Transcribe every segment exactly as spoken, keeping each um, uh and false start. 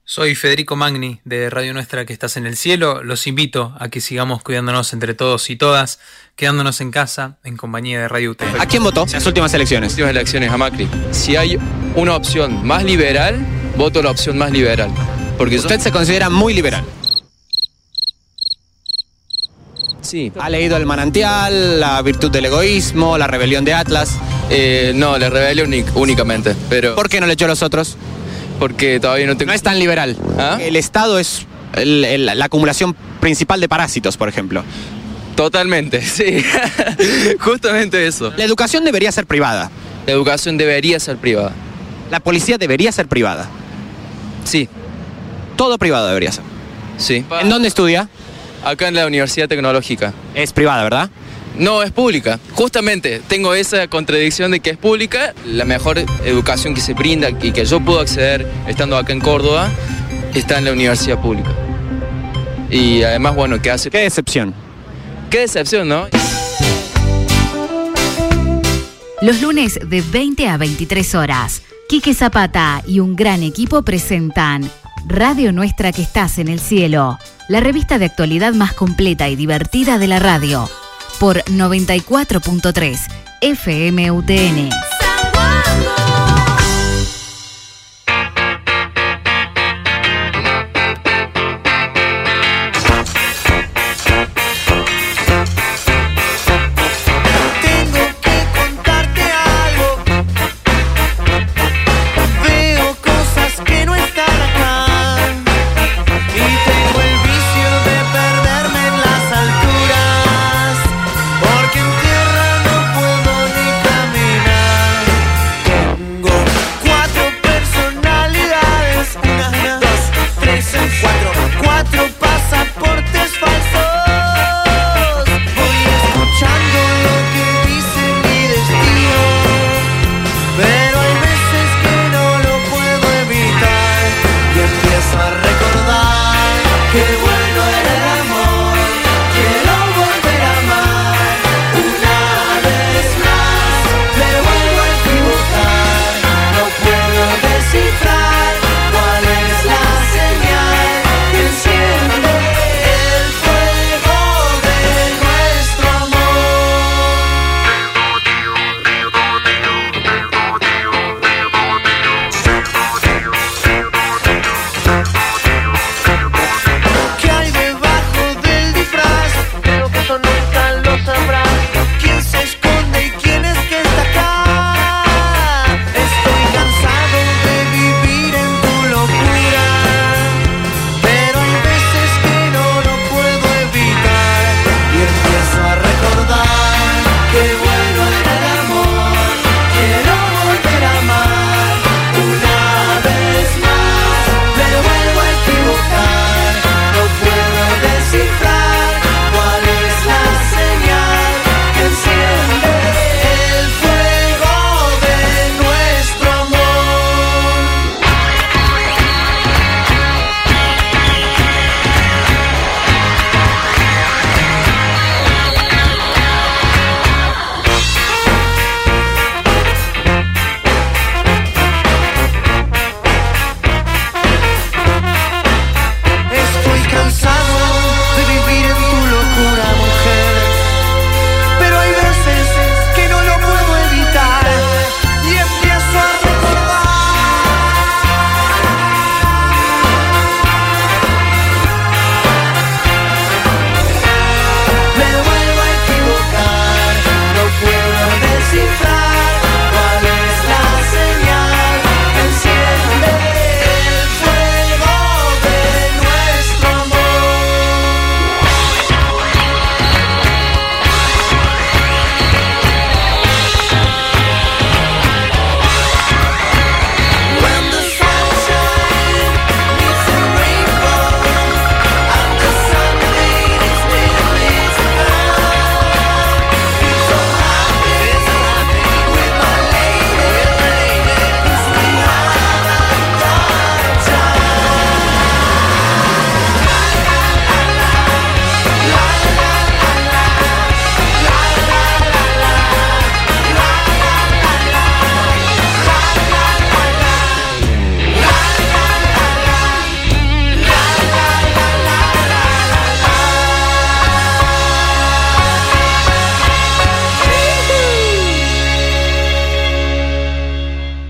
Soy Federico Magni de Radio Nuestra que estás en el cielo. Los invito a que sigamos cuidándonos entre todos y todas, quedándonos en casa, en compañía de Radio U T E. ¿A quién votó en las últimas elecciones? Últimas elecciones a Macri. Si hay una opción más liberal, voto la opción más liberal. Porque ¿Usted se considera muy liberal? Sí. ¿Ha leído El Manantial, La Virtud del Egoísmo, La Rebelión de Atlas? Eh, no, la rebelión únicamente, pero... ¿Por qué no leyó los otros? Porque todavía no tengo... No es tan liberal. ¿Ah? El Estado es el, el, la acumulación principal de parásitos, por ejemplo. Totalmente, sí. Justamente eso. La educación debería ser privada. La educación debería ser privada. La policía debería ser privada. Sí. Todo privado debería ser. Sí. ¿En dónde estudia? Acá en la Universidad Tecnológica. Es privada, ¿verdad? No, es pública. Justamente tengo esa contradicción de que es pública. La mejor educación que se brinda y que yo puedo acceder estando acá en Córdoba está en la universidad pública. Y además, bueno, ¿qué hace? Qué decepción. Qué decepción, ¿no? Los lunes de veinte a veintitrés horas, Quique Zapata y un gran equipo presentan Radio Nuestra que estás en el cielo, la revista de actualidad más completa y divertida de la radio. Por noventa y cuatro punto tres F M U T N. Porque en tierra no puedo ni caminar.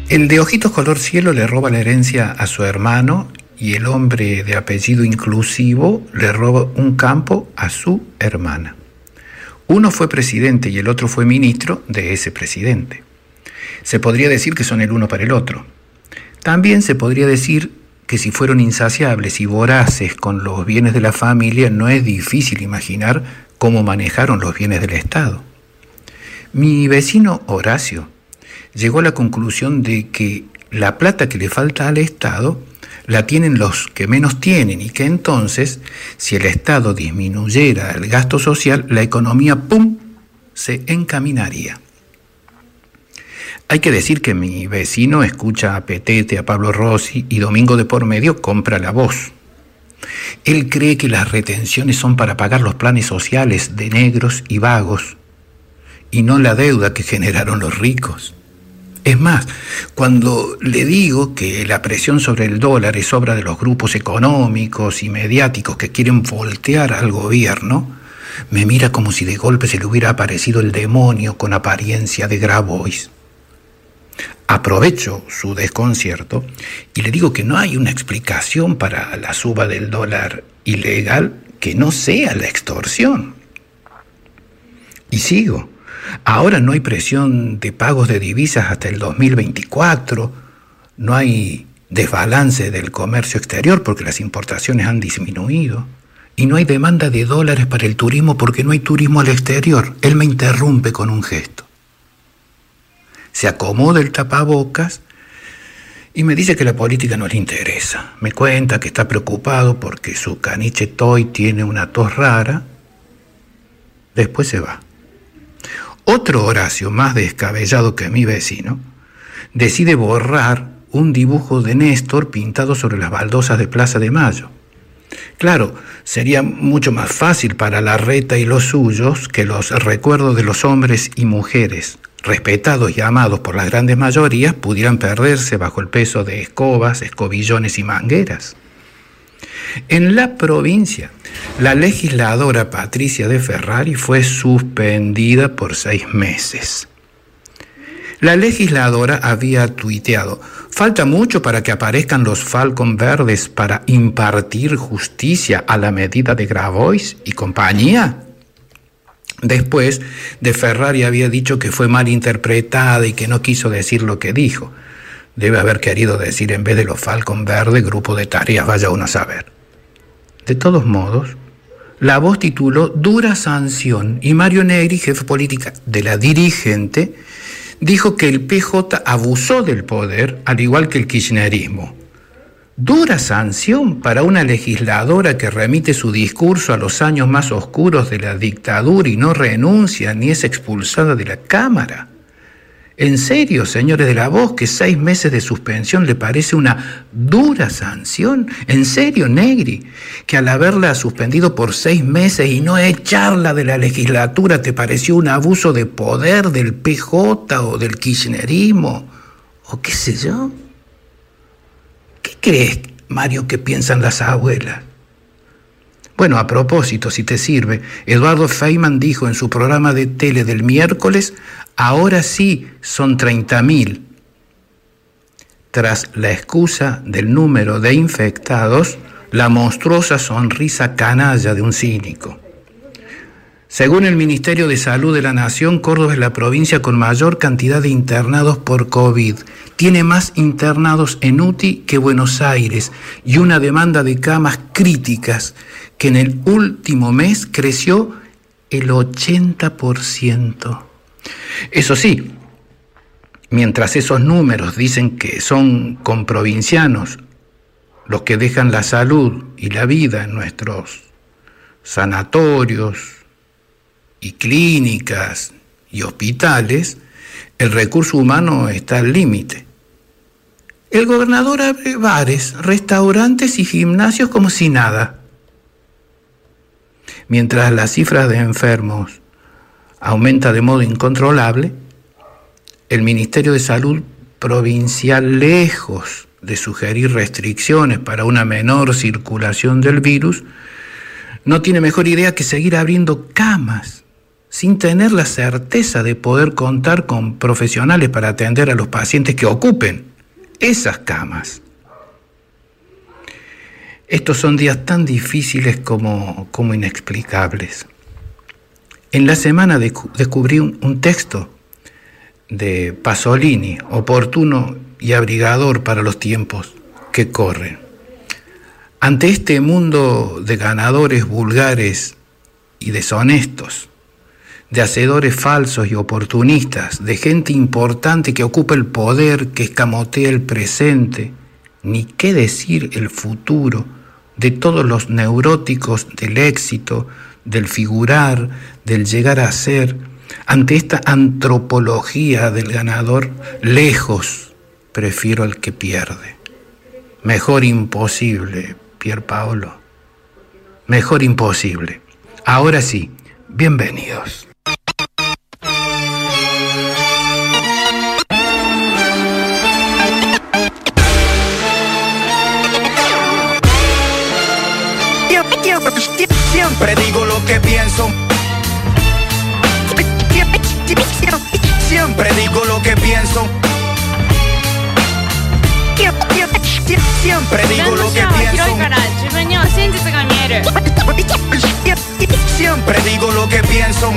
El de ojitos color cielo le roba la herencia a su hermano y el hombre de apellido inclusivo le roba un campo a su hermana. Uno fue presidente y el otro fue ministro de ese presidente. Se podría decir que son el uno para el otro. También se podría decir que si fueron insaciables y voraces con los bienes de la familia, no es difícil imaginar cómo manejaron los bienes del Estado. Mi vecino Horacio llegó a la conclusión de que la plata que le falta al Estado la tienen los que menos tienen y que entonces, si el Estado disminuyera el gasto social, la economía, ¡pum!, se encaminaría. Hay que decir que mi vecino escucha a Petete, a Pablo Rossi y domingo de por medio compra La Voz. Él cree que las retenciones son para pagar los planes sociales de negros y vagos y no la deuda que generaron los ricos. Es más, cuando le digo que la presión sobre el dólar es obra de los grupos económicos y mediáticos que quieren voltear al gobierno, me mira como si de golpe se le hubiera aparecido el demonio con apariencia de Grabois. Aprovecho su desconcierto y le digo que no hay una explicación para la suba del dólar ilegal que no sea la extorsión. Y sigo. Ahora no hay presión de pagos de divisas hasta el dos mil veinticuatro, no hay desbalance del comercio exterior porque las importaciones han disminuido y no hay demanda de dólares para el turismo porque no hay turismo al exterior. Él me interrumpe con un gesto. Se acomoda el tapabocas y me dice que la política no le interesa. Me cuenta que está preocupado porque su caniche Toy tiene una tos rara. Después se va. Otro Horacio, más descabellado que mi vecino, decide borrar un dibujo de Néstor pintado sobre las baldosas de Plaza de Mayo. Claro, sería mucho más fácil para Larreta y los suyos que los recuerdos de los hombres y mujeres, respetados y amados por las grandes mayorías, pudieran perderse bajo el peso de escobas, escobillones y mangueras. En la provincia, la legisladora Patricia de Ferrari fue suspendida por seis meses. La legisladora había tuiteado: falta mucho para que aparezcan los Falcon verdes para impartir justicia a la medida de Grabois y compañía. Después, de Ferrari había dicho que fue mal interpretada y que no quiso decir lo que dijo. Debe haber querido decir, en vez de los Falcon verdes, grupo de tareas, vaya uno a saber. De todos modos, La Voz tituló Dura sanción y Mario Negri, jefe política de la dirigente, dijo que el P J abusó del poder, al igual que el kirchnerismo. Dura sanción para una legisladora que remite su discurso a los años más oscuros de la dictadura y no renuncia ni es expulsada de la Cámara. ¿En serio, señores de La Voz, que seis meses de suspensión le parece una dura sanción? ¿En serio, Negri, que al haberla suspendido por seis meses y no echarla de la legislatura te pareció un abuso de poder del P J o del kirchnerismo? ¿O qué sé yo? ¿Qué crees, Mario, que piensan las abuelas? Bueno, a propósito, si te sirve, Eduardo Feynman dijo en su programa de tele del miércoles: ahora sí son treinta mil. Tras la excusa del número de infectados, la monstruosa sonrisa canalla de un cínico. Según el Ministerio de Salud de la Nación, Córdoba es la provincia con mayor cantidad de internados por COVID. Tiene más internados en U T I que Buenos Aires y una demanda de camas críticas que en el último mes creció el ochenta por ciento. Eso sí, mientras esos números dicen que son con provincianos los que dejan la salud y la vida en nuestros sanatorios y clínicas y hospitales, el recurso humano está al límite. El gobernador abre bares, restaurantes y gimnasios como si nada. Mientras las cifras de enfermos aumenta de modo incontrolable, el Ministerio de Salud provincial, lejos de sugerir restricciones para una menor circulación del virus, no tiene mejor idea que seguir abriendo camas sin tener la certeza de poder contar con profesionales para atender a los pacientes que ocupen esas camas. Estos son días tan difíciles como, como inexplicables. En la semana de, descubrí un, un texto de Pasolini, oportuno y abrigador para los tiempos que corren. Ante este mundo de ganadores vulgares y deshonestos, de hacedores falsos y oportunistas, de gente importante que ocupa el poder, que escamotea el presente, ni qué decir el futuro, de todos los neuróticos del éxito, del figurar, del llegar a ser, ante esta antropología del ganador, lejos prefiero al que pierde. Mejor imposible, Pierpaolo. Mejor imposible. Ahora sí, bienvenidos. Siempre digo lo que pienso. Siempre digo lo que pienso. Siempre digo lo que pienso. Siempre digo lo que pienso.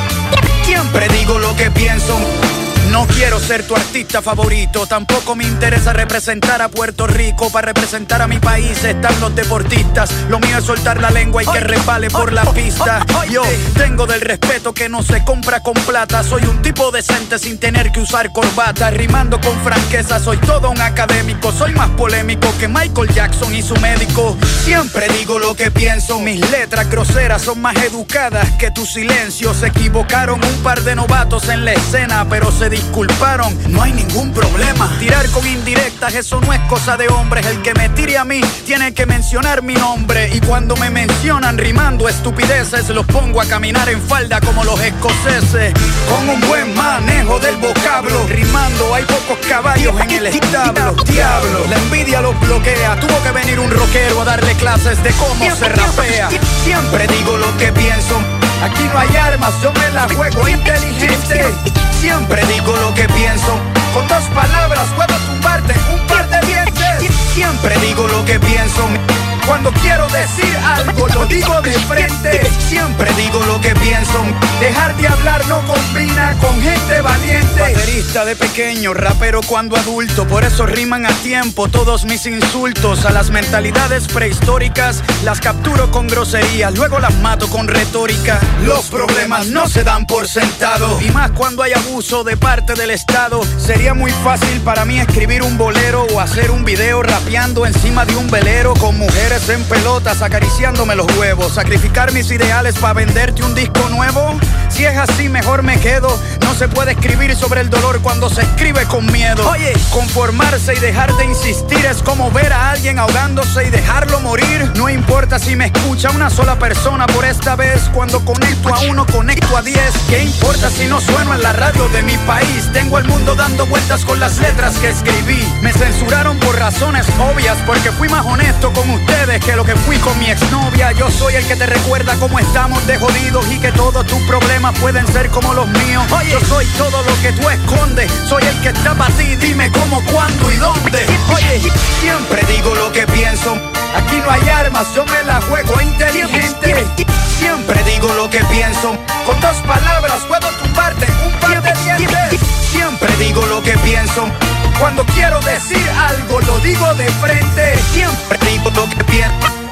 Siempre digo lo que pienso. No quiero ser tu artista favorito, tampoco me interesa representar a Puerto Rico. Para representar a mi país están los deportistas. Lo mío es soltar la lengua y que resbale por la pista. Yo tengo del respeto que no se compra con plata. Soy un tipo decente sin tener que usar corbata. Rimando con franqueza, soy todo un académico. Soy más polémico que Michael Jackson y su médico. Siempre digo lo que pienso. Mis letras groseras son más educadas que tu silencio. Se equivocaron un par de novatos en la escena, pero se disculparon, no hay ningún problema. Tirar con indirectas, eso no es cosa de hombres. El que me tire a mí tiene que mencionar mi nombre. Y cuando me mencionan rimando estupideces, los pongo a caminar en falda como los escoceses. Con un buen manejo del vocablo, rimando hay pocos caballos en el establo. Diablo, la envidia los bloquea. Tuvo que venir un rockero a darle clases de cómo se rapea. Siempre digo lo que pienso. Aquí no hay armas, yo me la juego inteligente. Siempre digo lo que pienso. Con dos palabras puedo tumbarte un par de dientes. Siempre digo lo que pienso. Cuando quiero decir algo lo digo de frente. Siempre digo lo que pienso. Dejar de hablar no combina con gente valiente. Baterista de pequeño, rapero cuando adulto. Por eso riman a tiempo todos mis insultos. A las mentalidades prehistóricas las capturo con groserías, luego las mato con retórica. Los problemas no se dan por sentado, y más cuando hay abuso de parte del Estado. Sería muy fácil para mí escribir un bolero o hacer un video rapeando encima de un velero con mujeres en pelotas acariciándome los huevos. Sacrificar mis ideales para venderte un disco nuevo. Si es así mejor me quedo. No se puede escribir sobre el dolor cuando se escribe con miedo. Oye, conformarse y dejar de insistir es como ver a alguien ahogándose y dejarlo morir. No importa si me escucha una sola persona por esta vez. Cuando conecto a uno, conecto a diez. ¿Qué importa si no sueno en la radio de mi país? Tengo al mundo dando vueltas con las letras que escribí. Me censuraron por razones obvias, porque fui más honesto con ustedes que lo que fui con mi exnovia. Yo soy el que te recuerda cómo estamos de jodidos y que todos tus problemas pueden ser como los míos. Oye, yo soy todo lo que tú escondes. Soy el que está para ti, dime cómo, cuándo y dónde. Oye, siempre digo lo que pienso. Aquí no hay armas, yo me la juego inteligente. Siempre digo lo que pienso. Con dos palabras puedo tumbarte un par de dientes. Siempre digo lo que pienso. Cuando quiero decir algo lo digo de frente. Siempre digo lo que pienso.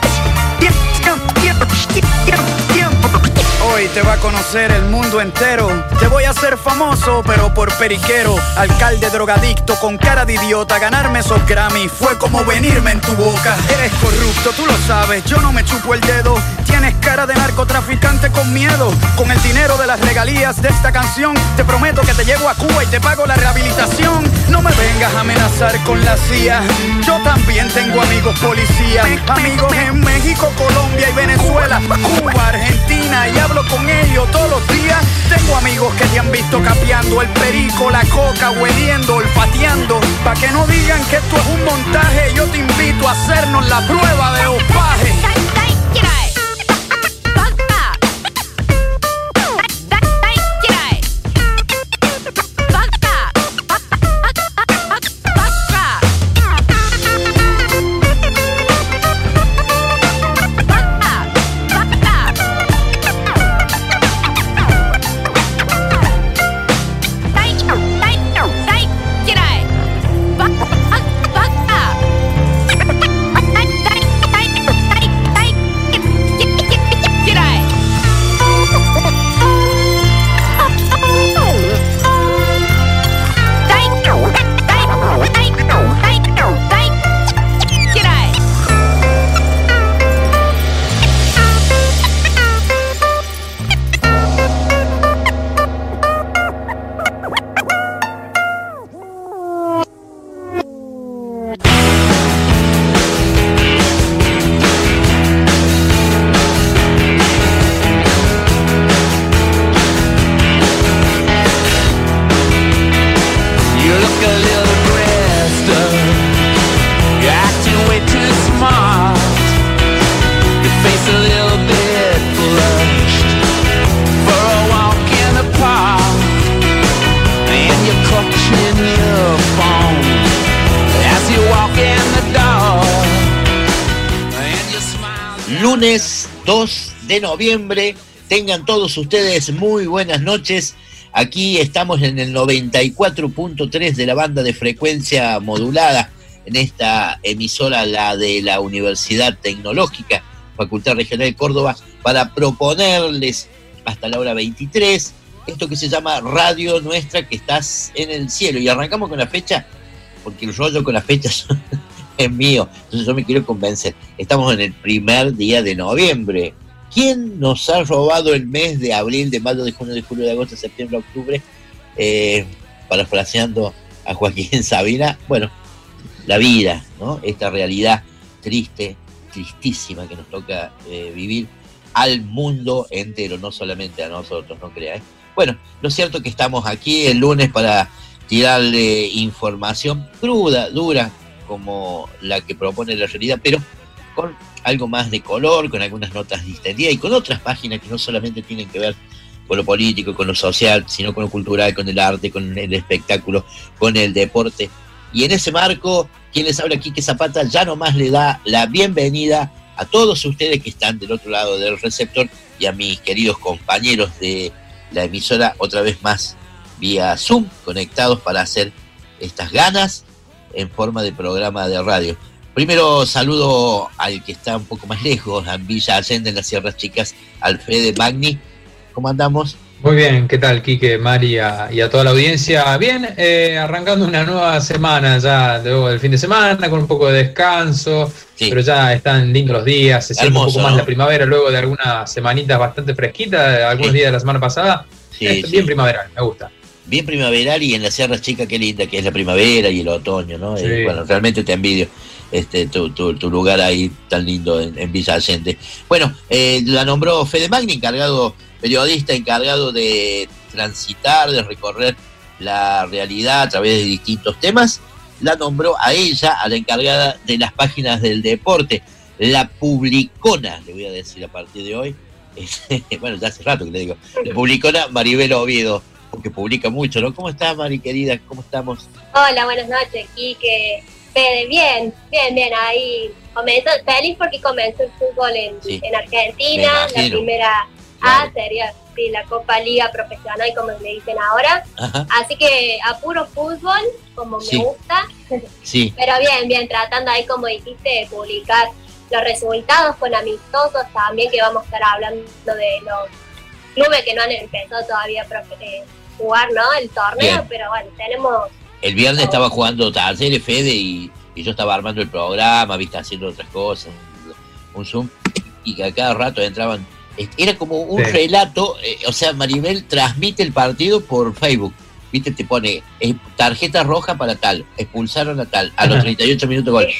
Hoy te va a conocer el mundo entero. Te voy a hacer famoso, pero por periquero. Alcalde drogadicto con cara de idiota. Ganarme esos Grammy fue como venirme en tu boca. Eres corrupto, tú lo sabes, yo no me chupo el dedo. Tienes cara de narcotraficante con miedo. Con el dinero de las regalías de esta canción te prometo que te llevo a Cuba y te pago la rehabilitación. No me vengas a amenazar con la C I A. Yo también tengo amigos policías. Amigos en México, Colombia y Venezuela, Cuba, Argentina, y hablo con ellos todos los días. Tengo amigos que te han visto capeando el perico, la coca, hueliendo, olfateando. Pa' que no digan que esto es un montaje, yo te invito a hacernos la prueba de opaje. lunes dos de noviembre. Tengan todos ustedes muy buenas noches. Aquí estamos en el noventa y cuatro punto tres de la banda de frecuencia modulada, en esta emisora, la de la Universidad Tecnológica, Facultad Regional de Córdoba, para proponerles hasta la hora veintitrés esto que se llama Radio Nuestra, que estás en el cielo. Y arrancamos con la fecha, porque el rollo con las fechas es mío, entonces yo me quiero convencer. Estamos en el primer día de noviembre. ¿Quién nos ha robado el mes de abril, de mayo, de junio, de julio, de agosto, de septiembre, de octubre? Eh, parafraseando a Joaquín Sabina, bueno, la vida, ¿no? Esta realidad triste, tristísima que nos toca eh, vivir al mundo entero, no solamente a nosotros, no creáis. Bueno, lo cierto es que estamos aquí el lunes para tirarle información cruda, dura, como la que propone La Realidad, pero con algo más de color, con algunas notas distendidas y con otras páginas que no solamente tienen que ver con lo político, con lo social, sino con lo cultural, con el arte, con el espectáculo, con el deporte. Y en ese marco, quien les habla, Quique Zapata, ya nomás le da la bienvenida a todos ustedes que están del otro lado del receptor y a mis queridos compañeros de la emisora, otra vez más vía Zoom, conectados para hacer estas ganas en forma de programa de radio. Primero saludo al que está un poco más lejos, en Villa Allende, en las Sierras Chicas, al Fede Magni. ¿Cómo andamos? Muy bien, ¿qué tal, Quique, Mari y a toda la audiencia? Bien, eh, arrancando una nueva semana ya, luego del fin de semana, con un poco de descanso, sí. Pero ya están lindos los días, se siente un poco más, ¿no?, la primavera, luego de algunas semanitas bastante fresquitas, algunos sí. días de la semana pasada, sí, es bien sí. primaveral, me gusta. Bien primaveral, y en las Sierras Chicas qué linda que es la primavera y el otoño, ¿no? Sí. Eh, bueno, realmente te envidio. Este, tu, tu, tu lugar ahí tan lindo en, en Villa Allende. Bueno, eh, la nombró Fede Magni, encargado, periodista encargado de transitar, de recorrer la realidad a través de distintos temas. La nombró a ella, a la encargada de las páginas del deporte, la publicona, le voy a decir a partir de hoy. Bueno, ya hace rato que le digo, la publicona Maribel Oviedo, porque publica mucho, ¿no? ¿Cómo estás, Mari, querida? ¿Cómo estamos? Hola, buenas noches, Quique. Fede, bien, bien, bien, ahí comenzó, feliz porque comenzó el fútbol en, sí. en Argentina, la primera claro. A sería sí, la Copa Liga Profesional, como le dicen ahora. Ajá. Así que a puro fútbol, como sí. me gusta, sí. pero bien, bien, tratando ahí, como dijiste, de publicar los resultados con amistosos también, que vamos a estar hablando de los clubes que no han empezado todavía a jugar, ¿no? El torneo, bien. Pero bueno, tenemos... El viernes estaba jugando Talleres, Fede, y, y yo estaba armando el programa, viste, haciendo otras cosas, un, un Zoom, y que a cada rato entraban. Era como un sí. relato, eh, o sea, Maribel transmite el partido por Facebook, viste, te pone eh, tarjeta roja para tal, expulsaron a tal, a los treinta y ocho minutos gol.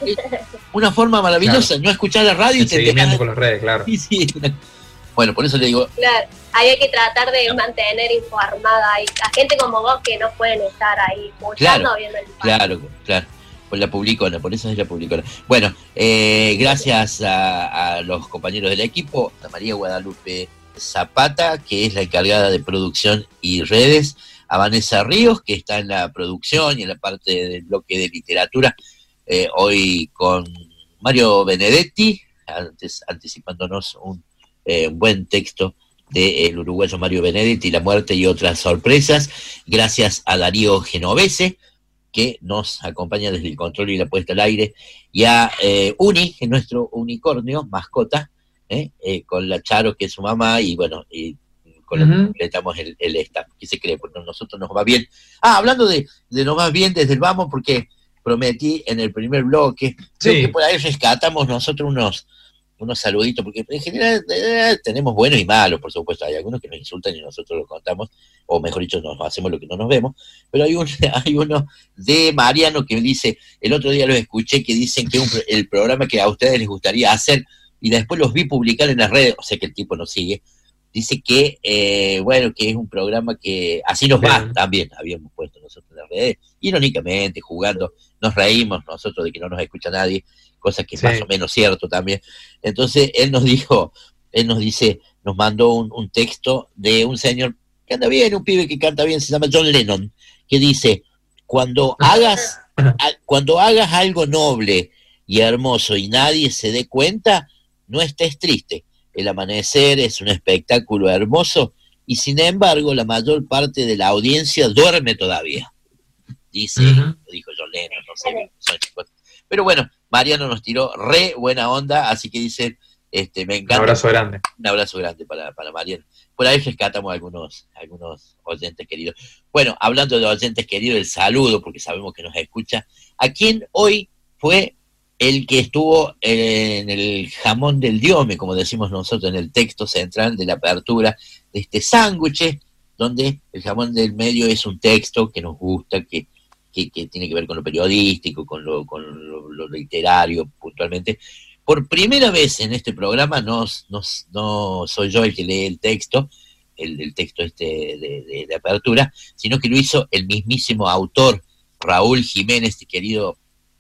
Una forma maravillosa, claro. no escuchar la radio. El y te seguimiento te... con las redes, claro. Sí, sí. Bueno, por eso le digo... Claro, hay que tratar de mantener informada ahí a gente como vos que no pueden estar ahí escuchando claro, o viendo el partido. Claro, claro, por la publicona, por eso es la publicona. Bueno, eh, gracias a, a los compañeros del equipo, a María Guadalupe Zapata, que es la encargada de producción y redes, a Vanessa Ríos, que está en la producción y en la parte del bloque de literatura, eh, hoy con Mario Benedetti, antes anticipándonos un Eh, un buen texto del uruguayo Mario Benedetti, La muerte y otras sorpresas, gracias a Darío Genovese, que nos acompaña desde el control y la puesta al aire, y a eh, Uni, que es nuestro unicornio, mascota, eh, eh, con la Charo, que es su mamá, y bueno, y con uh-huh. lo que completamos el, el staff. ¿Qué se cree? Porque nosotros nos va bien. Ah, hablando de, de nos va bien desde el vamos, porque prometí en el primer bloque, sí. creo que por ahí rescatamos nosotros unos unos saluditos, porque en general eh, tenemos buenos y malos, por supuesto, hay algunos que nos insultan y nosotros lo contamos, o mejor dicho, nos hacemos lo que no nos vemos, pero hay, un, hay uno de Mariano que dice, el otro día los escuché que dicen que un, el programa que a ustedes les gustaría hacer, y después los vi publicar en las redes, o sea que el tipo nos sigue, dice que, eh, bueno, que es un programa que así nos va, también habíamos puesto nosotros en las redes, irónicamente, jugando, nos reímos nosotros de que no nos escucha nadie, cosa que es sí. más o menos cierto también. Entonces él nos dijo, él nos dice, nos mandó un, un texto de un señor que anda bien, un pibe que canta bien, se llama John Lennon, que dice, cuando hagas, a, cuando hagas algo noble y hermoso y nadie se dé cuenta, no estés triste. El amanecer es un espectáculo hermoso y sin embargo la mayor parte de la audiencia duerme todavía. Dice, uh-huh. Lo dijo John Lennon, no sé, son cosas. Pero bueno, Mariano nos tiró re buena onda, así que dice, este, me encanta. Un abrazo grande. Un abrazo grande para, para Mariano. Por ahí rescatamos algunos, algunos oyentes queridos. Bueno, hablando de oyentes queridos, el saludo, porque sabemos que nos escucha. ¿A quién hoy fue el que estuvo en el jamón del diome, como decimos nosotros, en el texto central de la apertura de este sándwich, donde el jamón del medio es un texto que nos gusta, que, que, que tiene que ver con lo periodístico, con lo, con lo, lo literario puntualmente? Por primera vez en este programa no, no, no soy yo el que lee el texto, el, el texto este de, de, de apertura, sino que lo hizo el mismísimo autor, Raúl Jiménez, querido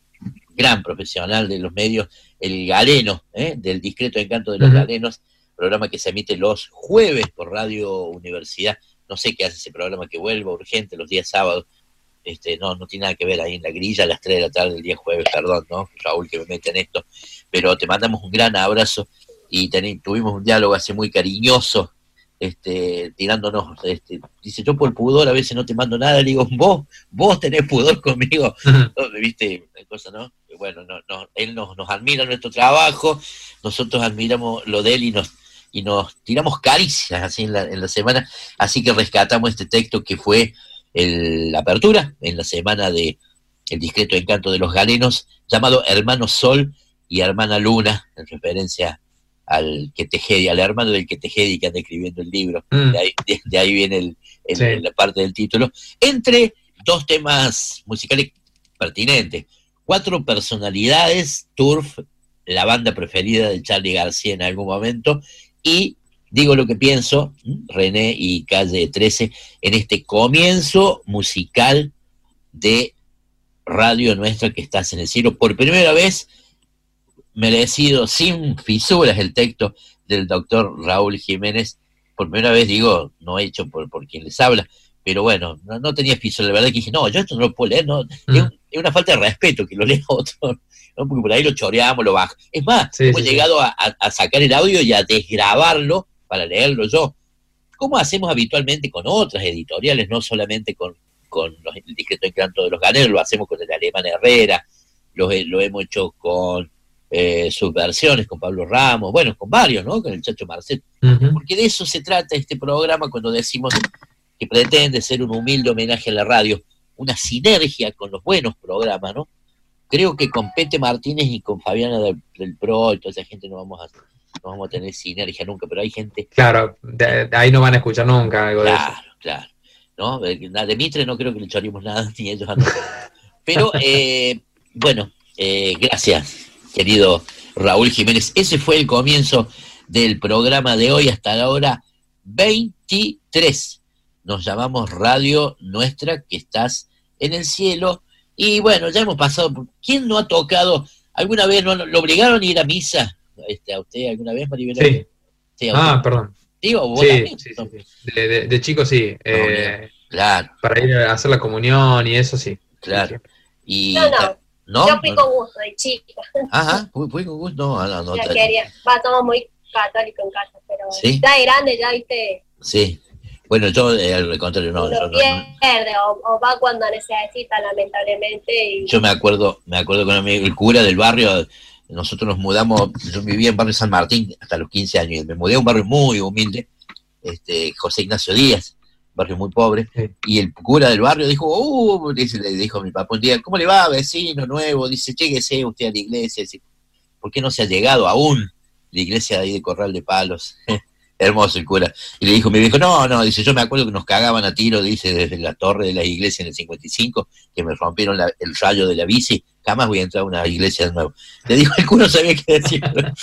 gran profesional de los medios, el galeno, ¿eh? del discreto encanto de los uh-huh. galenos, programa que se emite los jueves por Radio Universidad. No sé qué hace ese programa, que vuelva urgente los días sábados. Este, no, no tiene nada que ver ahí en la grilla a las tres de la tarde del día jueves, perdón, ¿no? Raúl, que me mete en esto. Pero te mandamos un gran abrazo y ten, tuvimos un diálogo así muy cariñoso, este, tirándonos, este, dice, yo por pudor a veces no te mando nada, le digo, vos, vos tenés pudor conmigo, uh-huh. ¿viste? Cosa, ¿no? Bueno, no, no, él nos, nos admira nuestro trabajo, nosotros admiramos lo de él y nos, y nos tiramos caricias así en la, en la semana, así que rescatamos este texto que fue el, la apertura en la semana de El discreto encanto de los galenos, llamado Hermano Sol y Hermana Luna, en referencia al Quetejedi, al hermano del Quetejedi que anda escribiendo el libro, mm. de, ahí, de, de ahí viene el, el, sí. la parte del título, entre dos temas musicales pertinentes. Cuatro personalidades, Turf, la banda preferida de Charly García en algún momento, y Digo lo que pienso, René y Calle trece, en este comienzo musical de Radio Nuestra que estás en el cielo. Por primera vez, merecido, sin fisuras, el texto del doctor Raúl Jiménez. Por primera vez, digo, no hecho por, por quien les habla, pero bueno, no, no tenía fisuras. La verdad que dije, no, yo esto no lo puedo leer, no, mm. es, es una falta de respeto que lo lea otro, ¿no? Porque por ahí lo choreamos, lo bajo. Es más, sí, hemos sí, llegado sí. A, a sacar el audio y a desgrabarlo para leerlo yo, como hacemos habitualmente con otras editoriales, no solamente con, con los, el discreto encanto de los galenos, lo hacemos con el Alemán Herrera, lo, lo hemos hecho con eh, sus versiones, con Pablo Ramos, bueno, con varios, ¿no? Con el Chacho Marcet, uh-huh. porque de eso se trata este programa cuando decimos que pretende ser un humilde homenaje a la radio, una sinergia con los buenos programas, ¿no? Creo que con Pete Martínez y con Fabiana del, del Pro y toda esa gente no vamos a no vamos a tener sinergia nunca, pero hay gente... Claro, de, de ahí no van a escuchar nunca algo claro, de eso. Claro, claro. ¿No? De Mitre no creo que le choremos nada, ni ellos andan. Pero, eh, bueno, eh, gracias, querido Raúl Jiménez. Ese fue el comienzo del programa de hoy hasta la hora veintitrés. Nos llamamos Radio Nuestra, que estás en el cielo. Y bueno, ya hemos pasado... Por... ¿Quién no ha tocado? ¿Alguna vez no lo obligaron a ir a misa? Este, ¿A usted alguna vez, Maribel? Sí. sí ah, perdón. ¿Sí, o vos sí, también? Sí, sí, sí. De, de, de chico sí. No, eh, claro. Para ir a hacer la comunión y eso sí. Claro. Y, no, no. ¿no? Yo fui no, con gusto, de chica. Ajá, fui, fui con gusto. No, no, no. Ya quería. Va, somos muy católicos en casa, pero ¿sí? Ya de grande, ya viste. Sí. Bueno, yo eh, al contrario, no. Lo yo, pierde, no, o, o va cuando necesita, lamentablemente. Y... Yo me acuerdo, me acuerdo con el cura del barrio. Nosotros nos mudamos, yo vivía en barrio San Martín hasta los quince años, me mudé a un barrio muy humilde, este José Ignacio Díaz, barrio muy pobre, sí. Y el cura del barrio dijo, uh, dice, le dijo a mi papá un día, ¿cómo le va, vecino nuevo? Dice, lléguese usted a la iglesia, dice, ¿por qué no se ha llegado aún la iglesia de ahí de Corral de Palos? Hermoso el cura. Y le dijo mi viejo, no, no, dice, yo me acuerdo que nos cagaban a tiro, dice, desde la torre de la iglesia en el cincuenta y cinco, que me rompieron la, el rayo de la bici, jamás voy a entrar a una iglesia de nuevo. Le dijo, el cura no sabía qué decir.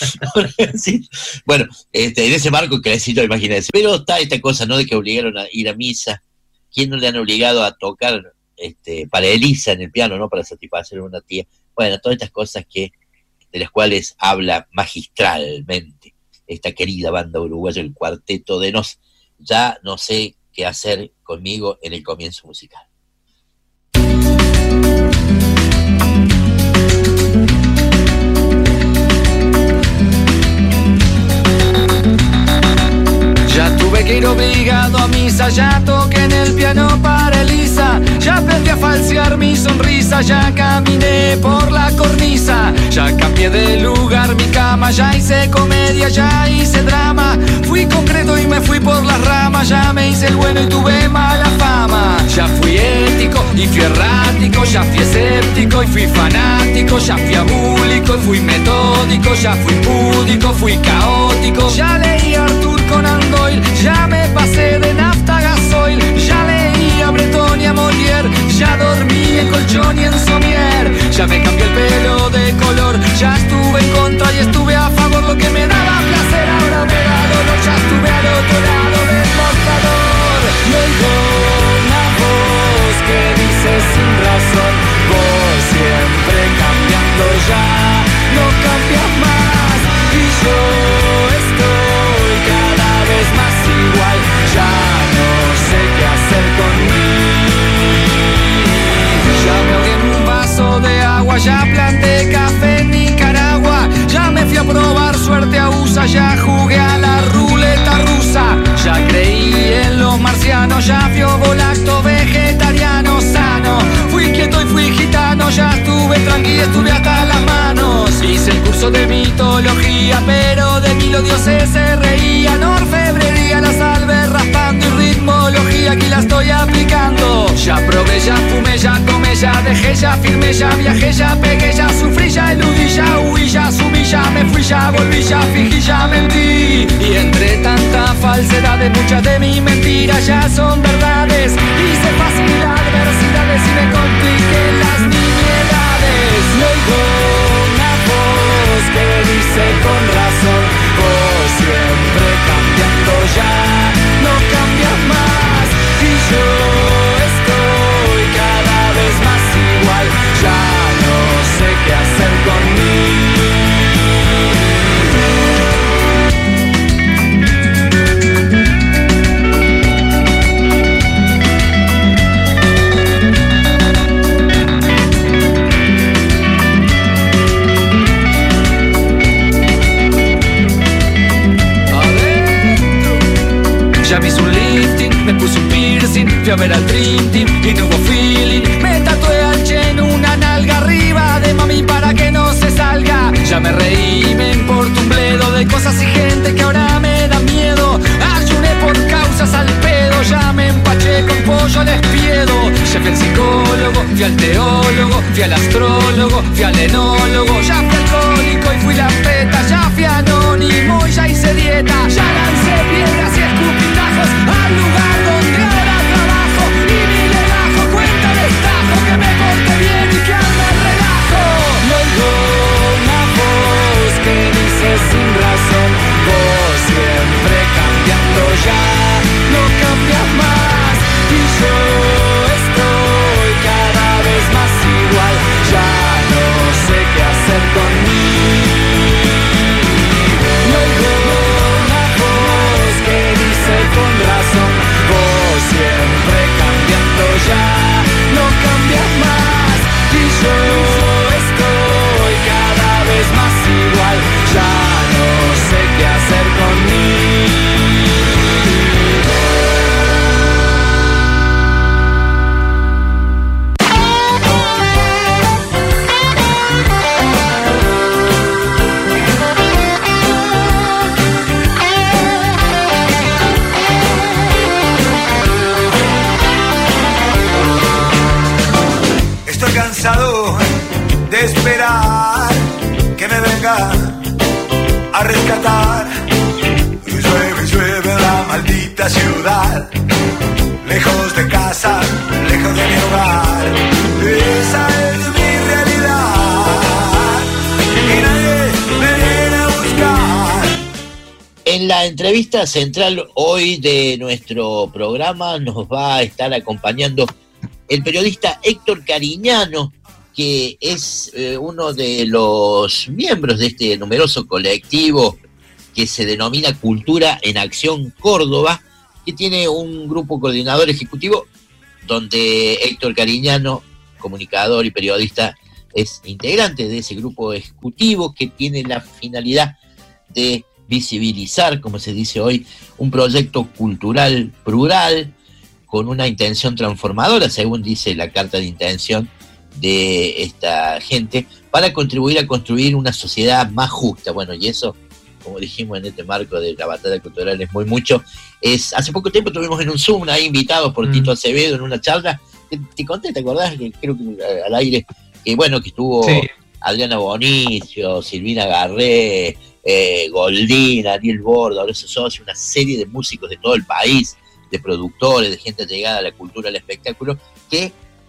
Bueno, este, en ese marco crecí yo, imagínense. Pero está esta cosa, ¿no?, de que obligaron a ir a misa. ¿Quién no le han obligado a tocar este, para Elisa en el piano, no para satisfacer a una tía? Bueno, todas estas cosas que de las cuales habla magistralmente esta querida banda uruguaya, el Cuarteto de Nos. Ya no sé qué hacer conmigo en el comienzo musical. risa, ya toqué en el piano para Elisa, ya aprendí a falsear mi sonrisa, ya caminé por la cornisa, ya cambié de lugar mi cama, ya hice comedia, ya hice drama, fui concreto y me fui por las ramas, ya me hice el bueno y tuve mala fama, ya fui ético y fui errático, ya fui escéptico y fui fanático, ya fui abúlico y fui metódico, ya fui púdico, fui caótico, ya leí a Arthur Conan Doyle, ya me pasé de nafta a gasoil, ya leí a Breton y a Molière, ya dormí en colchón y en somier, ya me cambié el pelo de color, ya estuve en contra y estuve a favor, lo que me daba placer ahora me da dolor, ya estuve al otro lado del mostrador, y oigo una voz que dice sin razón, vos siempre cambiando ya, no cambias más, y yo estoy cada vez más igual, ya no sé qué hacer conmigo, ya me ahogué en un vaso de agua, ya planté café en Nicaragua, ya me fui a probar suerte a U S A, ya jugué a la ruleta rusa, ya creí en los marcianos, ya fui ovolacto vegetariano sano, fui quieto y fui gitano, ya estuve tranquilo, estuve hasta las manos, hice el curso de mitología, pero de mí los dioses se reían, orfebrería, la salve raspando y ritmología, aquí la estoy aplicando, ya probé, ya fumé, ya tomé, ya dejé, ya firmé, ya viajé, ya pegué, ya sufrí, ya eludí, ya huí, ya sumí, ya me fui, ya volví, ya fingí, ya mentí, y entre tanta falsedad muchas de mis mentiras ya son verdades, hice fácil adversidades y me compliqué las nimiedades, y oigo una voz que dice con razón, vos siempre cambiando ya, no cambias más, y yo estoy cada vez más igual, ya no sé qué hacer conmigo. Ya me hice un lifting, me puse un piercing, fui a ver al Dream Team y no hubo feeling. Me tatué al Chen una nalga arriba de mami para que no se salga. Ya me reí, me importa un bledo de cosas y gente que ahora me da miedo. Ayuné por causas al pedo, ya me empaché con pollo al espiedo. Ya fui al psicólogo, fui al teólogo, fui al astrólogo, fui al enólogo. Ya fui alcohólico y fui la peta, ya fui anónimo y ya hice dieta. Ya lancé piedras y escupinazos al lugar donde ahora trabajo, y mi legajo cuenta de estajo que me porte bien y que ande relajo. Y oigo una voz que dice sin razón, vos siempre cambiando ya, no cambias más, y yo estoy cada vez más igual, ya no sé qué hacer conmigo. Y oigo una voz que dice con razón, vos siempre cambiando ya, no cambias más, y yo estoy cada vez más igual, ya no sé qué hacer conmigo. Estoy cansado de esperar que me venga a rescatar. Llueve, llueve en la maldita ciudad, lejos de casa, lejos de mi hogar. Esa es mi realidad y nadie me viene a buscar. En la entrevista central hoy de nuestro programa nos va a estar acompañando el periodista Héctor Cariñano, que es eh, uno de los miembros de este numeroso colectivo que se denomina Cultura en Acción Córdoba, que tiene un grupo coordinador ejecutivo donde Héctor Cariñano, comunicador y periodista, es integrante de ese grupo ejecutivo que tiene la finalidad de visibilizar, como se dice hoy, un proyecto cultural plural con una intención transformadora, según dice la carta de intención de esta gente, para contribuir a construir una sociedad más justa. Bueno, y eso, como dijimos en este marco de la batalla cultural, es muy mucho. Es, hace poco tiempo tuvimos en un Zoom ahí invitados por mm. Tito Acevedo en una charla. Te, te conté, ¿te acordás? Que creo que al aire, que bueno, que estuvo sí. Adriana Bonicio, Silvina Garré, eh, Goldín, Ariel Borda, Horacio Socio, una serie de músicos de todo el país, de productores, de gente llegada a la cultura, al espectáculo, que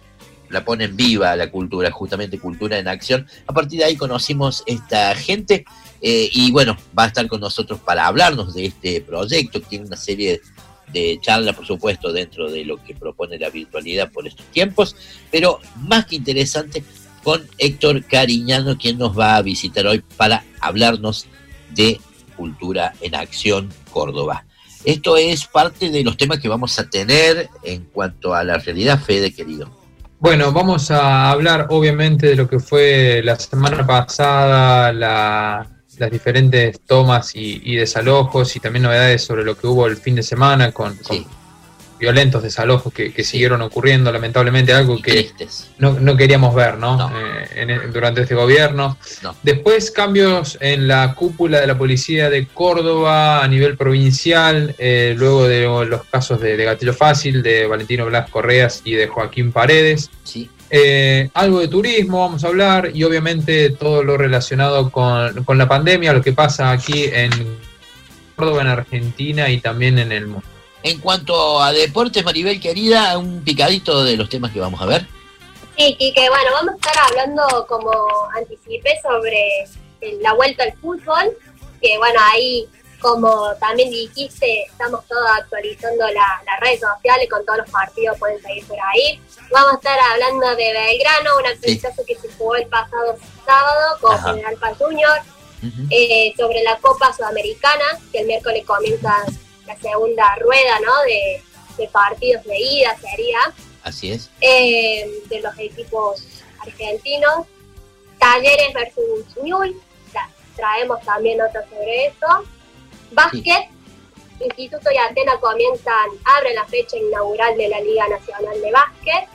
la ponen viva la cultura, justamente cultura en acción. A partir de ahí conocimos esta gente eh, y bueno, va a estar con nosotros para hablarnos de este proyecto, que tiene una serie de charlas, por supuesto, dentro de lo que propone la virtualidad por estos tiempos, pero más que interesante, con Héctor Cariñano, quien nos va a visitar hoy para hablarnos de Cultura en Acción Córdoba. Esto es parte de los temas que vamos a tener en cuanto a la realidad, Fede, querido. Bueno, vamos a hablar obviamente de lo que fue la semana pasada, la, las diferentes tomas y, y desalojos, y también novedades sobre lo que hubo el fin de semana con, con sí. violentos desalojos que, que siguieron ocurriendo, lamentablemente, algo que no, no queríamos ver, ¿no? no. Eh, en, durante este gobierno. No. Después, cambios en la cúpula de la policía de Córdoba a nivel provincial, eh, luego de los casos de, de Gatillo Fácil, de Valentino Blas Correas y de Joaquín Paredes. Sí. Eh, algo de turismo vamos a hablar, y obviamente todo lo relacionado con, con la pandemia, lo que pasa aquí en Córdoba, en Argentina y también en el mundo. En cuanto a deportes, Maribel, querida, un picadito de los temas que vamos a ver. Sí, Quique, bueno, vamos a estar hablando, como anticipé, sobre la vuelta al fútbol, que bueno, ahí, como también dijiste, estamos todos actualizando la, las redes sociales, con todos los partidos pueden seguir por ahí. Vamos a estar hablando de Belgrano, un actualizazo sí. que se jugó el pasado sábado con Ajá. General Paz Junior, uh-huh. eh, sobre la Copa Sudamericana, que el miércoles comienza la segunda rueda, ¿no? De, de partidos de ida sería. Así es. Eh, de los equipos argentinos. Talleres versus Newell's. Traemos también notas sobre eso. Básquet. Sí. Instituto y Atenas comienzan, abren la fecha inaugural de la Liga Nacional de Básquet.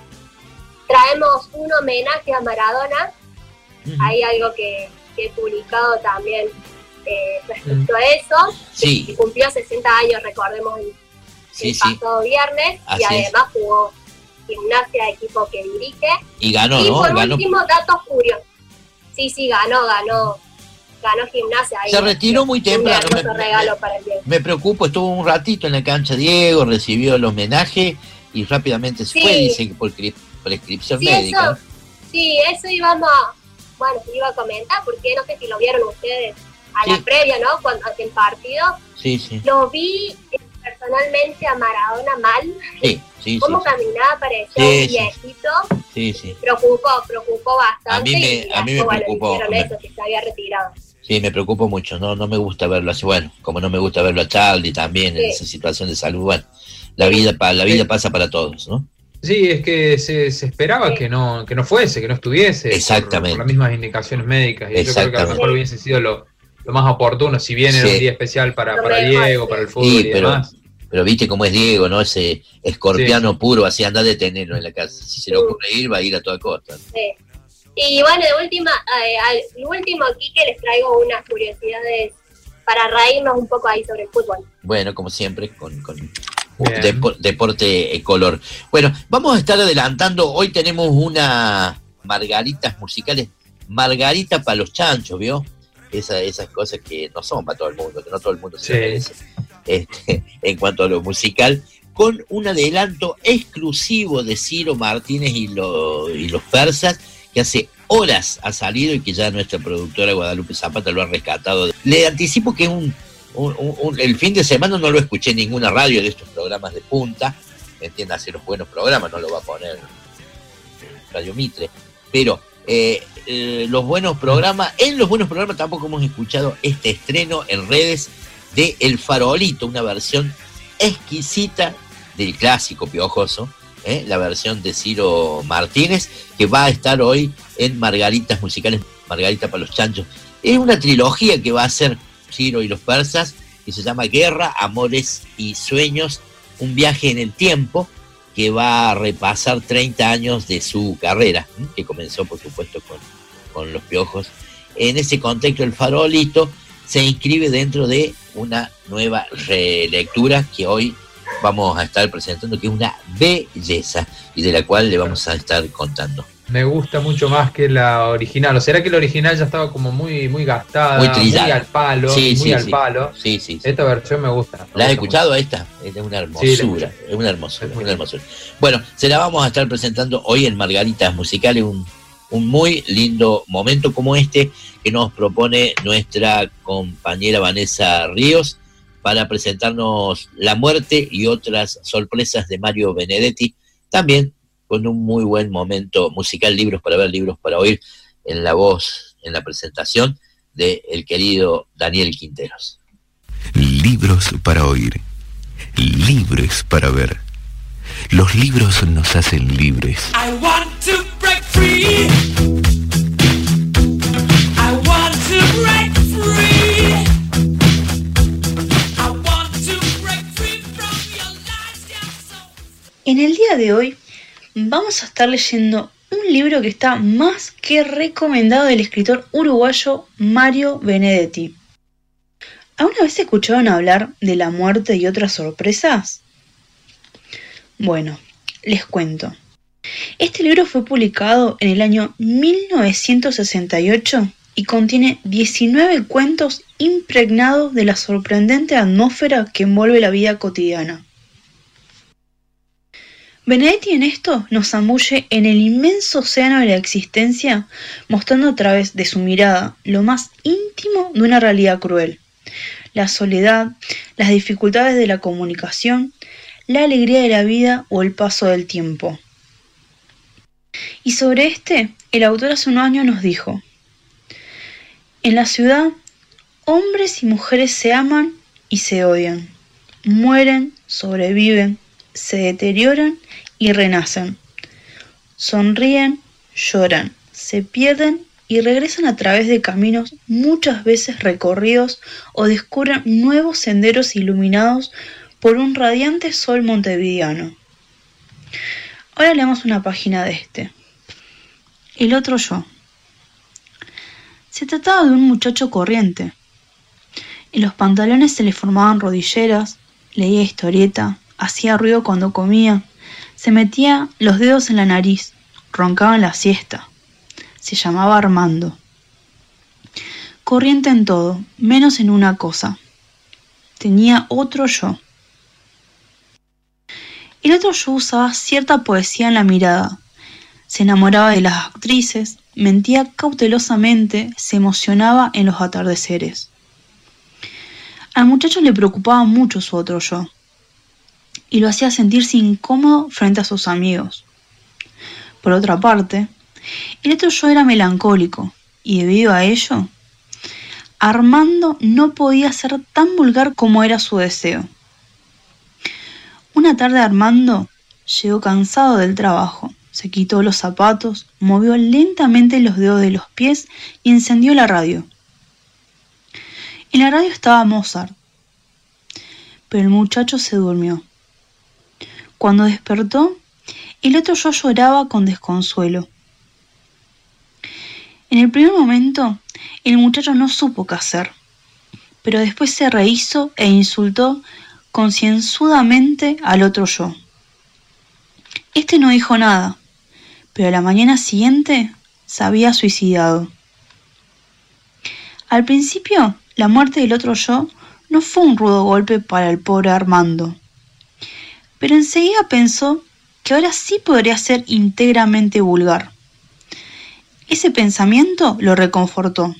Traemos un homenaje a Maradona. Uh-huh. Hay algo que, que he publicado también Eh, respecto a eso, sí. que cumplió sesenta años, recordemos, el, sí, el pasado sí. viernes, Así y además es. jugó Gimnasia, equipo que dirige. Y ganó, y ¿no? por ganó. último, datos curiosos. Sí, sí, ganó, ganó. Ganó Gimnasia. Ahí se retiró muy temprano. Un me, regalo para el Diego. Me preocupo, estuvo un ratito en la cancha Diego, recibió el homenaje y rápidamente se sí. fue, dice que por prescripción sí, médica. Eso, sí, eso íbamos a, bueno, iba a comentar, porque no sé si lo vieron ustedes a sí. la previa, ¿no? Cuando hace el partido. Sí, sí. Lo vi personalmente a Maradona mal. Sí, sí. Cómo sí, caminaba, parecía sí, un viejito. Sí, sí. Preocupó, preocupó bastante. A mí me, y a mí me bueno, preocupó. Me... Eso, que se había retirado. Sí, me preocupó mucho. No, no me gusta verlo así. Bueno, como no me gusta verlo a Charlie también sí. en esa situación de salud. Bueno, la vida, la vida sí. pasa para todos, ¿no? Sí, es que se, se esperaba sí. que no que no fuese, que no estuviese. Exactamente. Por, por las mismas indicaciones médicas. Y yo creo que a lo mejor hubiese sido lo... lo más oportuno, si bien sí. era un día especial para, para Diego, para el fútbol sí, y pero, demás. Pero viste cómo es Diego, ¿no? Ese escorpiano sí. puro, así anda de tenerlo en la casa. Si se le ocurre ir, va a ir a toda costa. Sí. Y bueno, de última, eh, al último, Quique, les traigo unas curiosidades para reírnos un poco ahí sobre el fútbol. Bueno, como siempre, con, con dep- deporte eh, color. Bueno, vamos a estar adelantando, hoy tenemos una margaritas musicales, margarita para los chanchos, ¿vio? Esa, esas cosas que no son para todo el mundo, que no todo el mundo se sí. merece, este, en cuanto a lo musical, con un adelanto exclusivo de Ciro Martínez y, lo, y los persas, que hace horas ha salido y que ya nuestra productora Guadalupe Zapata lo ha rescatado. Le anticipo que un, un, un, un el fin de semana no lo escuché en ninguna radio de estos programas de punta, entiende, hacer los buenos programas, no lo va a poner Radio Mitre, pero Eh, eh, los buenos programas, en los buenos programas tampoco hemos escuchado este estreno en redes de El Farolito, una versión exquisita del clásico piojoso, ¿eh? La versión de Ciro Martínez, que va a estar hoy en Margaritas Musicales, Margarita para los Chanchos. Es una trilogía que va a ser Ciro y los persas, que se llama Guerra, Amores y Sueños, un viaje en el tiempo que va a repasar treinta años de su carrera, que comenzó por supuesto con, con Los Piojos. En ese contexto, El Farolito se inscribe dentro de una nueva relectura que hoy vamos a estar presentando, que es una belleza y de la cual le vamos a estar contando. Me gusta mucho más que la original. ¿O será que la original ya estaba como muy, muy gastada, muy, muy al palo? Sí, muy sí, al sí. palo. Sí, sí, sí. Esta versión me gusta. Me ¿La has gusta escuchado mucho. esta? Es una hermosura, Sí, es una hermosura, es una hermosura. Bueno, se la vamos a estar presentando hoy en Margaritas Musicales, un, un muy lindo momento como este que nos propone nuestra compañera Vanessa Ríos para presentarnos La Muerte y otras sorpresas de Mario Benedetti, también con un muy buen momento musical, libros para ver, libros para oír, en la voz, en la presentación de el querido Daniel Quinteros. Libros para oír, libros para ver. Los libros nos hacen libres. I want to break free. I want to break free. I want to break free from your lies, yeah, so. En el día de hoy vamos a estar leyendo un libro que está más que recomendado del escritor uruguayo Mario Benedetti. ¿Alguna vez escucharon hablar de La Muerte y otras sorpresas? Bueno, les cuento. Este libro fue publicado en el año mil novecientos sesenta y ocho y contiene diecinueve cuentos impregnados de la sorprendente atmósfera que envuelve la vida cotidiana. Benedetti en esto nos zambulle en el inmenso océano de la existencia, mostrando a través de su mirada lo más íntimo de una realidad cruel: la soledad, las dificultades de la comunicación, la alegría de la vida o el paso del tiempo. Y sobre este, el autor hace unos años nos dijo: en la ciudad, hombres y mujeres se aman y se odian, mueren, sobreviven, se deterioran y renacen, sonríen, lloran, se pierden y regresan a través de caminos muchas veces recorridos o descubren nuevos senderos iluminados por un radiante sol montevideano. Ahora leamos una página de este. El otro yo. Se trataba de un muchacho corriente. En los pantalones se le formaban rodilleras, leía historieta, hacía ruido cuando comía, se metía los dedos en la nariz, roncaba en la siesta. Se llamaba Armando. Corriente en todo, menos en una cosa. Tenía otro yo. El otro yo usaba cierta poesía en la mirada. Se enamoraba de las actrices, mentía cautelosamente, se emocionaba en los atardeceres. Al muchacho le preocupaba mucho su otro yo, y lo hacía sentirse incómodo frente a sus amigos. Por otra parte, el otro yo era melancólico, y debido a ello, Armando no podía ser tan vulgar como era su deseo. Una tarde Armando llegó cansado del trabajo, se quitó los zapatos, movió lentamente los dedos de los pies y encendió la radio. En la radio estaba Mozart, pero el muchacho se durmió. Cuando despertó, el otro yo lloraba con desconsuelo. En el primer momento, el muchacho no supo qué hacer, pero después se rehizo e insultó concienzudamente al otro yo. Este no dijo nada, pero a la mañana siguiente se había suicidado. Al principio, la muerte del otro yo no fue un rudo golpe para el pobre Armando, pero enseguida pensó que ahora sí podría ser íntegramente vulgar. Ese pensamiento lo reconfortó.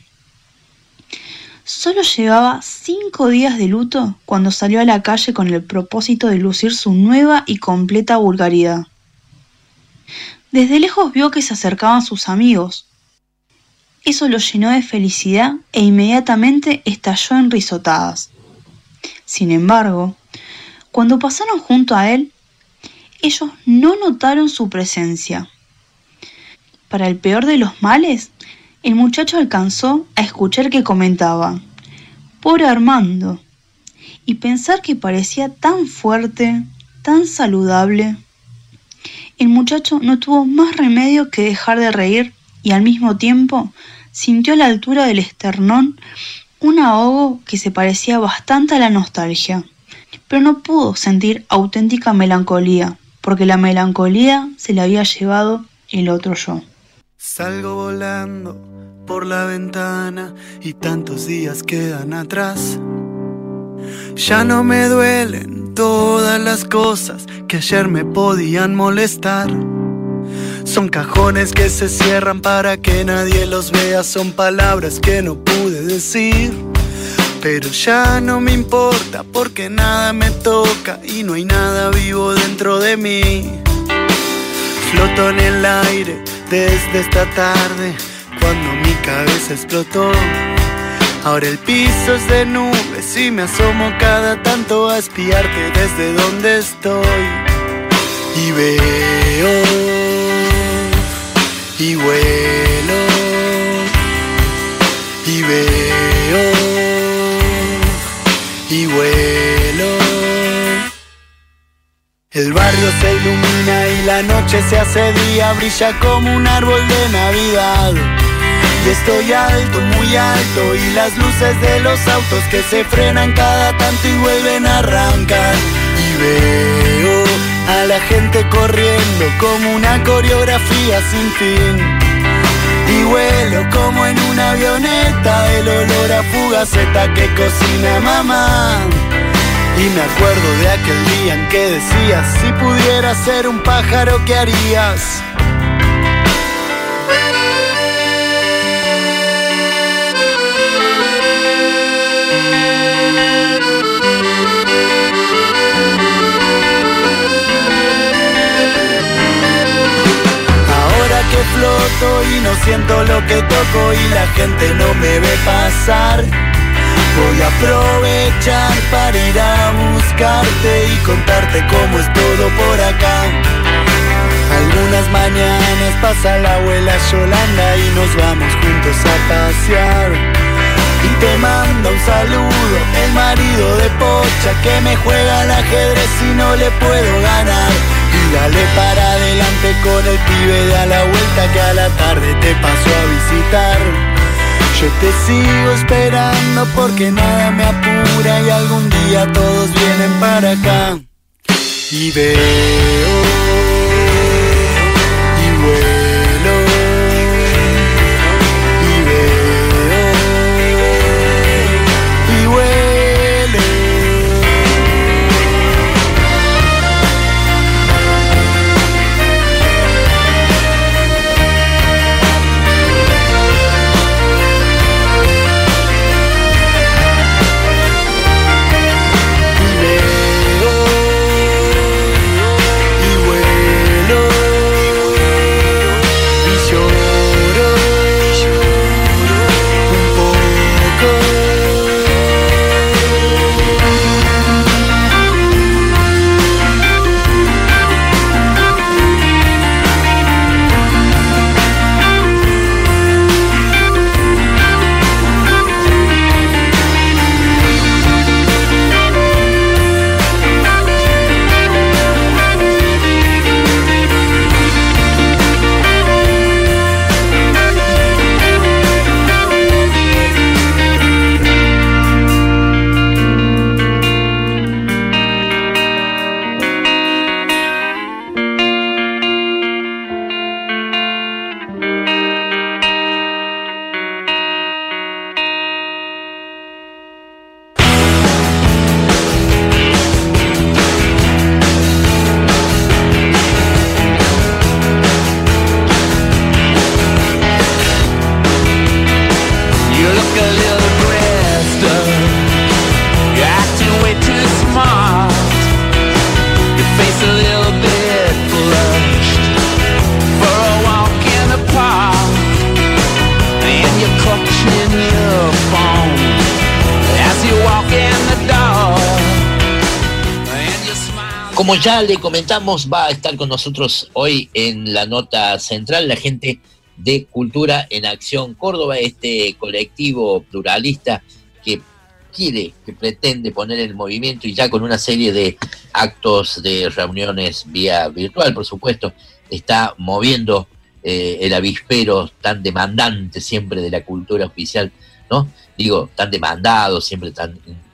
Solo llevaba cinco días de luto cuando salió a la calle con el propósito de lucir su nueva y completa vulgaridad. Desde lejos vio que se acercaban sus amigos. Eso lo llenó de felicidad e inmediatamente estalló en risotadas. Sin embargo, cuando pasaron junto a él, ellos no notaron su presencia. Para el peor de los males, el muchacho alcanzó a escuchar que comentaban: Pobre Armando. Y pensar que parecía tan fuerte, tan saludable. El muchacho no tuvo más remedio que dejar de reír y al mismo tiempo sintió a la altura del esternón un ahogo que se parecía bastante a la nostalgia. Pero no pudo sentir auténtica melancolía, porque la melancolía se la había llevado el otro yo. Salgo volando por la ventana y tantos días quedan atrás. Ya no me duelen todas las cosas que ayer me podían molestar. Son cajones que se cierran para que nadie los vea, son palabras que no pude decir. Pero ya no me importa porque nada me toca y no hay nada vivo dentro de mí. Floto en el aire desde esta tarde cuando mi cabeza explotó. Ahora el piso es de nubes y me asomo cada tanto a espiarte desde donde estoy. Y veo y vuelo y veo y vuelo. El barrio se ilumina y la noche se hace día, brilla como un árbol de Navidad. Y estoy alto, muy alto, y las luces de los autos que se frenan cada tanto y vuelven a arrancar. Y veo a la gente corriendo como una coreografía sin fin. Y vuelo como en una avioneta, el olor a fugaceta que cocina mamá. Y me acuerdo de aquel día en que decías, si pudieras ser un pájaro, ¿qué harías? Ahora que floto y no siento lo que toco y la gente no me ve pasar, voy a aprovechar para ir a buscarte y contarte cómo es todo por acá. Algunas mañanas pasa la abuela Yolanda y nos vamos juntos a pasear. Y te manda un saludo el marido de Pocha que me juega al ajedrez y no le puedo ganar. Y dale para adelante con el pibe de a la vuelta que a la tarde te pasó a visitar. Yo te sigo esperando porque nada me apura y algún día todos vienen para acá. Y veo y vuelo y veo y vuelo. Como ya le comentamos, va a estar con nosotros hoy en la nota central la gente de Cultura en Acción Córdoba, este colectivo pluralista que quiere, que pretende poner en movimiento, y ya con una serie de actos, de reuniones vía virtual, por supuesto, está moviendo eh, el avispero tan demandante siempre de la cultura oficial, ¿no? Digo, tan demandado, siempre tan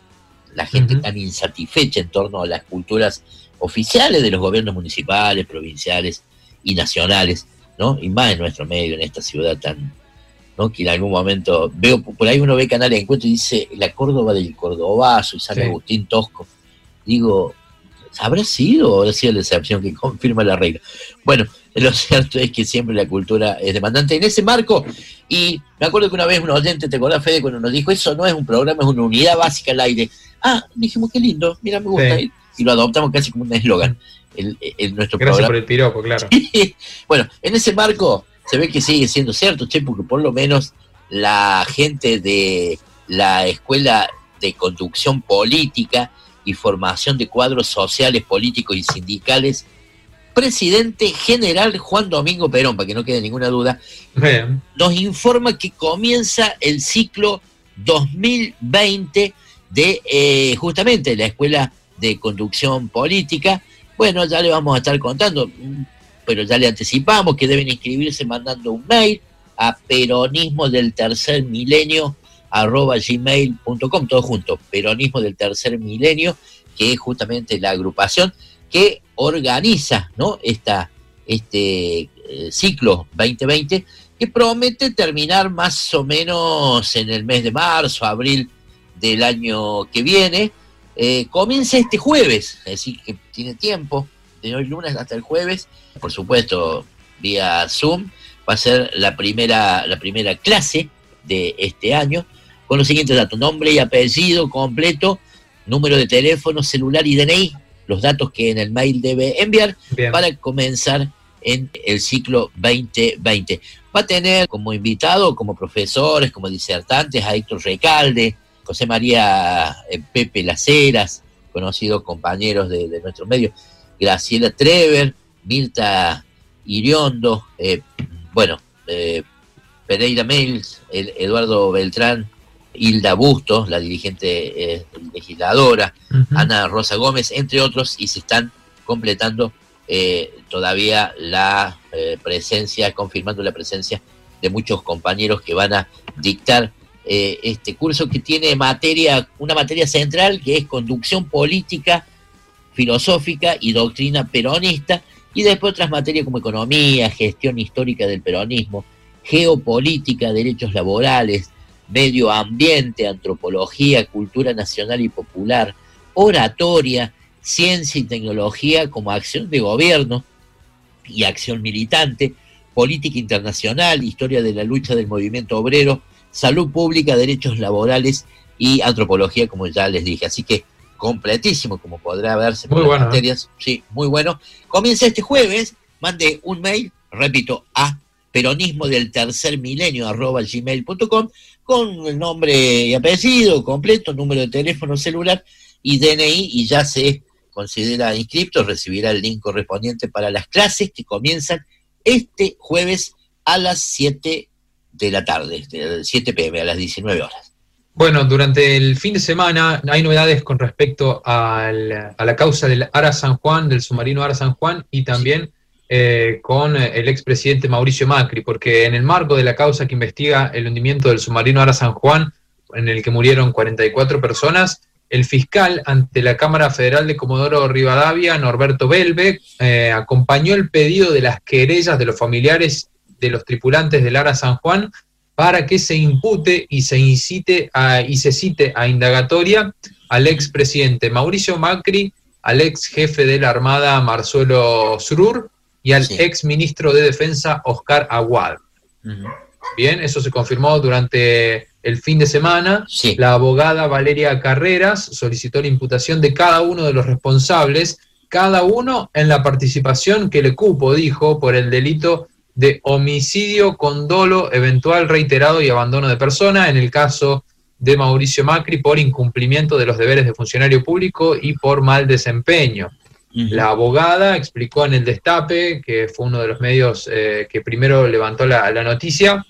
la gente uh-huh. tan insatisfecha en torno a las culturas oficiales de los gobiernos municipales, provinciales y nacionales, ¿no? Y más en nuestro medio, en esta ciudad tan, ¿no? Que en algún momento veo, por ahí uno ve canales de encuentro y dice la Córdoba del Cordobazo y San sí. Agustín Tosco. Digo, ¿habrá sido o habrá sido la excepción que confirma la regla? Bueno, lo cierto es que siempre la cultura es demandante en ese marco. Y me acuerdo que una vez un oyente, ¿te acordás, Fede, cuando nos dijo eso no es un programa, es una unidad básica al aire? Ah, dijimos, qué lindo, mira, me gusta. Sí. Y lo adoptamos casi como un eslogan. El, el, nuestro Gracias programa. por el piropo, claro. Bueno, en ese marco se ve que sigue siendo cierto, che, porque por lo menos la gente de la Escuela de Conducción Política y Formación de Cuadros Sociales, Políticos y Sindicales, presidente general Juan Domingo Perón, para que no quede ninguna duda, Bien. nos informa que comienza el ciclo dos mil veinte de eh, justamente la Escuela de Conducción Política. Bueno, ya le vamos a estar contando, pero ya le anticipamos que deben inscribirse mandando un mail a peronismo del tercer milenio arroba gmail punto com, todo junto, peronismo del tercer milenio, que es justamente la agrupación que organiza, ¿no? Esta, este eh, ciclo veinte veinte, que promete terminar más o menos en el mes de marzo, abril del año que viene. Eh, comienza este jueves, es decir, que tiene tiempo, de hoy lunes hasta el jueves, por supuesto, vía Zoom, va a ser la primera, la primera clase de este año, con los siguientes datos: nombre y apellido completo, número de teléfono, celular y D N I, los datos que en el mail debe enviar. Bien. Para comenzar en el ciclo veinte veinte. Va a tener como invitado, como profesores, como disertantes, a Héctor Recalde, José María eh, Pepe Las Heras, conocidos compañeros de, de nuestro medio, Graciela Trever, Mirta Iriondo, eh, bueno, eh, Pereira Mels, el, Eduardo Beltrán, Hilda Bustos, la dirigente eh, legisladora, uh-huh. Ana Rosa Gómez, entre otros, y se están completando eh, todavía la eh, presencia, confirmando la presencia de muchos compañeros que van a dictar eh, este curso, que tiene materia, una materia central, que es conducción política, filosófica y doctrina peronista, y después otras materias como economía, gestión histórica del peronismo, geopolítica, derechos laborales, medio ambiente, antropología, cultura nacional y popular, oratoria, ciencia y tecnología como acción de gobierno y acción militante, política internacional, historia de la lucha del movimiento obrero, salud pública, derechos laborales y antropología, como ya les dije. Así que completísimo, como podrá verse por muy las bueno, materias. ¿eh? Sí, muy bueno. Comienza este jueves, mande un mail, repito, a peronismo del tercer milenio arroba gmail punto com, con el nombre y apellido completo, número de teléfono celular y D N I, y ya se considera inscripto, recibirá el link correspondiente para las clases que comienzan este jueves a las siete de la tarde, de siete pe eme a las diecinueve horas. Bueno, durante el fin de semana hay novedades con respecto al, a la causa del Ara San Juan, del submarino Ara San Juan, y también eh, con el expresidente Mauricio Macri, porque en el marco de la causa que investiga el hundimiento del submarino Ara San Juan, en el que murieron cuarenta y cuatro personas, el fiscal ante la Cámara Federal de Comodoro Rivadavia, Norberto Belve, eh, acompañó el pedido de las querellas de los familiares de los tripulantes del Ara San Juan para que se impute y se incite a, y se cite a indagatoria al expresidente Mauricio Macri, al ex jefe de la Armada Marcelo Srur y al sí. ex ministro de Defensa Oscar Aguad. Uh-huh. Bien, eso se confirmó durante el fin de semana. Sí. La abogada Valeria Carreras solicitó la imputación de cada uno de los responsables, cada uno en la participación que le cupo, dijo, por el delito de homicidio con dolo eventual, reiterado y abandono de persona, en el caso de Mauricio Macri por incumplimiento de los deberes de funcionario público y por mal desempeño. Uh-huh. La abogada explicó en el Destape, que fue uno de los medios eh, que primero levantó la, la noticia,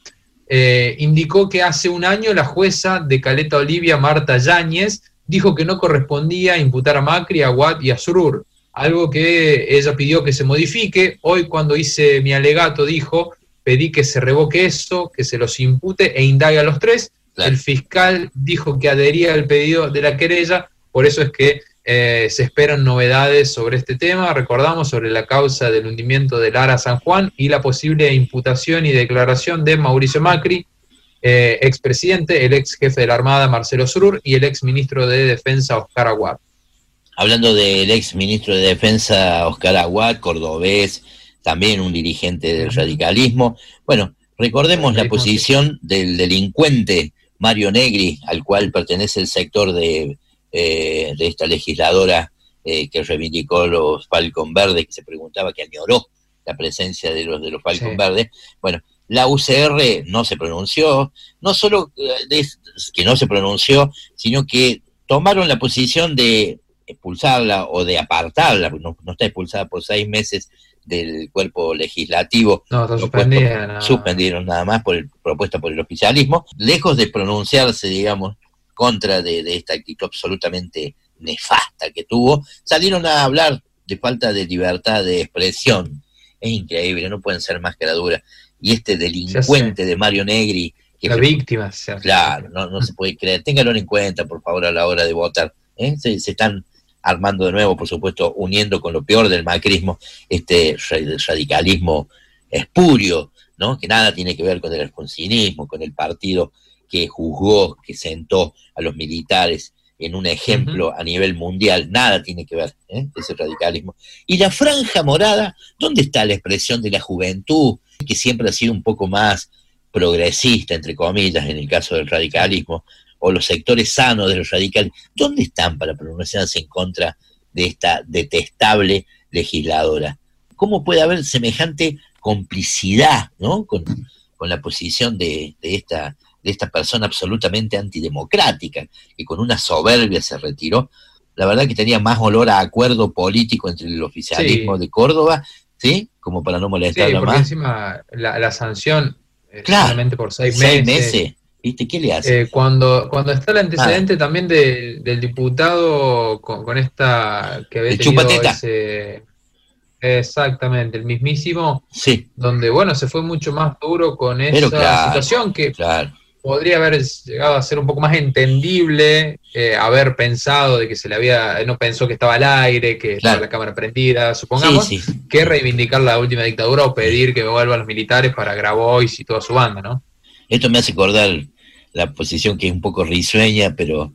eh, indicó que hace un año la jueza de Caleta Olivia, Marta Yáñez, dijo que no correspondía imputar a Macri, a Watt y a Srur, algo que ella pidió que se modifique. Hoy, cuando hice mi alegato, dijo, pedí que se revoque eso, que se los impute e indague a los tres. Claro. El fiscal dijo que adhería al pedido de la querella, por eso es que eh, se esperan novedades sobre este tema. Recordamos sobre la causa del hundimiento del Ara San Juan y la posible imputación y declaración de Mauricio Macri, eh, expresidente, el ex jefe de la Armada Marcelo Srur y el ex ministro de Defensa Oscar Aguad. Hablando del ex ministro de Defensa Oscar Aguad, cordobés, también un dirigente del radicalismo. Bueno, recordemos la posición del delincuente Mario Negri, al cual pertenece el sector de, eh, de esta legisladora eh, que reivindicó los Falcon Verdes, que se preguntaba, que añoró la presencia de los de los Falcon sí. Verdes. Bueno, la U C R no se pronunció, no solo de, que no se pronunció, sino que tomaron la posición de expulsarla o de apartarla, no, no está expulsada por seis meses del cuerpo legislativo, no, está suspendida, no. Suspendieron nada más por el, propuesta por el oficialismo, lejos de pronunciarse, digamos, contra de, de esta actitud absolutamente nefasta que tuvo, salieron a hablar de falta de libertad de expresión. Es increíble, no pueden ser más caraduras. Y este delincuente de Mario Negri, que la víctima, se claro, no, no se puede creer. Ténganlo en cuenta, por favor, a la hora de votar. ¿eh? Se, se están armando de nuevo, por supuesto, uniendo con lo peor del macrismo, este radicalismo espurio, ¿no? Que nada tiene que ver con el alfonsinismo, con el partido que juzgó, que sentó a los militares en un ejemplo uh-huh. a nivel mundial, nada tiene que ver ¿eh? ese radicalismo. Y la franja morada, ¿dónde está la expresión de la juventud, que siempre ha sido un poco más progresista, entre comillas, en el caso del radicalismo, o los sectores sanos de los radicales? ¿Dónde están para pronunciarse en contra de esta detestable legisladora? ¿Cómo puede haber semejante complicidad, ¿no? con, con la posición de, de esta de esta persona absolutamente antidemocrática, que con una soberbia se retiró? La verdad que tenía más olor a acuerdo político entre el oficialismo sí. de Córdoba, ¿sí? Como para no molestarla sí, porque más. Encima la, la sanción es claro, solamente por seis, seis meses. meses. ¿Viste? ¿Qué le hace? Eh, cuando, cuando está el antecedente ah. también de, del diputado con, con esta que había el tenido chupateta. ese... Exactamente, el mismísimo, sí. donde, bueno, se fue mucho más duro con esa Pero claro, situación que claro. podría haber llegado a ser un poco más entendible, eh, haber pensado de que se le había, no pensó que estaba al aire, que claro. estaba la cámara prendida, supongamos, sí, sí. que reivindicar la última dictadura o pedir que vuelvan los militares para Grabois y toda su banda, ¿no? Esto me hace acordar la posición que es un poco risueña, pero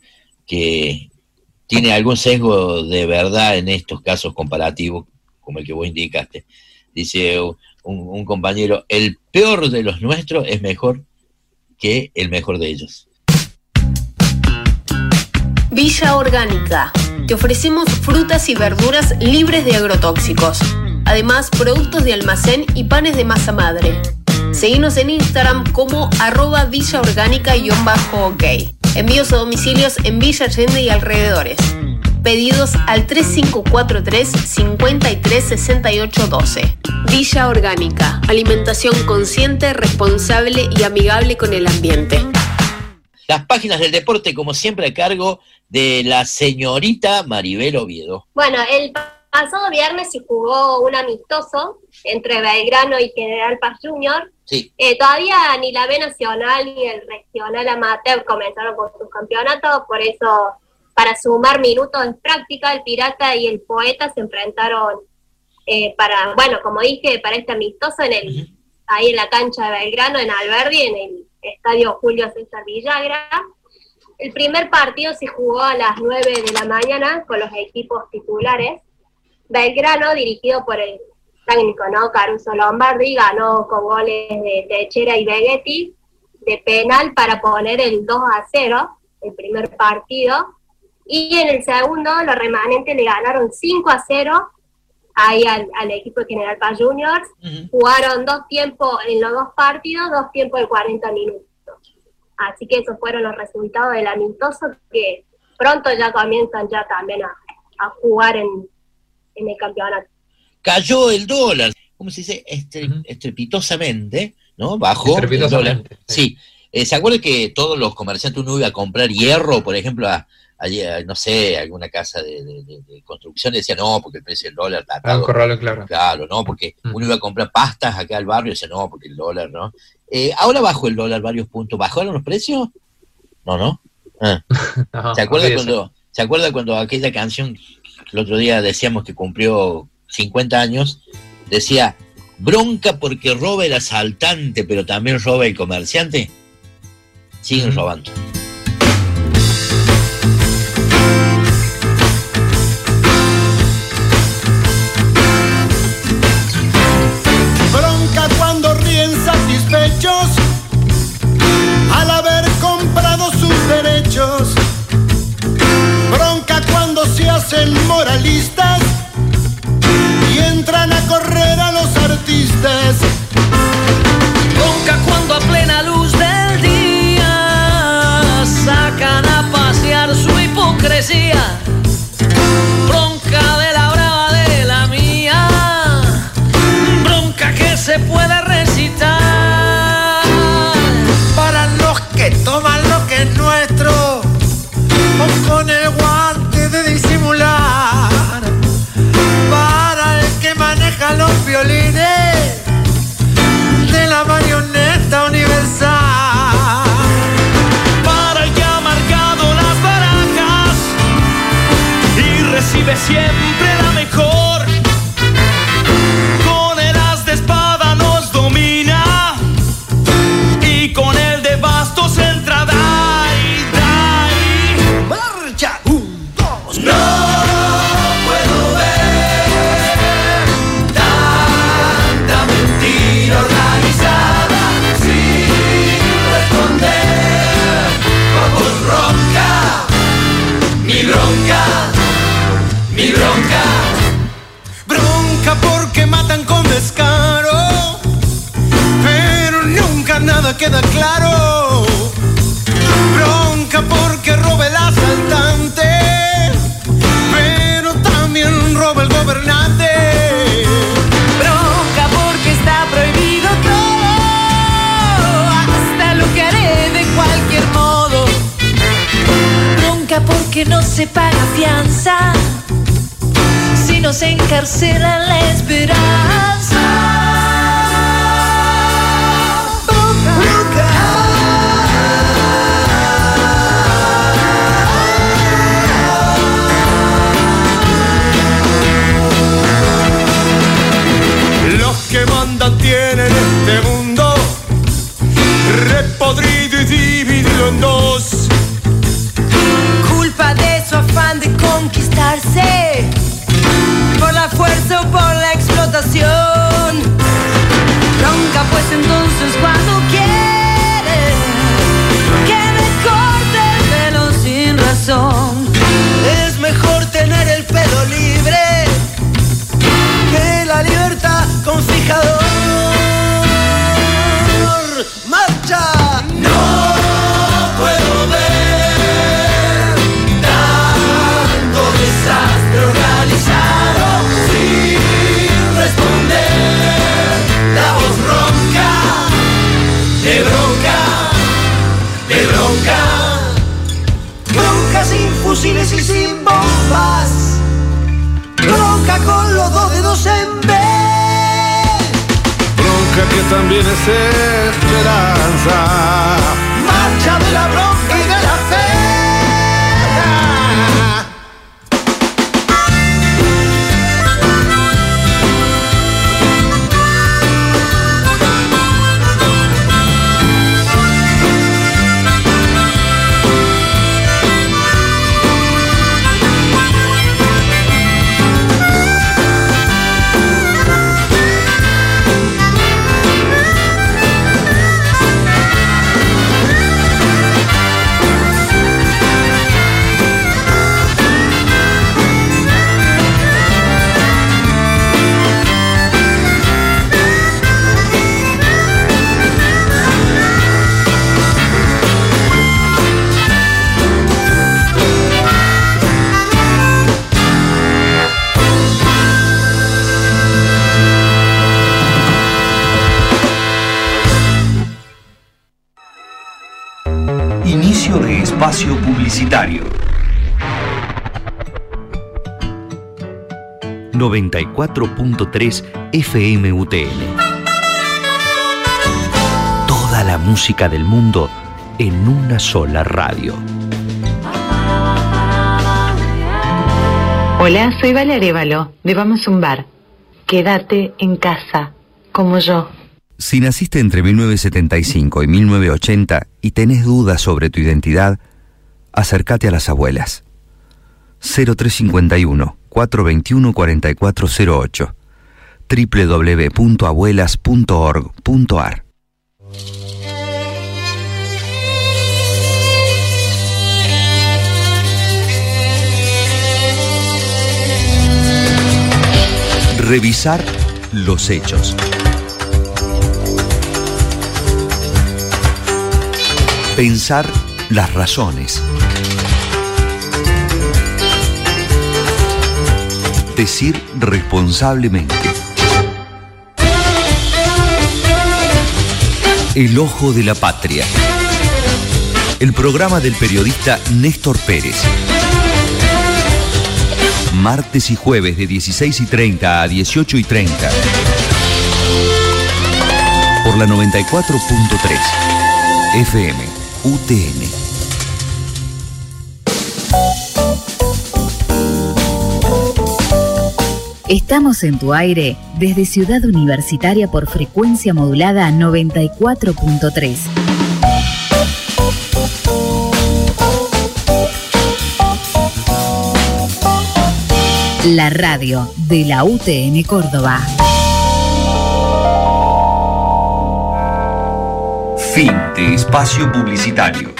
que tiene algún sesgo de verdad en estos casos comparativos, como el que vos indicaste. Dice un, un compañero, el peor de los nuestros es mejor que el mejor de ellos. Villa Orgánica. Te ofrecemos frutas y verduras libres de agrotóxicos. Además, productos de almacén y panes de masa madre. Seguinos en Instagram como arroba villaorgánica-ok. Envíos a domicilios en Villa Allende y alrededores. Pedidos al tres cinco cuatro tres, cinco tres seis ocho uno dos. Villa Orgánica. Alimentación consciente, responsable y amigable con el ambiente. Las páginas del deporte, como siempre, a cargo de la señorita Maribel Oviedo. Bueno, el pasado viernes se jugó un amistoso entre Belgrano y General Paz Junior. Sí. Eh, todavía ni la B Nacional ni el Regional Amateur comenzaron con sus campeonatos, por eso, para sumar minutos en práctica, el Pirata y el Poeta se enfrentaron eh, para, bueno, como dije, para este amistoso en el, uh-huh. ahí en la cancha de Belgrano, en Alberdi, en el Estadio Julio César Villagra. El primer partido se jugó a las nueve de la mañana con los equipos titulares. Belgrano, dirigido por el técnico, ¿no? Caruso Lombardi, ganó con goles de Techera y Begetti de penal para poner el dos a cero, el primer partido. Y en el segundo, los remanentes le ganaron cinco a cero ahí al, al equipo de General Paz Juniors. Uh-huh. Jugaron dos tiempos en los dos partidos, dos tiempos de cuarenta minutos. Así que esos fueron los resultados del amistoso, que pronto ya comienzan ya también a, a jugar en, en el campeonato. Cayó el dólar, ¿cómo se dice? Estre, uh-huh. estrepitosamente, ¿no? Bajó el dólar. Sí. Eh, ¿Se acuerdan que todos los comerciantes uno iba a comprar hierro, por ejemplo, a, a, a no sé, a alguna casa de, de, de, de construcción? Decía, no, porque el precio del dólar está atado. Ah, corralo, claro. Claro, ¿no? Porque mm. uno iba a comprar pastas acá al barrio y decía, no, porque el dólar, ¿no? Eh, ahora bajó el dólar varios puntos. ¿Bajaron los precios? No, ¿no? Ah. no ¿Se acuerda cuando, ¿Se acuerda cuando aquella canción, el otro día decíamos que cumplió cincuenta años, decía, bronca porque roba el asaltante, pero también roba el comerciante? Siguen mm. robando. Bronca cuando ríen satisfechos al haber comprado sus derechos. Bronca cuando se hacen moralistas y entran a correr a los artistas. Bronca cuando a plena luz del día sacan a pasear su hipocresía. Bronca de la brava de la mía, bronca que se puede recitar. Para los que toman lo que es nuestro, con el guante de disimular. Para el que maneja los violines de la marioneta universal. Para el que ha marcado las barajas y recibe siempre la mejor. Con el as de espada nos domina y con el de bastos entra dai, dai. Marcha, un, dos, no. puedo ver tanta mentira organizada sin responder. Vamos, ronca, mi bronca, mi bronca. Bronca porque matan con descaro, pero nunca nada queda claro. Bronca porque roba el asaltante, pero también roba el gobernante. Bronca porque está prohibido todo, hasta lo que haré de cualquier modo. Bronca porque no se paga fianza, si no se encarcela la esperanza. Los que mandan tienen este mundo repodrido y dividido en dos. Culpa de su afán de conquistarse, por la fuerza o por la explotación. Bronca pues entonces cuando quiere que me corte el pelo sin razón. Es mejor tener el pelo libre que la libertad con fijador. ¡Marcha! No puedo ver tanto desastre organizado sin responder. La voz ronca, de bronca, de bronca. Bronca sin fusiles y sin bombas. Bronca con los dos dedos en B. Bronca que también es esperanza. Marcha de la bronca y de la fe. espacio publicitario. noventa y cuatro punto tres F M U T N. Toda la música del mundo en una sola radio. Hola, soy Vale Arévalo, de Vamos a un Bar. Quédate en casa, como yo. Si naciste entre mil novecientos setenta y cinco y mil novecientos ochenta y tenés dudas sobre tu identidad, acércate a las abuelas. cero tres cincuenta y uno, cuatrocientos veintiuno, cuarenta y cuatro cero ocho doble u doble u doble u punto abuelas punto org punto a r. Revisar los hechos. Pensar las razones. Decir responsablemente. El ojo de la patria. El programa del periodista Néstor Pérez. Martes y jueves de dieciséis y treinta a dieciocho y treinta. Por la noventa y cuatro punto tres F M U T N. Estamos en tu aire desde Ciudad Universitaria por frecuencia modulada noventa y cuatro punto tres. La radio de la U T N Córdoba. Fin de espacio publicitario.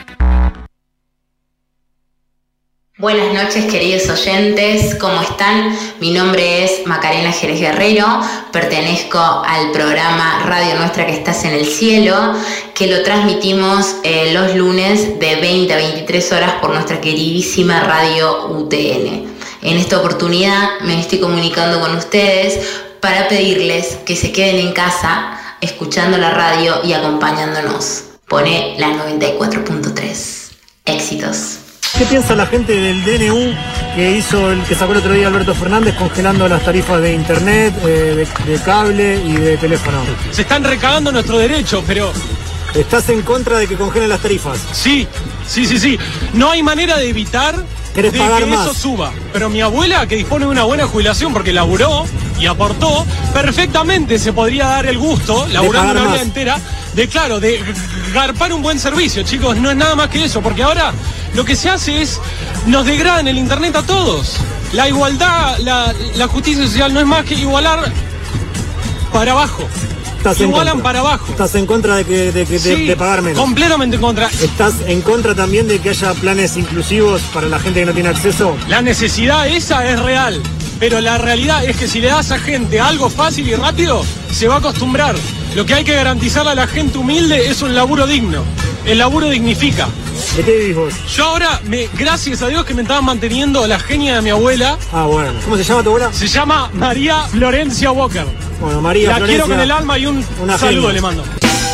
Buenas noches, queridos oyentes, ¿cómo están? Mi nombre es Macarena Jerez Guerrero, pertenezco al programa Radio Nuestra que estás en el cielo, que lo transmitimos eh, los lunes de veinte a veintitrés horas por nuestra queridísima radio U T N. En esta oportunidad me estoy comunicando con ustedes para pedirles que se queden en casa escuchando la radio y acompañándonos. Pone la noventa y cuatro punto tres. Éxitos. ¿Qué piensa la gente del D N U que hizo el que sacó el otro día Alberto Fernández congelando las tarifas de internet, eh, de, de cable y de teléfono? Se están recagando nuestro derecho, pero... ¿Estás en contra de que congelen las tarifas? Sí, sí, sí, sí. No hay manera de evitar de pagar que más? eso suba. Pero mi abuela, que dispone de una buena jubilación porque laburó y aportó, perfectamente se podría dar el gusto, laburando una vida entera, de claro, de garpar un buen servicio, chicos. No es nada más que eso, porque ahora lo que se hace es, nos degradan el internet a todos. La igualdad, la, la justicia social no es más que igualar para abajo. Igualan para abajo. ¿Estás en contra de, que, de, que, sí, de, de pagar menos? Completamente en contra. ¿Estás en contra también de que haya planes inclusivos para la gente que no tiene acceso? La necesidad esa es real, pero la realidad es que si le das a gente algo fácil y rápido, se va a acostumbrar. Lo que hay que garantizar a la gente humilde es un laburo digno. El laburo dignifica. ¿De qué vivís vos? Yo ahora, me, gracias a Dios que me estaban manteniendo la genia de mi abuela. Ah, bueno. ¿Cómo se llama tu abuela? Se llama María Florencia Walker. Bueno, María La Florencia, quiero con el alma y un saludo le mando.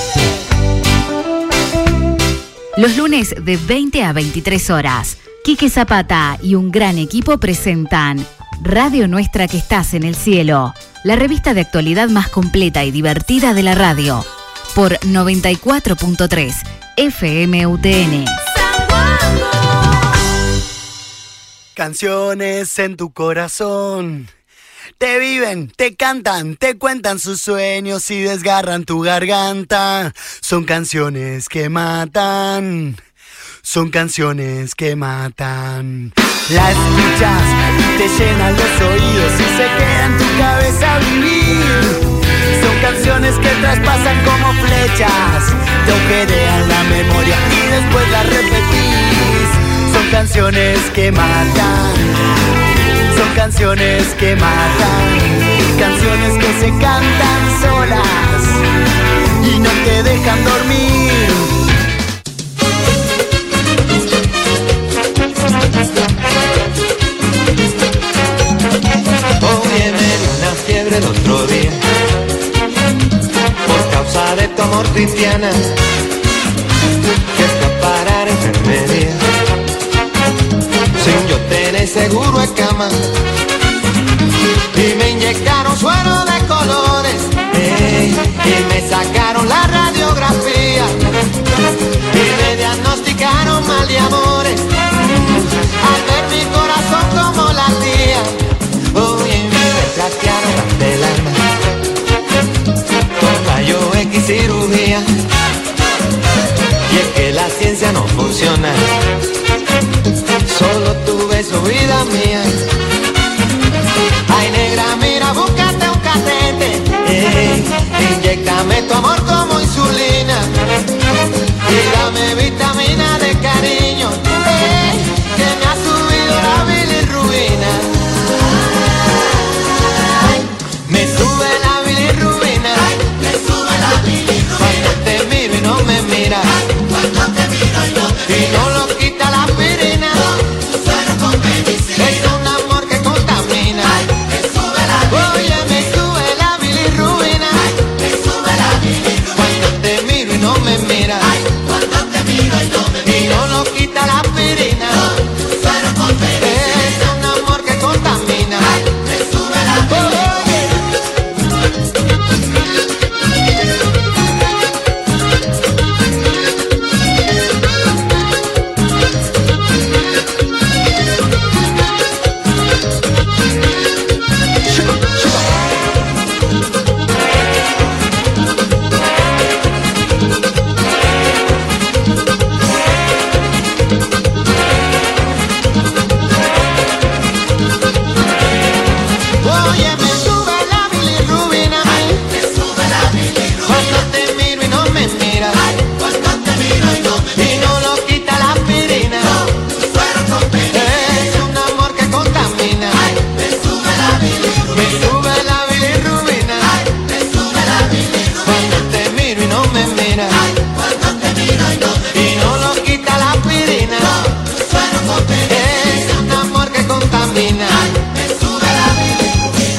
Los lunes de veinte a veintitrés horas, Quique Zapata y un gran equipo presentan Radio Nuestra que estás en el cielo, la revista de actualidad más completa y divertida de la radio, por noventa y cuatro punto tres F M U T N. Canciones en tu corazón. Te viven, te cantan, te cuentan sus sueños y desgarran tu garganta. Son canciones que matan. Son canciones que matan. La escuchas, te llenan los oídos y se queda en tu cabeza vivir. Son canciones que traspasan como flechas, te agujerean la memoria y después las repetís. Son canciones que matan. Son canciones que matan. Canciones que se cantan solas y no te dejan dormir. Oye, me dio una fiebre el otro día por causa de tu amor, Cristiana, que fue a parar enfermería. de seguro es cama. Y me inyectaron suero de colores, ey, y me sacaron la radiografía y me diagnosticaron mal de amores al ver mi corazón como latía. Oye, me platearon hasta el alma con rayo X cirugía. Y es que la ciencia no funciona, solo tu beso, vida mía. Ay, negra, mira, búscate un catete, ey, inyéctame tu amor como insulina y dame vitamina de cariño, ey, que me ha subido la bilirrubina. Ay, me sube la bilirrubina, ay, me sube la bilirrubina. Cuando te miro y no me miras, ay, cuando te miro y no me miras, y no lo quita la aspirina, no, suero con medicina. Es un amor que contamina, ay, me sube la bilirrubina. Oye, me sube la bilirrubina, ay, me sube la bilirrubina. Cuando te miro y no me miras, ay, cuando te miro y no me miras, y no lo quita la aspirina, no, suero con medicina. Es un amor que contamina, ay, me sube la bilirrubina. Oye, me sube la bilirrubina, ay, me sube la bilirrubina. Cuando te miro y no me miras, ay, cuando te miro y no me miras, y no lo quita la aspirina, no, suero con medicina. Es un amor que contamina, ay, me sube la bilirrubina. Me sube la bilirrubina, ay, me sube la bilirrubina. Cuando te miro y no me miras, ay, cuando te miro y no me miras, y no lo quita la aspirina, no, suero con medicina. Es un amor que contamina, ay, me sube la bilirrubina.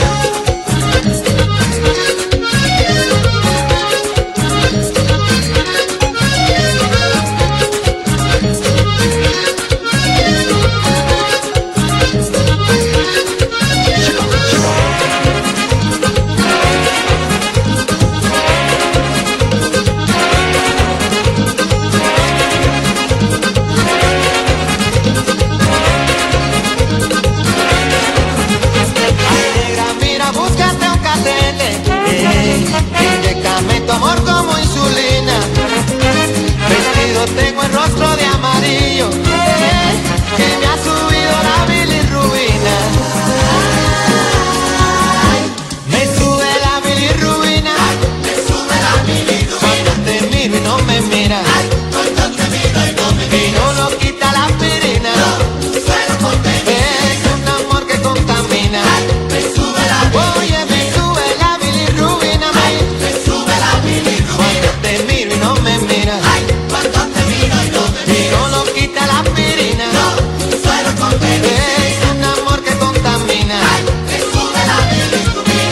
Ay, negra, mira, búscate un catete, ey, inyéctame tu amor como insulina. Vestido tengo el rostro de amarillo, ey, que me ha subido la bilirrubina. Ay, me sube la bilirrubina, ay, me sube la bilirrubina. Cuando te miro y no me miras, ay, cuando te miro y no me miras, y no lo quita la aspirina, no, suero con medicina. Es un amor que contamina, ay, me sube la bilirrubina. Oye, me sube la bilirrubina, ay, me sube la bilirrubina. Cuando te miro y no me miras, ay, cuando te miro y no me miras, y no lo quita la aspirina, no, suero con medicina. Es un amor que contamina, ay, me sube la bilirrubina.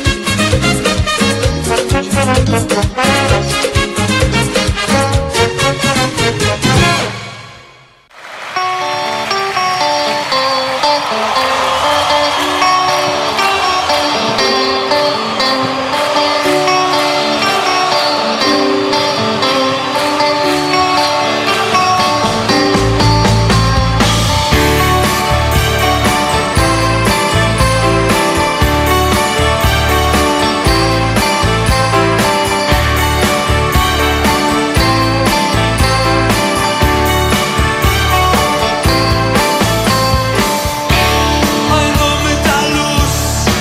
Ay, dame esta luz,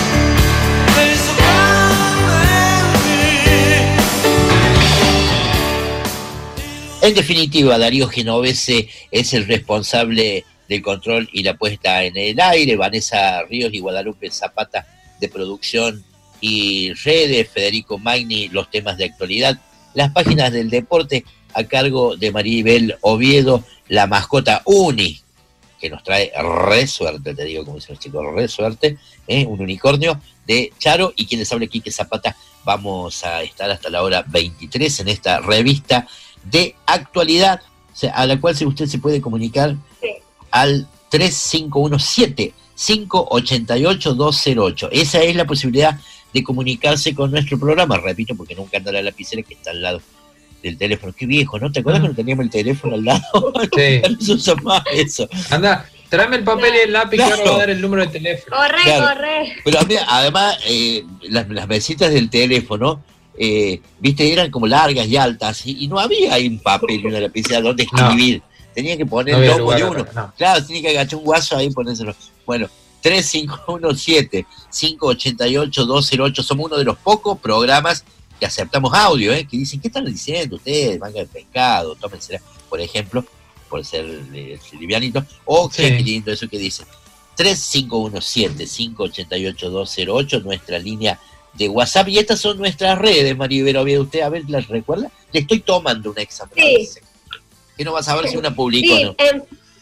En definitiva, Darío Genovese es el responsable del control y la puesta en el aire, Vanessa Ríos y Guadalupe Zapata de producción y redes, Federico Magni los temas de actualidad, las páginas del deporte a cargo de Maribel Oviedo, la mascota Uni, que nos trae re suerte, te digo como dicen los chicos, re suerte, ¿eh? Un unicornio de Charo, y quien les habla, Quique Zapata. Vamos a estar hasta la hora veintitrés en esta revista de actualidad, o sea, a la cual si usted se puede comunicar sí. al tres cinco uno siete, cinco ocho ocho, dos cero ocho. Esa es la posibilidad de comunicarse con nuestro programa, repito, porque nunca anda la lapicera que está al lado del teléfono. Qué viejo, ¿no? ¿Te acuerdas que no teníamos el teléfono al lado? Sí. No se usa más eso. Anda, tráeme el papel y el lápiz, Claro. que ahora va a dar el número de teléfono. Corre, Claro. corre. Pero a mí, además, eh, las, las mesitas del teléfono, eh, viste, eran como largas y altas, y, y no había ahí un papel y una lapicera donde escribir. Tenía que poner No el había logo de lugar uno. acá, no. Claro, tenía que agachar un guaso ahí y ponérselo. Bueno, tres cinco uno siete, cinco ocho ocho, dos cero ocho. Somos uno de los pocos programas que aceptamos audio, ¿eh? Que dicen, ¿qué están diciendo ustedes? Manga de pescado, tómensela, por ejemplo, por ser eh, livianito. O Sí. qué lindo eso que dicen. tres cinco uno siete, cinco ocho ocho, dos cero ocho, nuestra línea de WhatsApp. Y estas son nuestras redes, Maribel Oviedo. ¿Usted, a ver, las recuerda? Le estoy tomando un examen. Sí. Que no vas a ver si una publicó o Sí, no. en,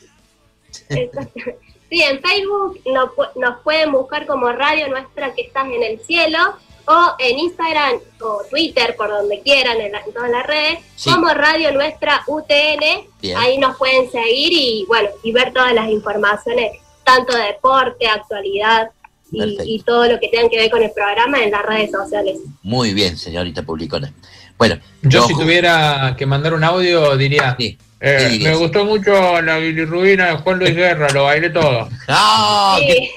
sí, en Facebook nos, pu- nos pueden buscar como Radio Nuestra que estás en el cielo, o en Instagram o Twitter, por donde quieran, en, la- en todas las redes, Sí. como Radio Nuestra U T N. Bien. Ahí nos pueden seguir y bueno, y ver todas las informaciones, tanto de deporte, actualidad y, Perfecto. y todo lo que tengan que ver con el programa en las redes sociales. Muy bien, señorita publicona. Bueno, Yo, yo si ju- tuviera que mandar un audio, diría, Sí. eh, ¿Qué dirías? me gustó mucho la bilirrubina de Juan Luis Guerra, lo bailé todo. ¡Ah! Sí,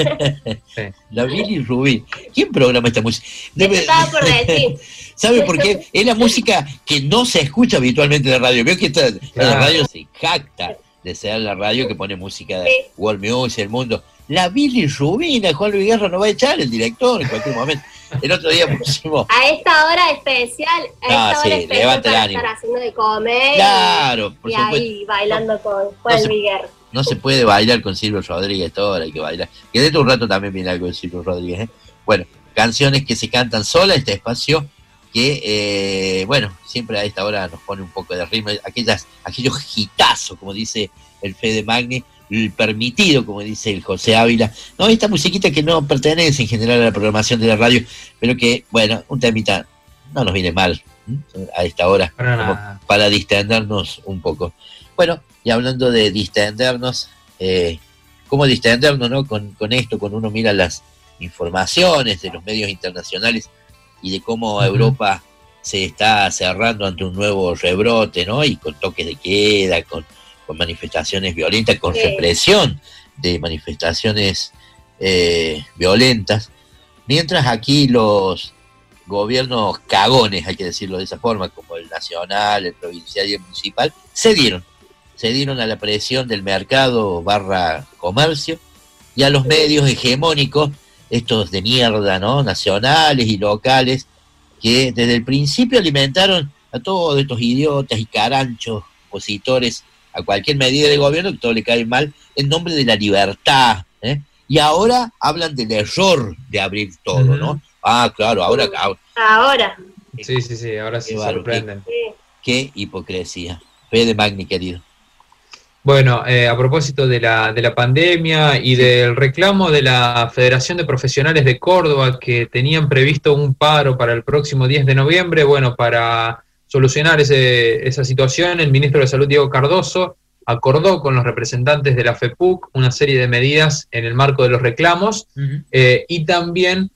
¿qué- La Billy Rubí. ¿Quién programa esta música? Debe- estaba por decir. ¿Sabe por qué? Es la música que no se escucha habitualmente en la radio. Veo que esta, la Claro. radio se jacta de ser la radio que pone música de Sí. World Music, el mundo. La Billy Rubina, Juan Luis Guerra no va a echar el director en cualquier momento. El otro día pusimos... A esta hora especial, a Ah, esta sí, hora especial levanta el para ánimo. estar haciendo de comer y- Claro, por y, supuesto. ahí bailando con Juan no se- Luis Guerra. No se puede bailar con Silvio Rodríguez, todo hay que bailar. Que dentro de un rato también viene algo de Silvio Rodríguez. ¿eh? Bueno, canciones que se cantan sola, este espacio que, eh, bueno, siempre a esta hora nos pone un poco de ritmo. Aquellas, aquellos hitazos, como dice el Fede Magni, el permitido, como dice el José Ávila. No, esta musiquita que no pertenece en general a la programación de la radio, pero que, bueno, un temita no nos viene mal ¿m? a esta hora, Para como nada. para distendernos un poco. Bueno, y hablando de distendernos, eh, ¿cómo distendernos, no? Con, con esto, cuando uno mira las informaciones de los medios internacionales y de cómo Ujú. Europa se está cerrando ante un nuevo rebrote, ¿no? Y con toques de queda, con, con manifestaciones violentas, con Sí. represión de manifestaciones eh, violentas, mientras aquí los gobiernos cagones, hay que decirlo de esa forma, como el nacional, el provincial y el municipal, cedieron, cedieron a la presión del mercado barra comercio y a los medios hegemónicos, estos de mierda, ¿no? Nacionales y locales, que desde el principio alimentaron a todos estos idiotas y caranchos opositores a cualquier medida de gobierno, que todo le cae mal, en nombre de la libertad, ¿eh? Y ahora hablan del error de abrir todo, Ujú. ¿no? Ah, claro, ahora, ahora Ahora. Sí, sí, sí, ahora sí Qué se bárbaro, sorprenden. Sí. qué hipocresía. Fede Magni, querido. Bueno, eh, a propósito de la, de la pandemia y del reclamo de la Federación de Profesionales de Córdoba, que tenían previsto un paro para el próximo diez de noviembre, bueno, para solucionar ese, esa situación, el ministro de Salud, Diego Cardoso, acordó con los representantes de la FEPUC una serie de medidas en el marco de los reclamos, eh, y también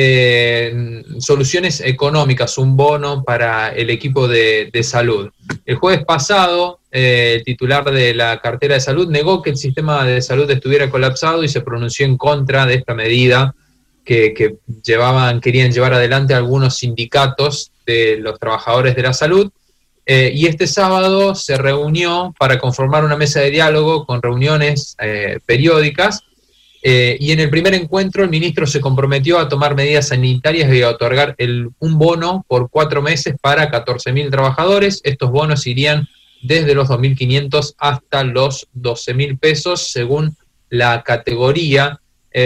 eh, soluciones económicas, un bono para el equipo de, de salud. El jueves pasado, eh, el titular de la cartera de salud negó que el sistema de salud estuviera colapsado y se pronunció en contra de esta medida que, que llevaban, querían llevar adelante algunos sindicatos de los trabajadores de la salud. Eh, y este sábado se reunió para conformar una mesa de diálogo con reuniones eh, periódicas. Eh, y en el primer encuentro el ministro se comprometió a tomar medidas sanitarias y a otorgar el, un bono por cuatro meses para catorce mil trabajadores. Estos bonos irían desde los dos mil quinientos hasta los doce mil pesos según la categoría.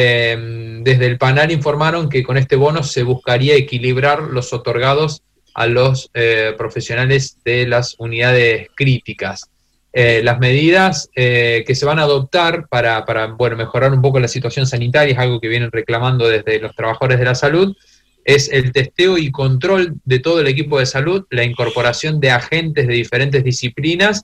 Eh, desde el PANAL informaron que con este bono se buscaría equilibrar los otorgados a los eh, profesionales de las unidades críticas. Eh, las medidas eh, que se van a adoptar para, para bueno, mejorar un poco la situación sanitaria, es algo que vienen reclamando desde los trabajadores de la salud, es el testeo y control de todo el equipo de salud, la incorporación de agentes de diferentes disciplinas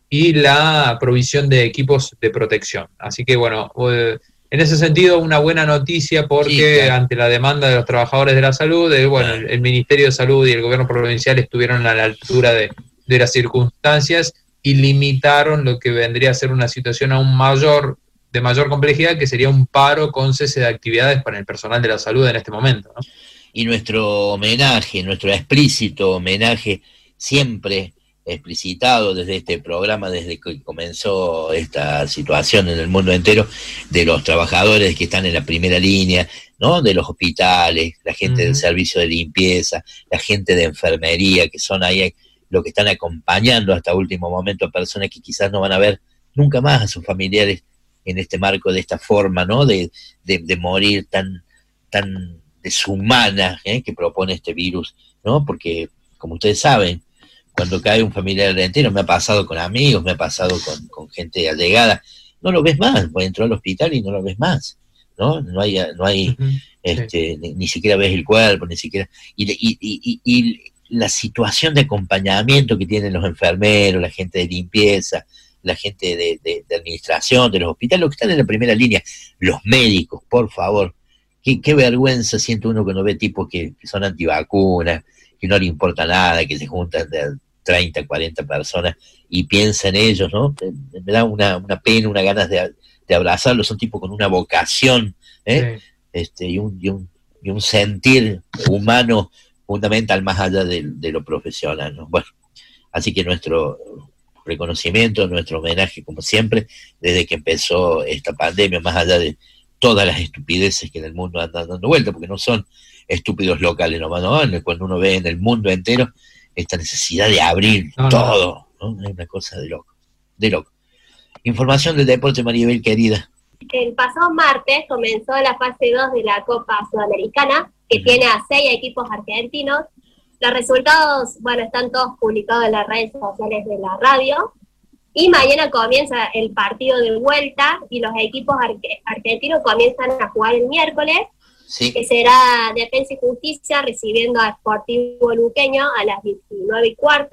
y la provisión de equipos de protección. Así que bueno, en ese sentido una buena noticia porque sí, claro. ante la demanda de los trabajadores de la salud, eh, bueno, el, el Ministerio de Salud y el gobierno provincial estuvieron a la altura de, de las circunstancias y limitaron lo que vendría a ser una situación aún mayor, de mayor complejidad, que sería un paro con cese de actividades para el personal de la salud en este momento, ¿no? Y nuestro homenaje, nuestro explícito homenaje, siempre explicitado desde este programa, desde que comenzó esta situación en el mundo entero, de los trabajadores que están en la primera línea, ¿no? De los hospitales, la gente uh-huh. del servicio de limpieza, la gente de enfermería, que son ahí los que están acompañando hasta último momento a personas que quizás no van a ver nunca más a sus familiares en este marco de esta forma, ¿no? De, de, de morir tan, tan deshumana, ¿eh? que propone este virus, ¿no? Porque, como ustedes saben, cuando cae un familiar entero, me ha pasado con amigos, me ha pasado con, con gente allegada, no lo ves más, pues entró al hospital y no lo ves más, ¿no? No hay, no hay uh-huh. este, sí. ni, ni siquiera ves el cuerpo, ni siquiera... Y, y, y, y, y la situación de acompañamiento que tienen los enfermeros, la gente de limpieza, la gente de, de, de administración, de los hospitales, los que están en la primera línea, los médicos, por favor, qué, qué vergüenza siente uno cuando ve tipos que, que son antivacunas, que no le importa nada, que se juntan de treinta, cuarenta personas y piensa en ellos, ¿no? Me da una, una pena, una ganas de, de abrazarlos, son tipos con una vocación, ¿eh? Sí. Este, y, un, y, un, y un sentir humano fundamental más allá de, de lo profesional, ¿no? Bueno, así que nuestro reconocimiento, nuestro homenaje, como siempre, desde que empezó esta pandemia, más allá de todas las estupideces que en el mundo andan dando vuelta, porque no son estúpidos locales nomás, ¿no? Cuando uno ve en el mundo entero esta necesidad de abrir no, todo, ¿no? Es una cosa de loco, de loco. Información del deporte, Maribel, querida. El pasado martes comenzó la fase dos de la Copa Sudamericana, que uh-huh. tiene a seis equipos argentinos. Los resultados, bueno, están todos publicados en las redes sociales de la radio. Y mañana comienza el partido de vuelta y los equipos ar- argentinos comienzan a jugar el miércoles, sí. que será Defensa y Justicia recibiendo a Sportivo Luqueño a las diecinueve y cuarto,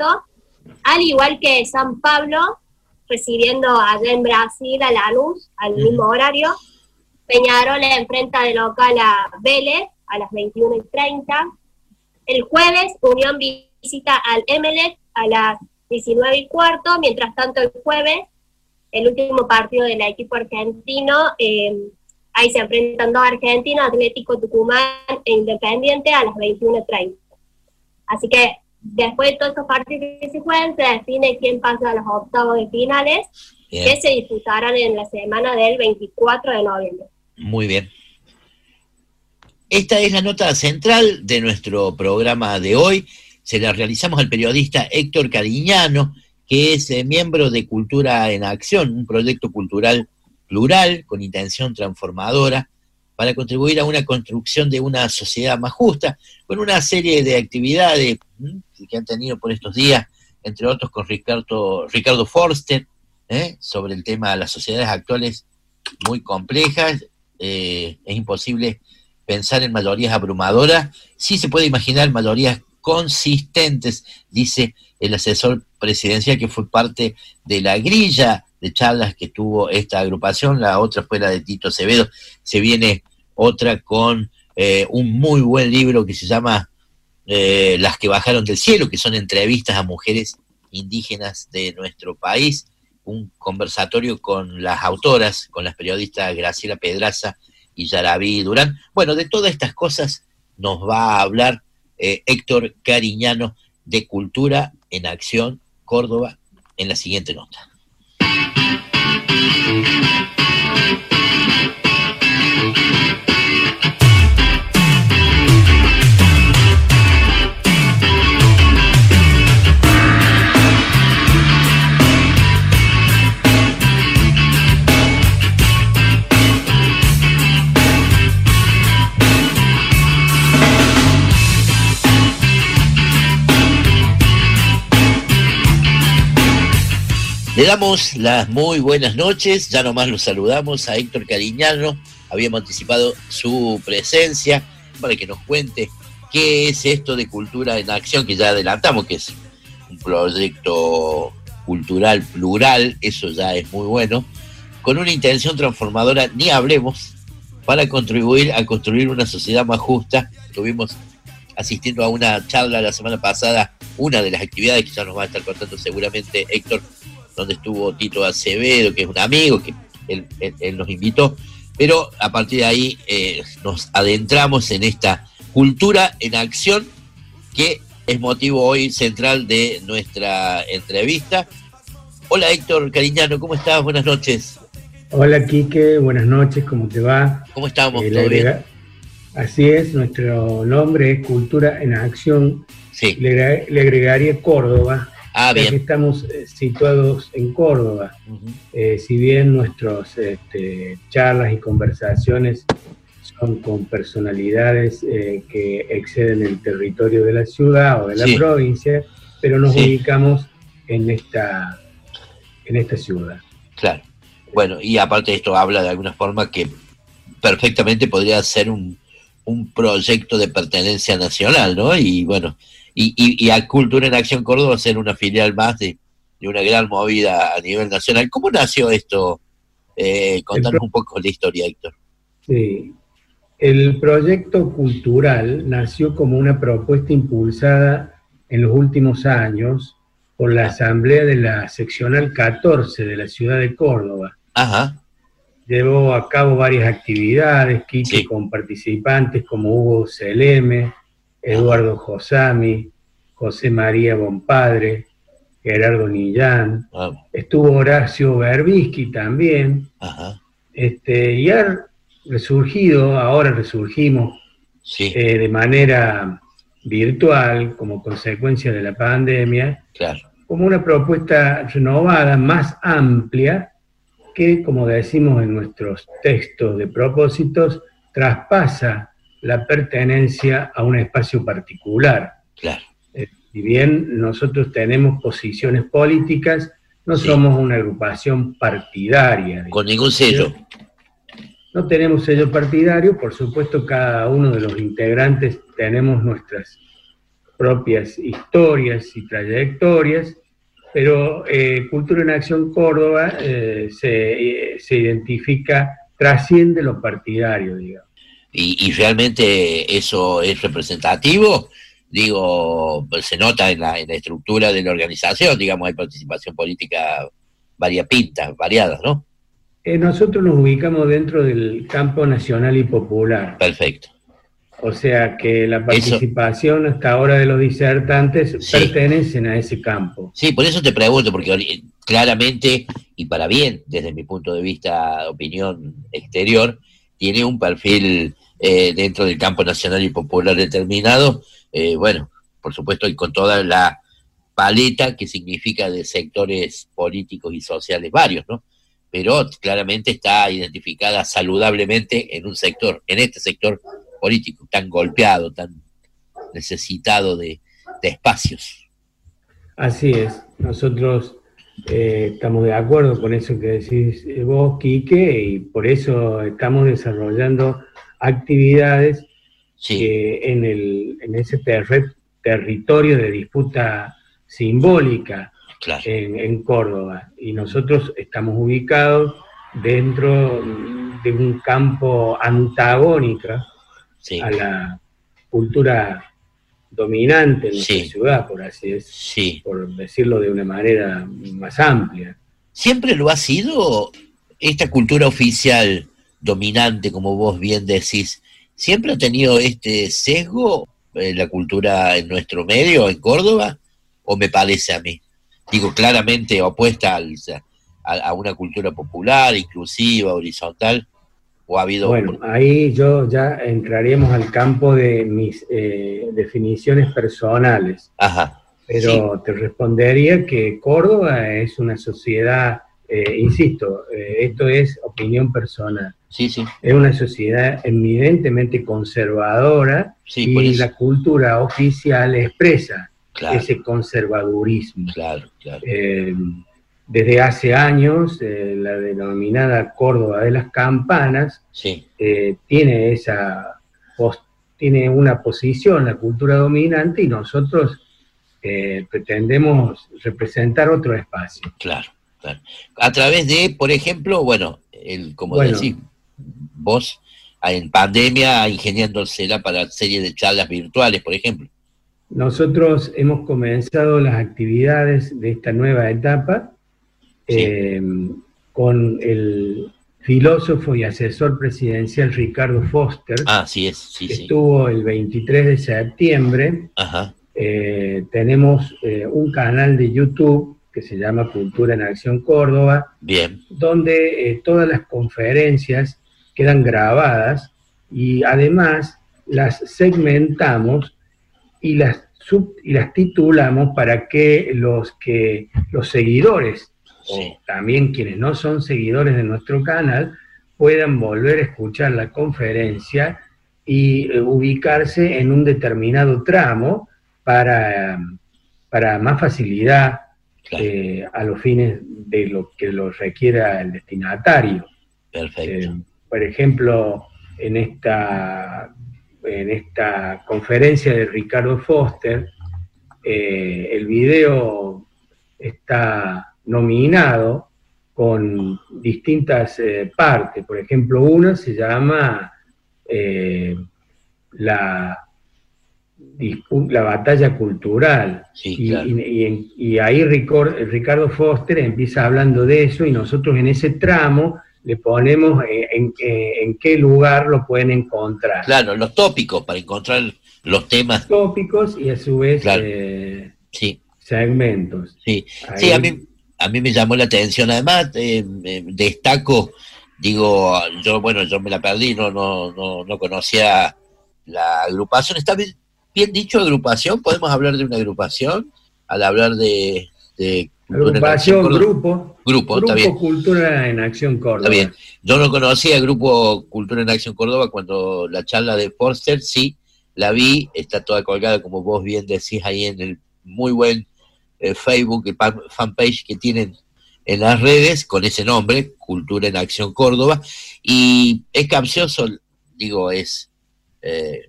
al igual que San Pablo recibiendo allá en Brasil a Lanús al uh-huh. mismo horario. Peñarol enfrenta de local a Vélez a las veintiuna y treinta. El jueves, Unión visita al Emelec a las diecinueve y cuarto. Mientras tanto, el jueves, el último partido del equipo argentino, eh, ahí se enfrentan dos argentinos, Atlético Tucumán e Independiente, a las veintiuna y treinta. Así que, después de todos estos partidos que se juegan, se define quién pasa a los octavos de finales, bien. que se disputarán en la semana del veinticuatro de noviembre. Muy bien. Esta es la nota central de nuestro programa de hoy. Se la realizamos al periodista Héctor Cariñano, que es eh, miembro de Cultura en Acción, un proyecto cultural plural con intención transformadora para contribuir a una construcción de una sociedad más justa, con una serie de actividades ¿m? que han tenido por estos días, entre otros con Ricardo, Ricardo Forster, ¿eh? sobre el tema de las sociedades actuales muy complejas. Eh, es imposible pensar en mayorías abrumadoras, sí se puede imaginar mayorías consistentes, dice el asesor presidencial que fue parte de la grilla de charlas que tuvo esta agrupación. La otra fue la de Tito Acevedo, se viene otra con eh, un muy buen libro que se llama eh, Las que bajaron del cielo, que son entrevistas a mujeres indígenas de nuestro país, un conversatorio con las autoras, con las periodistas Graciela Pedraza y Yaraví Durán. Bueno, de todas estas cosas nos va a hablar eh, Héctor Cariñano de Cultura en Acción Córdoba en la siguiente nota. Le damos las muy buenas noches, ya nomás los saludamos a Héctor Cariñano, habíamos anticipado su presencia para que nos cuente qué es esto de Cultura en Acción, que ya adelantamos que es un proyecto cultural plural, eso ya es muy bueno, con una intención transformadora, ni hablemos, para contribuir a construir una sociedad más justa. Estuvimos asistiendo a una charla la semana pasada, una de las actividades que ya nos va a estar contando seguramente Héctor, donde estuvo Tito Acevedo, que es un amigo, que él, él, él nos invitó, pero a partir de ahí eh, nos adentramos en esta cultura en acción, que es motivo hoy central de nuestra entrevista. Hola Héctor Cariñano, ¿cómo estás? Buenas noches. Hola Quique, buenas noches, ¿cómo te va? ¿Cómo estamos? Eh, ¿Todo agrega... bien? Así es, nuestro nombre es Cultura en Acción. Sí. Le, le agregaría Córdoba. Ah, bien. Ya que estamos eh, situados en Córdoba. Uh-huh. Eh, si bien nuestras este, charlas y conversaciones son con personalidades eh, que exceden el territorio de la ciudad o de la sí. provincia, pero nos sí. ubicamos en esta, en esta ciudad. Claro. Bueno, y aparte de esto habla de alguna forma que perfectamente podría ser un, un proyecto de pertenencia nacional, ¿no? Y bueno, y, y, y a Cultura en Acción Córdoba ser una filial más de, de una gran movida a nivel nacional. ¿Cómo nació esto? Eh, contanos pro- un poco la historia, Héctor. Sí. El proyecto cultural nació como una propuesta impulsada en los últimos años por la Asamblea de la Seccional catorce de la ciudad de Córdoba. Ajá. Llevó a cabo varias actividades, Quique, sí. con participantes como Hugo Seleme, Eduardo Ajá. Josami, José María Bonpadre, Gerardo Nillán, ah. estuvo Horacio Berbisky también. Ajá. Este, y ha resurgido, ahora resurgimos sí. eh, de manera virtual como consecuencia de la pandemia, claro. como una propuesta renovada, más amplia, que, como decimos en nuestros textos de propósitos, traspasa la pertenencia a un espacio particular. Claro. Eh, si bien nosotros tenemos posiciones políticas, no sí. somos una agrupación partidaria. Con ningún sello. No tenemos sello partidario, por supuesto cada uno de los integrantes tenemos nuestras propias historias y trayectorias, pero eh, Cultura en Acción Córdoba eh, se, eh, se identifica, trasciende lo partidario, digamos. ¿Y, y realmente eso es representativo? Digo, se nota en la, en la estructura de la organización, digamos, hay participación política variopinta, variadas, ¿no? Eh, nosotros nos ubicamos dentro del campo nacional y popular. Perfecto. O sea que la participación eso, hasta ahora de los disertantes sí. pertenecen a ese campo. Sí, por eso te pregunto, porque claramente, y para bien, desde mi punto de vista, opinión exterior, tiene un perfil eh, dentro del campo nacional y popular determinado, eh, bueno, por supuesto, y con toda la paleta que significa de sectores políticos y sociales varios, ¿no? Pero claramente está identificada saludablemente en un sector, en este sector político, tan golpeado, tan necesitado de, de espacios. Así es, nosotros eh, estamos de acuerdo con eso que decís vos, Quique, y por eso estamos desarrollando actividades sí. que en, el, en ese ter- territorio de disputa simbólica, claro. en, en Córdoba, y nosotros estamos ubicados dentro de un campo antagónico sí. a la cultura dominante en nuestra sí. ciudad, por así es, sí. por decirlo de una manera más amplia. ¿Siempre lo ha sido esta cultura oficial dominante, como vos bien decís? ¿Siempre ha tenido este sesgo eh, la cultura en nuestro medio, en Córdoba? ¿O me parece a mí? Digo, claramente opuesta al, a, a una cultura popular, inclusiva, horizontal, ¿o ha habido...? Bueno, ahí yo ya entraríamos al campo de mis eh, definiciones personales. Ajá. Pero sí. te respondería que Córdoba es una sociedad, eh, insisto, eh, esto es opinión personal. Sí, sí. Es una sociedad evidentemente conservadora sí, y la cultura oficial expresa claro. ese conservadurismo. Claro, claro. Eh, desde hace años, eh, la denominada Córdoba de las Campanas sí. eh, tiene esa post, tiene una posición, la cultura dominante, y nosotros este, pretendemos representar otro espacio. Claro, claro. A través de, por ejemplo, bueno, el, como Bueno. decís, vos en pandemia ingeniándosela para series de charlas virtuales, por ejemplo. Nosotros hemos comenzado las actividades de esta nueva etapa eh, con el filósofo y asesor presidencial Ricardo Foster. Ah, sí es, sí, que sí. estuvo el veintitrés de septiembre. Ajá. Eh, tenemos eh, un canal de YouTube que se llama Cultura en Acción Córdoba, Bien. donde eh, todas las conferencias quedan grabadas y además las segmentamos y las sub, y las titulamos para que los que los seguidores o también quienes no son seguidores de nuestro canal puedan volver a escuchar la conferencia y eh, ubicarse en un determinado tramo para, para más facilidad eh, a los fines de lo que lo requiera el destinatario. Perfecto. Eh, por ejemplo, en esta, en esta conferencia de Ricardo Foster, eh, el video está nominado con distintas eh, partes. Por ejemplo, una se llama eh, la, la batalla cultural. Sí, y, claro. y, y, y ahí Ricor, Ricardo Foster empieza hablando de eso y nosotros en ese tramo le ponemos en, en, en qué lugar lo pueden encontrar. Claro, los tópicos para encontrar los temas. Tópicos y a su vez Claro. eh, Sí. segmentos. Sí, Ahí- sí, a mí, a mí me llamó la atención. Además, eh, eh, destaco, digo, yo, bueno, yo me la perdí, no, no, no, no conocía la agrupación. ¿Está bien, bien dicho agrupación? ¿Podemos hablar de una agrupación al hablar de, de Cultura en Acción Agrupación, Córdoba? grupo. Grupo, está bien. Cultura en Acción Córdoba. Está bien. Yo no conocía el grupo Cultura en Acción Córdoba cuando la charla de Forster, sí, la vi, está toda colgada, como vos bien decís, ahí en el muy buen eh, Facebook, el pan- fanpage que tienen en las redes, con ese nombre, Cultura en Acción Córdoba, y es capcioso, digo, es eh,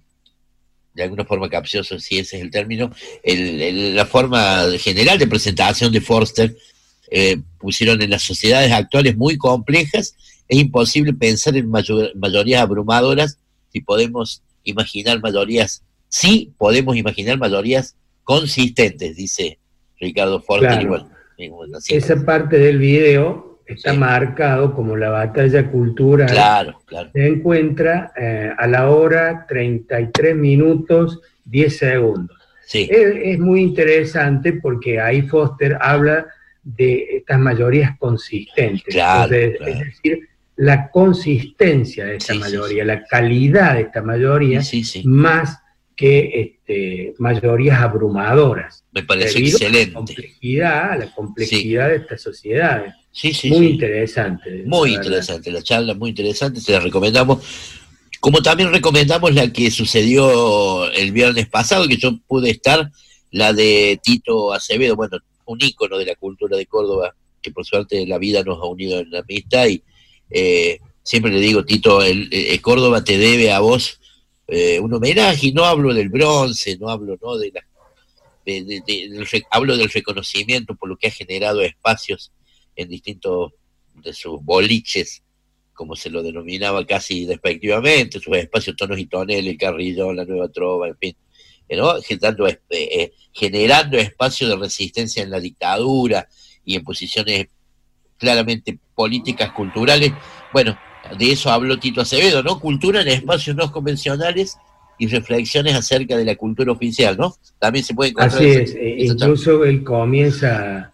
de alguna forma capcioso, si ese es el término, el- el- la forma general de presentación de Forster. Eh, pusieron en las sociedades actuales muy complejas, es imposible pensar en mayor- mayorías abrumadoras si podemos imaginar mayorías, sí podemos imaginar mayorías consistentes, dice Ricardo Forster. Claro. Y bueno, y bueno, así- Esa parte del video está marcado como la batalla cultural. Claro, claro. Se encuentra eh, a la hora treinta y tres minutos diez segundos. Sí. Es, es muy interesante porque ahí Foster habla de estas mayorías consistentes. Claro, Entonces, claro. es decir, la consistencia de esta Sí, sí, mayoría, la calidad de esta mayoría, Sí, sí. más que este, mayorías abrumadoras. Me pareció Debido excelente. A la complejidad, a la complejidad de estas sociedades. Sí, sí, Muy sí. interesante. Muy la verdad. interesante, la charla muy interesante, se la recomendamos. Como también recomendamos la que sucedió el viernes pasado, que yo pude estar, la de Tito Acevedo, bueno, un ícono de la cultura de Córdoba, que por suerte la vida nos ha unido en la amistad, y eh, siempre le digo, Tito, el, el Córdoba te debe a vos eh, un homenaje, y no hablo del bronce, no hablo no de la de- de- de- del re- hablo del reconocimiento por lo que ha generado espacios en distintos de sus boliches, como se lo denominaba casi despectivamente, sus espacios Tonos y Tonel, el Carrillón, la Nueva Trova, en fin, ¿no? Generando, eh, eh, generando espacios de resistencia en la dictadura y en posiciones claramente políticas, culturales. Bueno, de eso habló Tito Acevedo, ¿no? Cultura en espacios no convencionales y reflexiones acerca de la cultura oficial, ¿no? También se puede encontrar Así esa- es, e- esa incluso él comienza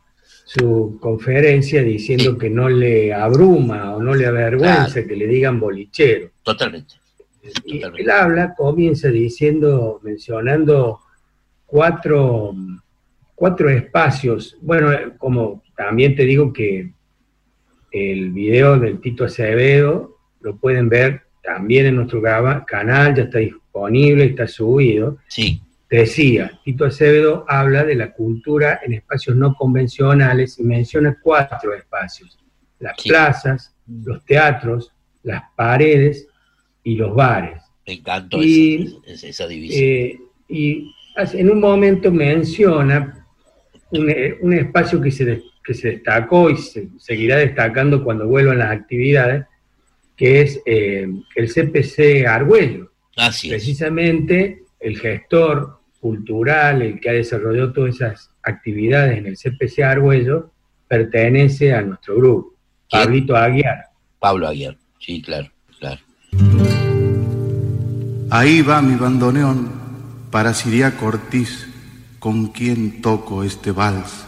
su conferencia diciendo que no le abruma o no le avergüenza que le digan bolichero. Totalmente. Y él habla, comienza diciendo, mencionando cuatro, cuatro espacios. Bueno, como también te digo que el video del Tito Acevedo lo pueden ver también en nuestro grava- canal, ya está disponible, está subido. Sí. Decía, Tito Acevedo habla de la cultura en espacios no convencionales y menciona cuatro espacios: las plazas, los teatros, las paredes y los bares. Me encantó Y, esa, esa- esa división. Eh, y en un momento menciona un, un espacio que se, que se destacó y se seguirá destacando cuando vuelvan las actividades, que es eh, el C P C Argüello. Así es. Precisamente el gestor cultural, el que ha desarrollado todas esas actividades en el C P C Argüello, pertenece a nuestro grupo, Pablito Aguiar. Pablo Aguiar, sí, claro, claro. Ahí va mi bandoneón para Siriaco Ortiz, con quien toco este vals.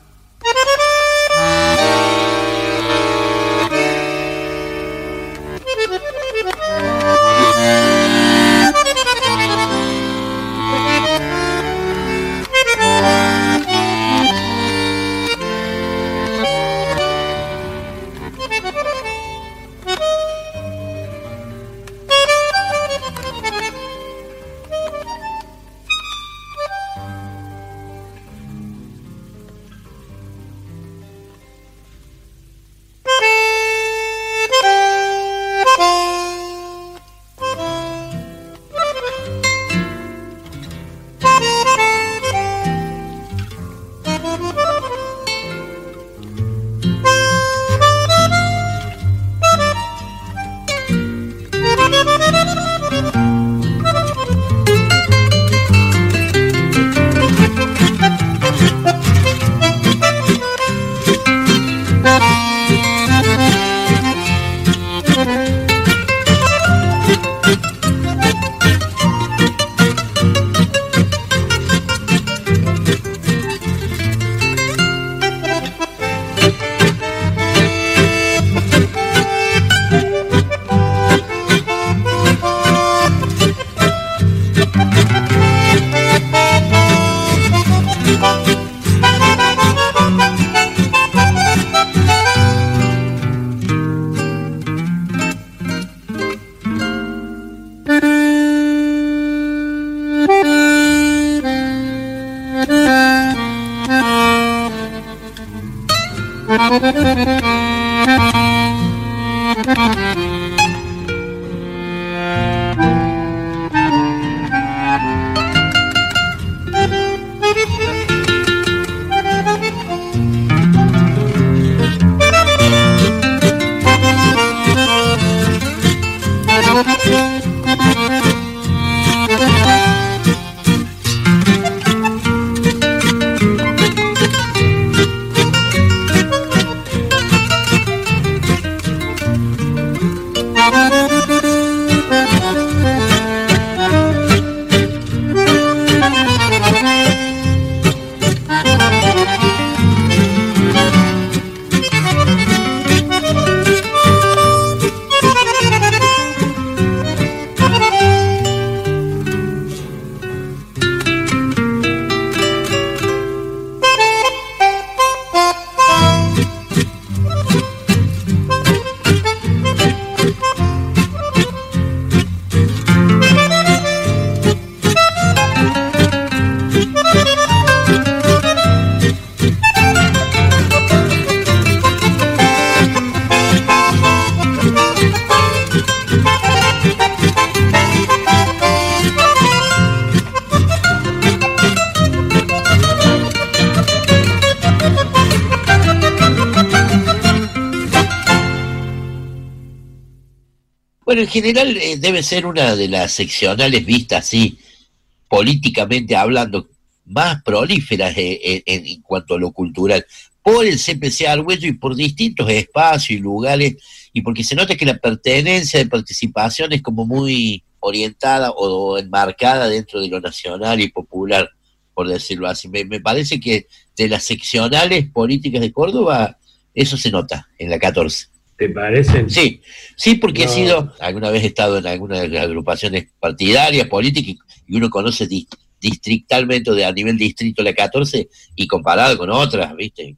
Bueno, en general eh, debe ser una de las seccionales vistas así, políticamente hablando, más prolíferas eh, eh, en, en cuanto a lo cultural, por el C P C Argüello y por distintos espacios y lugares, y porque se nota que la pertenencia de participación es como muy orientada o, o enmarcada dentro de lo nacional y popular, por decirlo así. Me, me parece que de las seccionales políticas de Córdoba, eso se nota en la catorce. ¿Te parece? Sí, sí, porque No. he sido, alguna vez he estado en alguna de las agrupaciones partidarias, políticas, y uno conoce di, distritalmente, de a nivel distrito la catorce, y comparado con otras, ¿viste?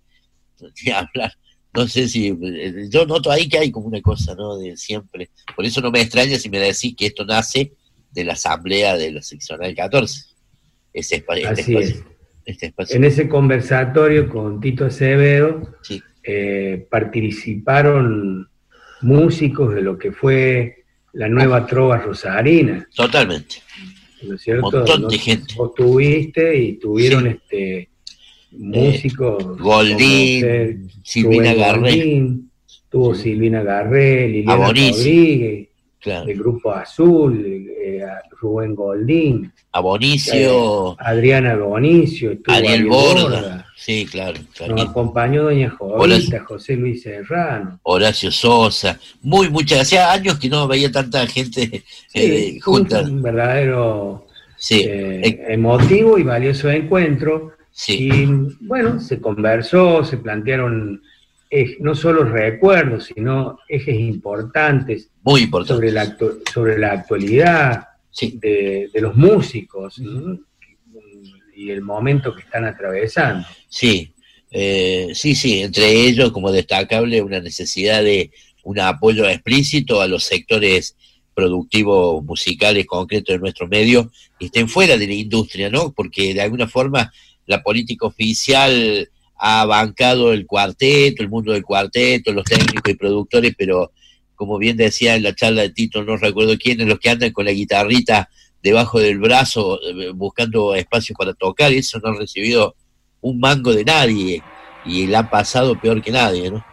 Ni hablar. No sé si, yo noto ahí que hay como una cosa, ¿no? De siempre. Por eso no me extraña si me decís que esto nace de la asamblea de la seccional catorce. Ese espacio, este Así espacio, es. este espacio. En ese conversatorio con Tito Acevedo, Sí. eh, participaron músicos de lo que fue la nueva trova rosarina. Totalmente. ¿no es cierto? Un montón ¿no? de gente. Vos tuviste y tuvieron sí. este músicos. Eh, Goldín, Silvina Garré. Tuvo sí. Silvina Garré, Liliana Rodríguez, claro. del Grupo Azul, eh, Rubén Goldín. Abonicio. Eh, Adriana Abonicio. Ariel Borda. Borda. Sí, claro. claro. Nos acompañó doña Jovita, José Luis Serrano. Horacio Sosa. Muy, muchas. Hacía años que no veía tanta gente eh, sí, junta. Un verdadero sí. eh, eh. emotivo y valioso encuentro. Sí. Y bueno, se conversó, se plantearon eh, no solo recuerdos, sino ejes importantes. Muy importantes. Sobre la, sobre la actualidad sí. de, de los músicos, ¿no? Y el momento que están atravesando. Sí, eh, sí, sí, entre ellos, como destacable, una necesidad de un apoyo explícito a los sectores productivos musicales concretos de nuestro medio que estén fuera de la industria, ¿no? Porque de alguna forma la política oficial ha bancado el cuarteto, el mundo del cuarteto, los técnicos y productores, pero como bien decía en la charla de Tito, no recuerdo quiénes, los que andan con la guitarrita debajo del brazo buscando espacios para tocar, eso no han recibido un mango de nadie y la han pasado peor que nadie, ¿no?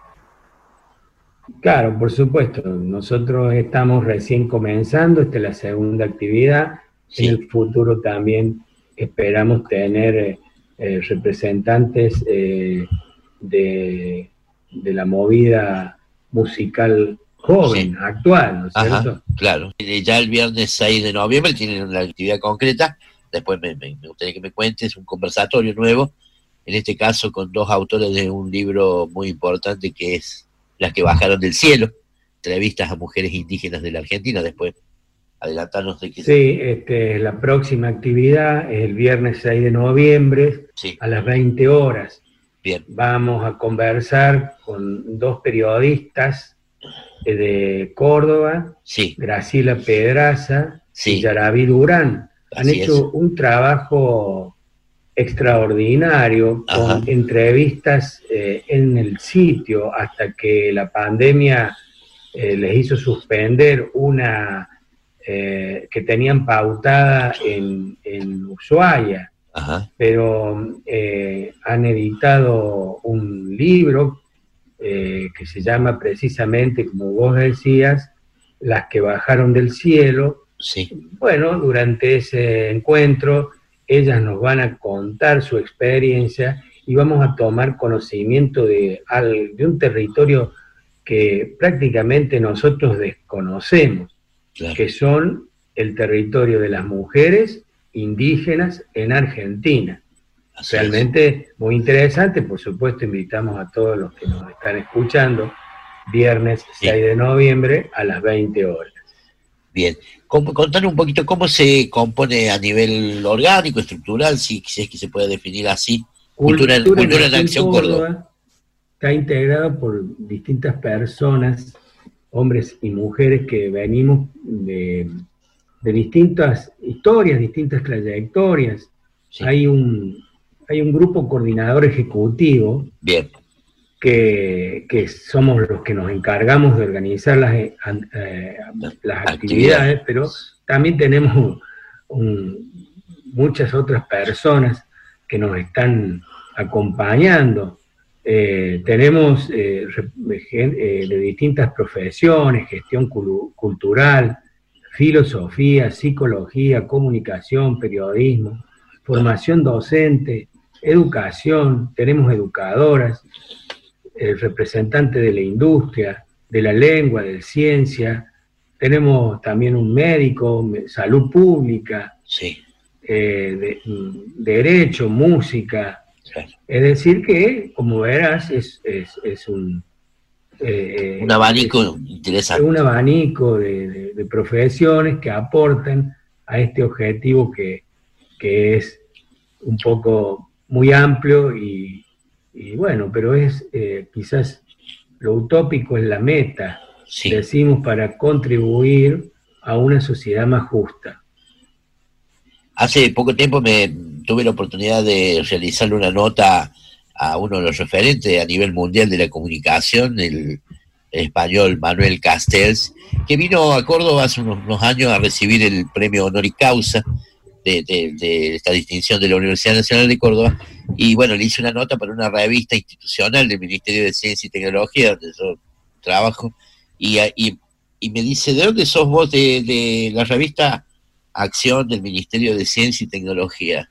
Claro, por supuesto, nosotros estamos recién comenzando, esta es la segunda actividad, sí. En el futuro también esperamos tener eh, representantes eh, de, de la movida musical joven, sí. actual, ¿no es Ajá, cierto? Claro. Ya el viernes seis de noviembre tienen una actividad concreta, después me, me, me gustaría que me cuentes un conversatorio nuevo, en este caso con dos autores de un libro muy importante que es Las que bajaron del cielo, entrevistas a mujeres indígenas de la Argentina, después adelantarnos de que... Sí, este, la próxima actividad es el viernes seis de noviembre, sí. a las veinte horas. Bien. Vamos a conversar con dos periodistas de Córdoba, sí. Graciela Pedraza sí. y Yaraví Durán. Han Así hecho es. un trabajo extraordinario Ajá. con entrevistas eh, en el sitio hasta que la pandemia eh, les hizo suspender una eh, que tenían pautada en, en Ushuaia. Ajá. Pero eh, han editado un libro Eh, que se llama precisamente, como vos decías, Las que bajaron del cielo. Sí. Bueno, durante ese encuentro ellas nos van a contar su experiencia y vamos a tomar conocimiento de, de un territorio que prácticamente nosotros desconocemos, claro. que son el territorio de las mujeres indígenas en Argentina. Así Realmente es. Muy interesante, por supuesto invitamos a todos los que nos están escuchando, viernes sí. seis de noviembre a las veinte horas. Bien, contanos un poquito cómo se compone a nivel orgánico, estructural, si, si es que se puede definir así, Cultura, Cultura, Cultura en Acción Córdoba. Córdoba. Está integrado por distintas personas, hombres y mujeres que venimos de, de distintas historias, distintas trayectorias. Sí. Hay un... Hay un grupo coordinador ejecutivo. Bien. Que, que somos los que nos encargamos de organizar las, eh, las actividades, actividades, pero también tenemos un, un, muchas otras personas que nos están acompañando. Eh, tenemos eh, eh, de distintas profesiones, gestión cultural, filosofía, psicología, comunicación, periodismo, formación docente, educación, tenemos educadoras, el representante de la industria, de la lengua, de ciencia, tenemos también un médico, salud pública, sí. eh, de, derecho, música, sí. Es decir que, como verás, es, es, es un... Eh, un abanico es, interesante. Un abanico de, de, de profesiones que aportan a este objetivo que, que es un poco muy amplio y, y bueno, pero es eh, quizás lo utópico es la meta, sí. Decimos, para contribuir a una sociedad más justa. Hace poco tiempo me tuve la oportunidad de realizarle una nota a uno de los referentes a nivel mundial de la comunicación, el, español Manuel Castells, que vino a Córdoba hace unos, unos años a recibir el premio honoris causa de, de, de esta distinción de la Universidad Nacional de Córdoba, y bueno, le hice una nota para una revista institucional del Ministerio de Ciencia y Tecnología, donde yo trabajo, y, y, y me dice, ¿de dónde sos vos? De, de la revista Acción del Ministerio de Ciencia y Tecnología.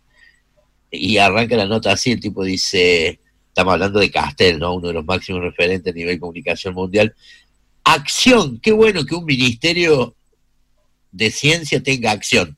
Y arranca la nota así, el tipo dice, estamos hablando de Castel, ¿no? Uno de los máximos referentes a nivel de comunicación mundial. Acción, qué bueno que un ministerio de ciencia tenga acción.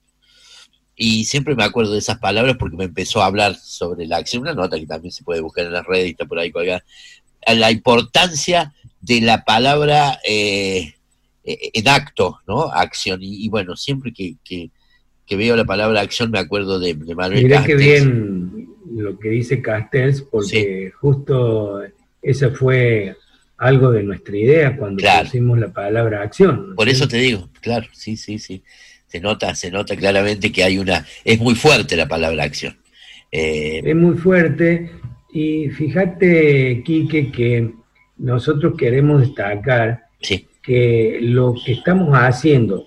Y siempre me acuerdo de esas palabras porque me empezó a hablar sobre la acción, una nota que también se puede buscar en las redes y está por ahí colgada, la importancia de la palabra eh, en acto, ¿no? Acción. Y, y bueno, siempre que, que, que veo la palabra acción me acuerdo de, de Manuel Mirá Castells. qué bien lo que dice Castells, porque sí, justo esa fue algo de nuestra idea cuando claro, pusimos la palabra acción, ¿no? Por eso te digo, claro, sí, sí, sí. Se nota, se nota claramente que hay una... Es muy fuerte la palabra acción. Eh, es muy fuerte, y fíjate, Quique, que nosotros queremos destacar sí, que lo que estamos haciendo,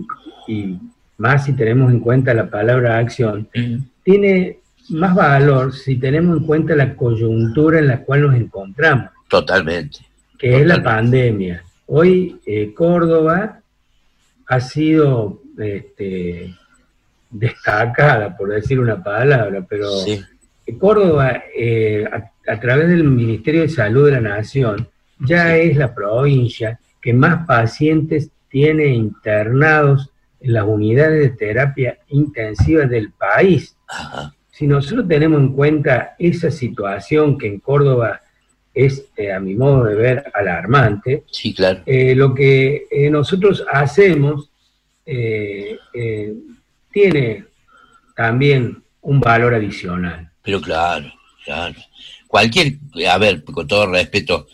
y más si tenemos en cuenta la palabra acción, mm. tiene más valor si tenemos en cuenta la coyuntura en la cual nos encontramos. Totalmente. Que totalmente. Es la pandemia. Hoy eh, Córdoba ha sido este, destacada, por decir una palabra, pero sí, Córdoba, eh, a, a través del Ministerio de Salud de la Nación, ya sí, es la provincia que más pacientes tiene internados en las unidades de terapia intensiva del país. Ajá. Si nosotros tenemos en cuenta esa situación que en Córdoba es, eh, a mi modo de ver, alarmante, sí, claro, eh, lo que eh, nosotros hacemos eh, eh, tiene también un valor adicional. Pero claro, claro. Cualquier, a ver, con todo respeto,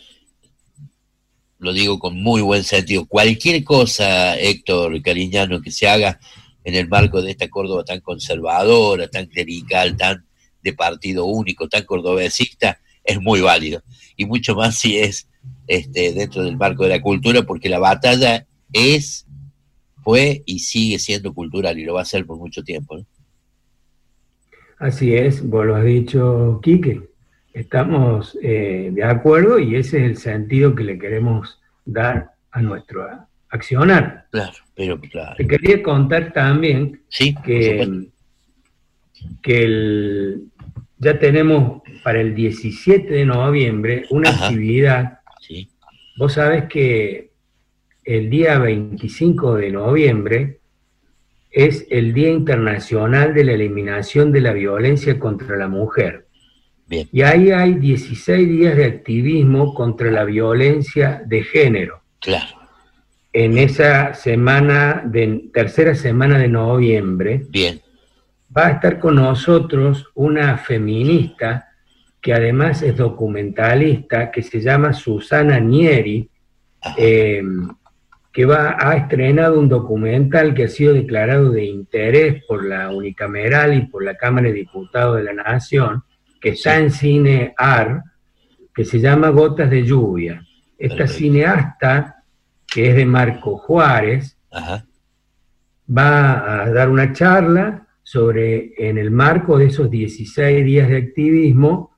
lo digo con muy buen sentido, cualquier cosa, Héctor Cariñano, que se haga en el marco de esta Córdoba tan conservadora, tan clerical, tan de partido único, tan cordobesista, es muy válido. Y mucho más si es este, dentro del marco de la cultura, porque la batalla es, fue y sigue siendo cultural, y lo va a ser por mucho tiempo, ¿no? Así es, vos lo has dicho, Quique. Estamos eh, de acuerdo, y ese es el sentido que le queremos dar a nuestro accionar. Claro, pero claro. Te quería contar también sí, que, que el, ya tenemos para el diecisiete de noviembre una Ajá. actividad. Sí. Vos sabés que el día veinticinco de noviembre es el Día Internacional de la Eliminación de la Violencia contra la Mujer. Bien. Y ahí hay dieciséis días de activismo contra la violencia de género. Claro. En esa semana, de tercera semana de noviembre, bien, va a estar con nosotros una feminista que además es documentalista, que se llama Susana Nieri, eh, que va, ha estrenado un documental que ha sido declarado de interés por la Unicameral y por la Cámara de Diputados de la Nación, que está sí. en Cine A R, que se llama Gotas de Lluvia. Esta Perfecto. cineasta, que es de Marco Juárez, Ajá. va a dar una charla sobre, en el marco de esos dieciséis días de activismo,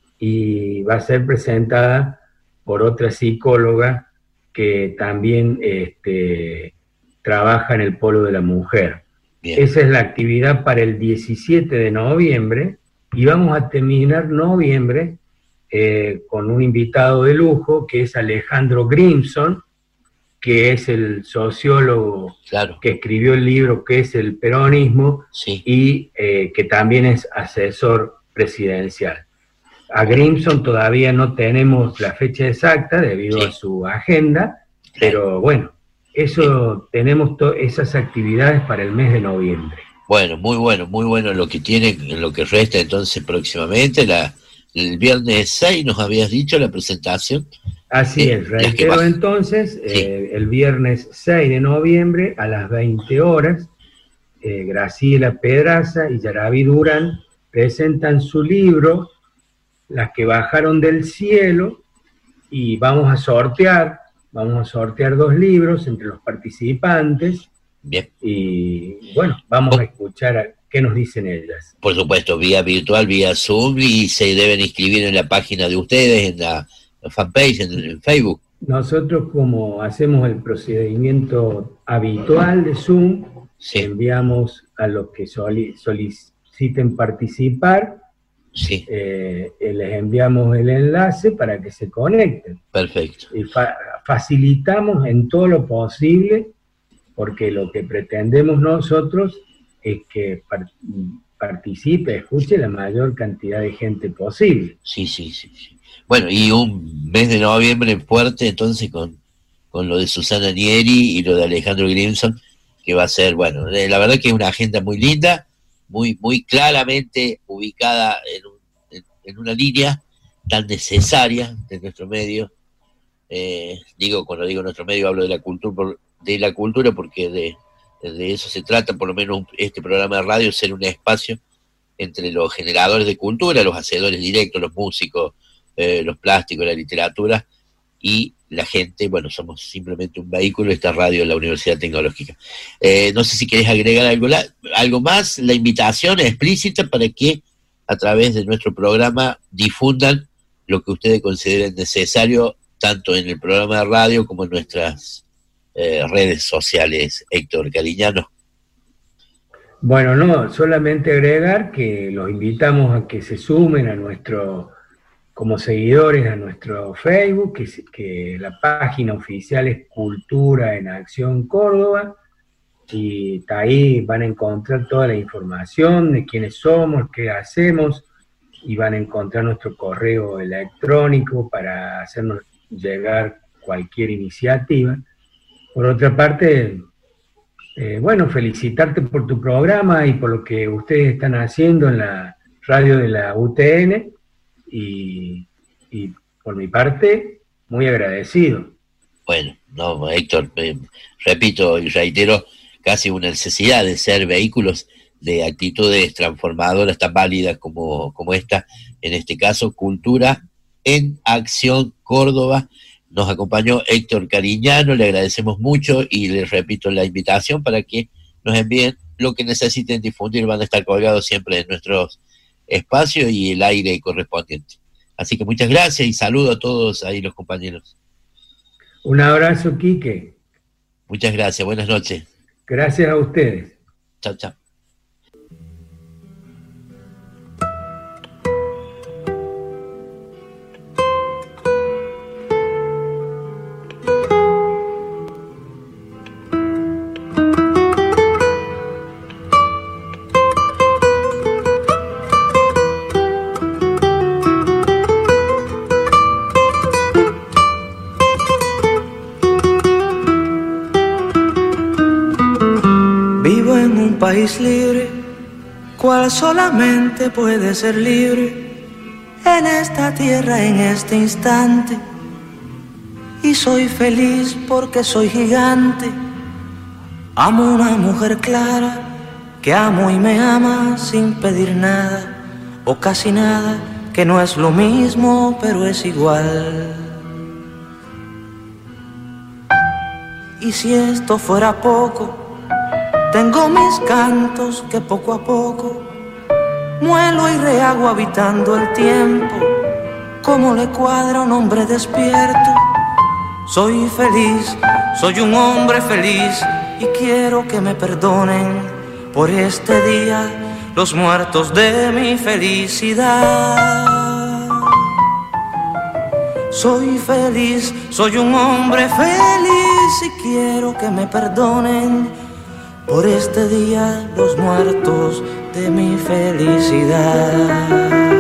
y va a ser presentada por otra psicóloga que también este, trabaja en el polo de la mujer. Bien. Esa es la actividad para el diecisiete de noviembre, y vamos a terminar noviembre eh, con un invitado de lujo, que es Alejandro Grimson, que es el sociólogo claro. que escribió el libro ¿Qué es el peronismo? Sí. Y eh, que también es asesor presidencial. A Grimson todavía no tenemos la fecha exacta debido sí. a su agenda, pero bueno, eso sí. tenemos esas actividades para el mes de noviembre. Bueno, muy bueno, muy bueno lo que tiene, lo que resta entonces próximamente. La, el viernes seis nos habías dicho la presentación. Así eh, es, reitero entonces, sí. eh, el viernes seis de noviembre a las veinte horas, eh, Graciela Pedraza y Yaraví Durán presentan su libro, Las que bajaron del cielo, y vamos a sortear vamos a sortear dos libros entre los participantes. Bien. Y bueno, vamos a escuchar a qué nos dicen ellas. Por supuesto, vía virtual, vía Zoom, y se deben inscribir en la página de ustedes, en la fanpage, en, en Facebook. Nosotros, como hacemos el procedimiento habitual de Zoom, sí. enviamos a los que soli soliciten participar, sí. eh, les enviamos el enlace para que se conecten. Perfecto. Y fa facilitamos en todo lo posible, porque lo que pretendemos nosotros es que par participe, escuche la mayor cantidad de gente posible. Sí, sí, sí, sí. Bueno, y un mes de noviembre fuerte entonces con, con lo de Susana Nieri y lo de Alejandro Grimson, que va a ser, bueno, la verdad que es una agenda muy linda, muy, muy claramente ubicada en, un, en, en una línea tan necesaria de nuestro medio. Eh, digo, cuando digo nuestro medio hablo de la cultura, por, de la cultura porque de, de eso se trata, por lo menos este programa de radio, ser un espacio entre los generadores de cultura, los hacedores directos, los músicos, eh, los plásticos, la literatura y la gente. Bueno, somos simplemente un vehículo, esta radio de la Universidad Tecnológica. Eh, no sé si querés agregar algo, la, algo más. La invitación es explícita para que a través de nuestro programa difundan lo que ustedes consideren necesario, tanto en el programa de radio como en nuestras eh, redes sociales. Héctor Cariñano. Bueno, no, solamente agregar que los invitamos a que se sumen a nuestro, como seguidores, a nuestro Facebook, que, que la página oficial es Cultura en Acción Córdoba, y ahí van a encontrar toda la información de quiénes somos, qué hacemos, y van a encontrar nuestro correo electrónico para hacernos llegar cualquier iniciativa. Por otra parte, eh, bueno, felicitarte por tu programa y por lo que ustedes están haciendo en la radio de la U T N, y, y por mi parte, muy agradecido. Bueno, no, Héctor, eh, repito y reitero, casi una necesidad de ser vehículos de actitudes transformadoras tan válidas como, como esta, en este caso, Cultura en Acción Córdoba. Nos acompañó Héctor Cariñano, le agradecemos mucho y les repito la invitación para que nos envíen lo que necesiten difundir. Van a estar colgados siempre en nuestros espacios y el aire correspondiente. Así que muchas gracias y saludo a todos ahí los compañeros. Un abrazo, Quique. Muchas gracias, buenas noches. Gracias a ustedes. Chao, chao. País libre, cual solamente puede ser libre en esta tierra, en este instante. Y soy feliz porque soy gigante. Amo una mujer clara, que amo y me ama sin pedir nada, o casi nada, que no es lo mismo, pero es igual. Y si esto fuera poco, tengo mis cantos que poco a poco muelo y rehago habitando el tiempo, como le cuadra a un hombre despierto. Soy feliz, soy un hombre feliz, y quiero que me perdonen por este día los muertos de mi felicidad. Soy feliz, soy un hombre feliz, y quiero que me perdonen por este día los muertos de mi felicidad.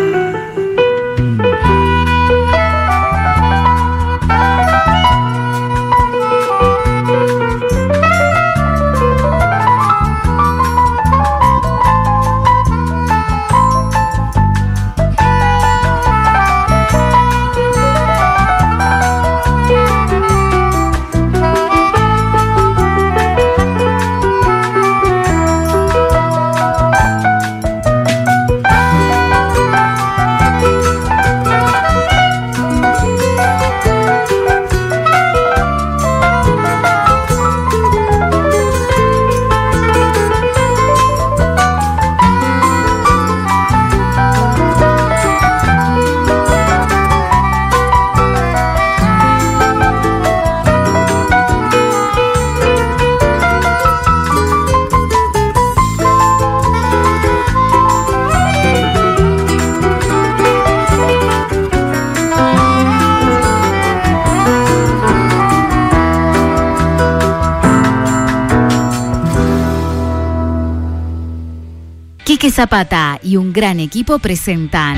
Quique Zapata y un gran equipo presentan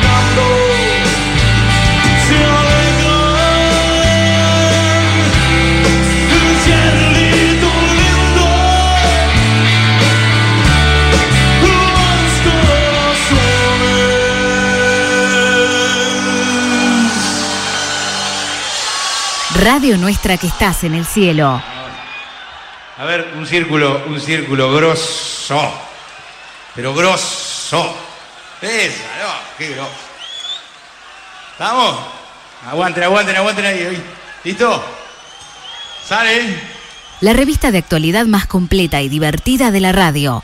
Radio Nuestra que estás en el cielo. A ver, un círculo, un círculo grosso. Pero grosso. Esa, no, qué grosso. ¿Estamos? Aguanten, aguanten, aguanten ahí. ¿Listo? ¿Sale? La revista de actualidad más completa y divertida de la radio.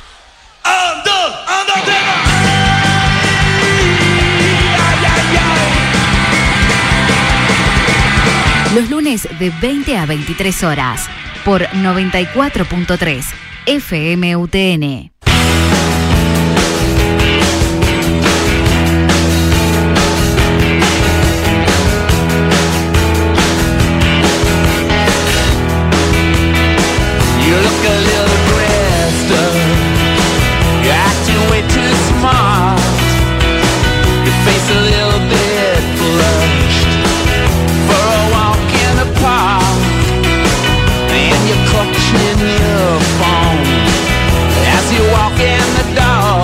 Los lunes de veinte a veintitrés horas por noventa y cuatro punto tres F M U T N. You look a little dressed up, you're acting way too smart, your face a little bit flushed for a walk in the park, and you're clutching your phone as you walk in the door,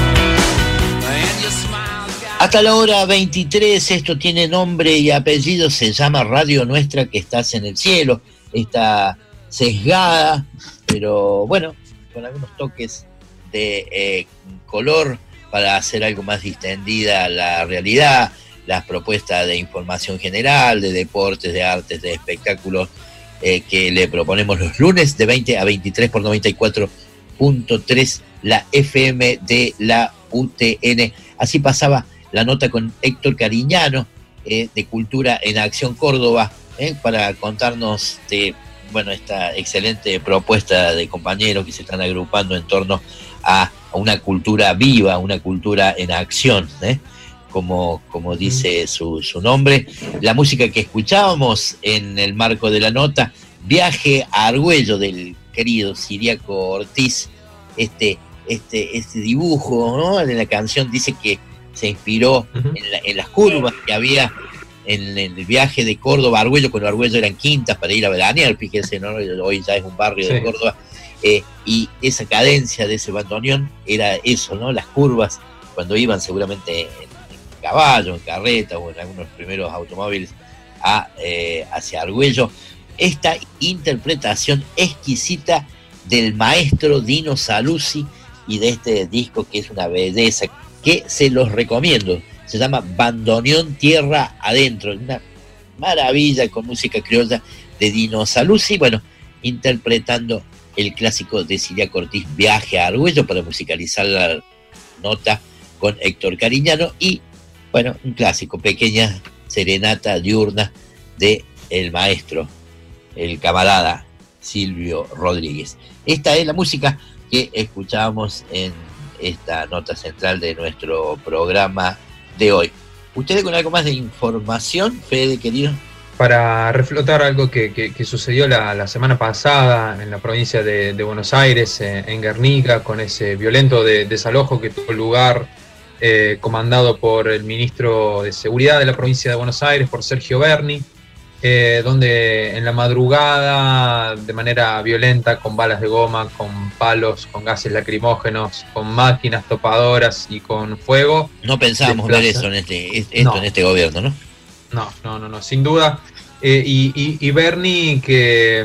and you smile. Hasta la hora veintitrés, esto tiene nombre y apellido, se llama Radio Nuestra que estás en el cielo. Esta sesgada, pero bueno, con algunos toques de eh, color para hacer algo más distendida la realidad, las propuestas de información general, de deportes, de artes, de espectáculos eh, que le proponemos los lunes de veinte a veintitrés por noventa y cuatro punto tres, la F M de la U T N. Así pasaba la nota con Héctor Cariñano eh, de Cultura en Acción Córdoba eh, para contarnos de bueno, esta excelente propuesta de compañeros que se están agrupando en torno a una cultura viva, una cultura en acción, ¿eh? como, como dice su, su nombre. La música que escuchábamos en el marco de la nota, Viaje a Argüello, del querido Ciriaco Ortiz, este, este, este dibujo, ¿no? De la canción dice que se inspiró uh-huh. en, la, en las curvas que había en el viaje de Córdoba a Argüello, cuando Argüello eran quintas para ir a veranear, fíjense, ¿no? Hoy ya es un barrio sí. de Córdoba, eh, y esa cadencia de ese bandoneón era eso, ¿no? Las curvas, cuando iban seguramente en, en caballo, en carreta o en algunos primeros automóviles a, eh, hacia Argüello. Esta interpretación exquisita del maestro Dino Saluzzi y de este disco que es una belleza, que se los recomiendo. Se llama Bandoneón Tierra Adentro, una maravilla con música criolla de Dino Saluzzi, bueno, interpretando el clásico de Ciriaco Ortiz, Viaje a Argüello, para musicalizar la nota con Héctor Cariñano, y bueno, un clásico, Pequeña Serenata Diurna de el maestro, el camarada Silvio Rodríguez. Esta es la música que escuchábamos en esta nota central de nuestro programa de hoy. ¿Ustedes con algo más de información, Fede, querido? Para reflotar algo que, que, que sucedió la, la semana pasada en la provincia de, de Buenos Aires, eh, en Guernica, con ese violento de, desalojo que tuvo lugar, eh, comandado por el ministro de Seguridad de la provincia de Buenos Aires, por Sergio Berni, eh, donde en la madrugada, de manera violenta, con balas de goma, con palos, con gases lacrimógenos, con máquinas topadoras y con fuego. No pensábamos ver eso en este, esto no. en este gobierno, ¿no? No, no, no, no, sin duda. Eh, y, y, y Berni que